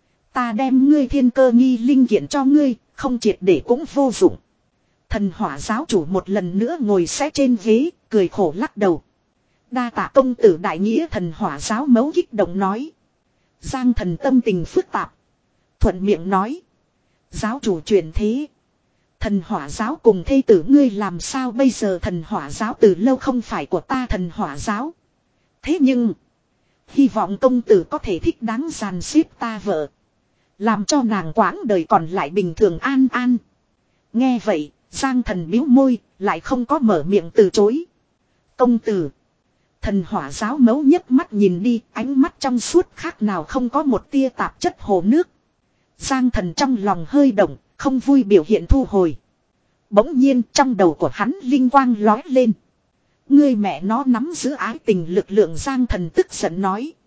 S1: Ta đem ngươi thiên cơ nghi linh kiện cho ngươi. Không triệt để cũng vô dụng. Thần hỏa giáo chủ một lần nữa ngồi sẽ trên ghế. Cười khổ lắc đầu. Đa tạ công tử đại nghĩa thần hỏa giáo mấu kích động nói. Giang thần tâm tình phức tạp. Thuận miệng nói. Giáo chủ chuyển thế. Thần hỏa giáo cùng thê tử ngươi làm sao bây giờ thần hỏa giáo từ lâu không phải của ta thần hỏa giáo. Thế nhưng. Hy vọng công tử có thể thích đáng giàn xếp ta vợ. Làm cho nàng quãng đời còn lại bình thường an an. Nghe vậy, Giang thần biếu môi, lại không có mở miệng từ chối. Công tử. Thần hỏa giáo mấu nhấc mắt nhìn đi, ánh mắt trong suốt khác nào không có một tia tạp chất hồ nước. Giang thần trong lòng hơi động, không vui biểu hiện thu hồi. Bỗng nhiên trong đầu của hắn linh quang lói lên. Ngươi mẹ nó nắm giữ ái tình lực lượng Giang thần tức giận nói.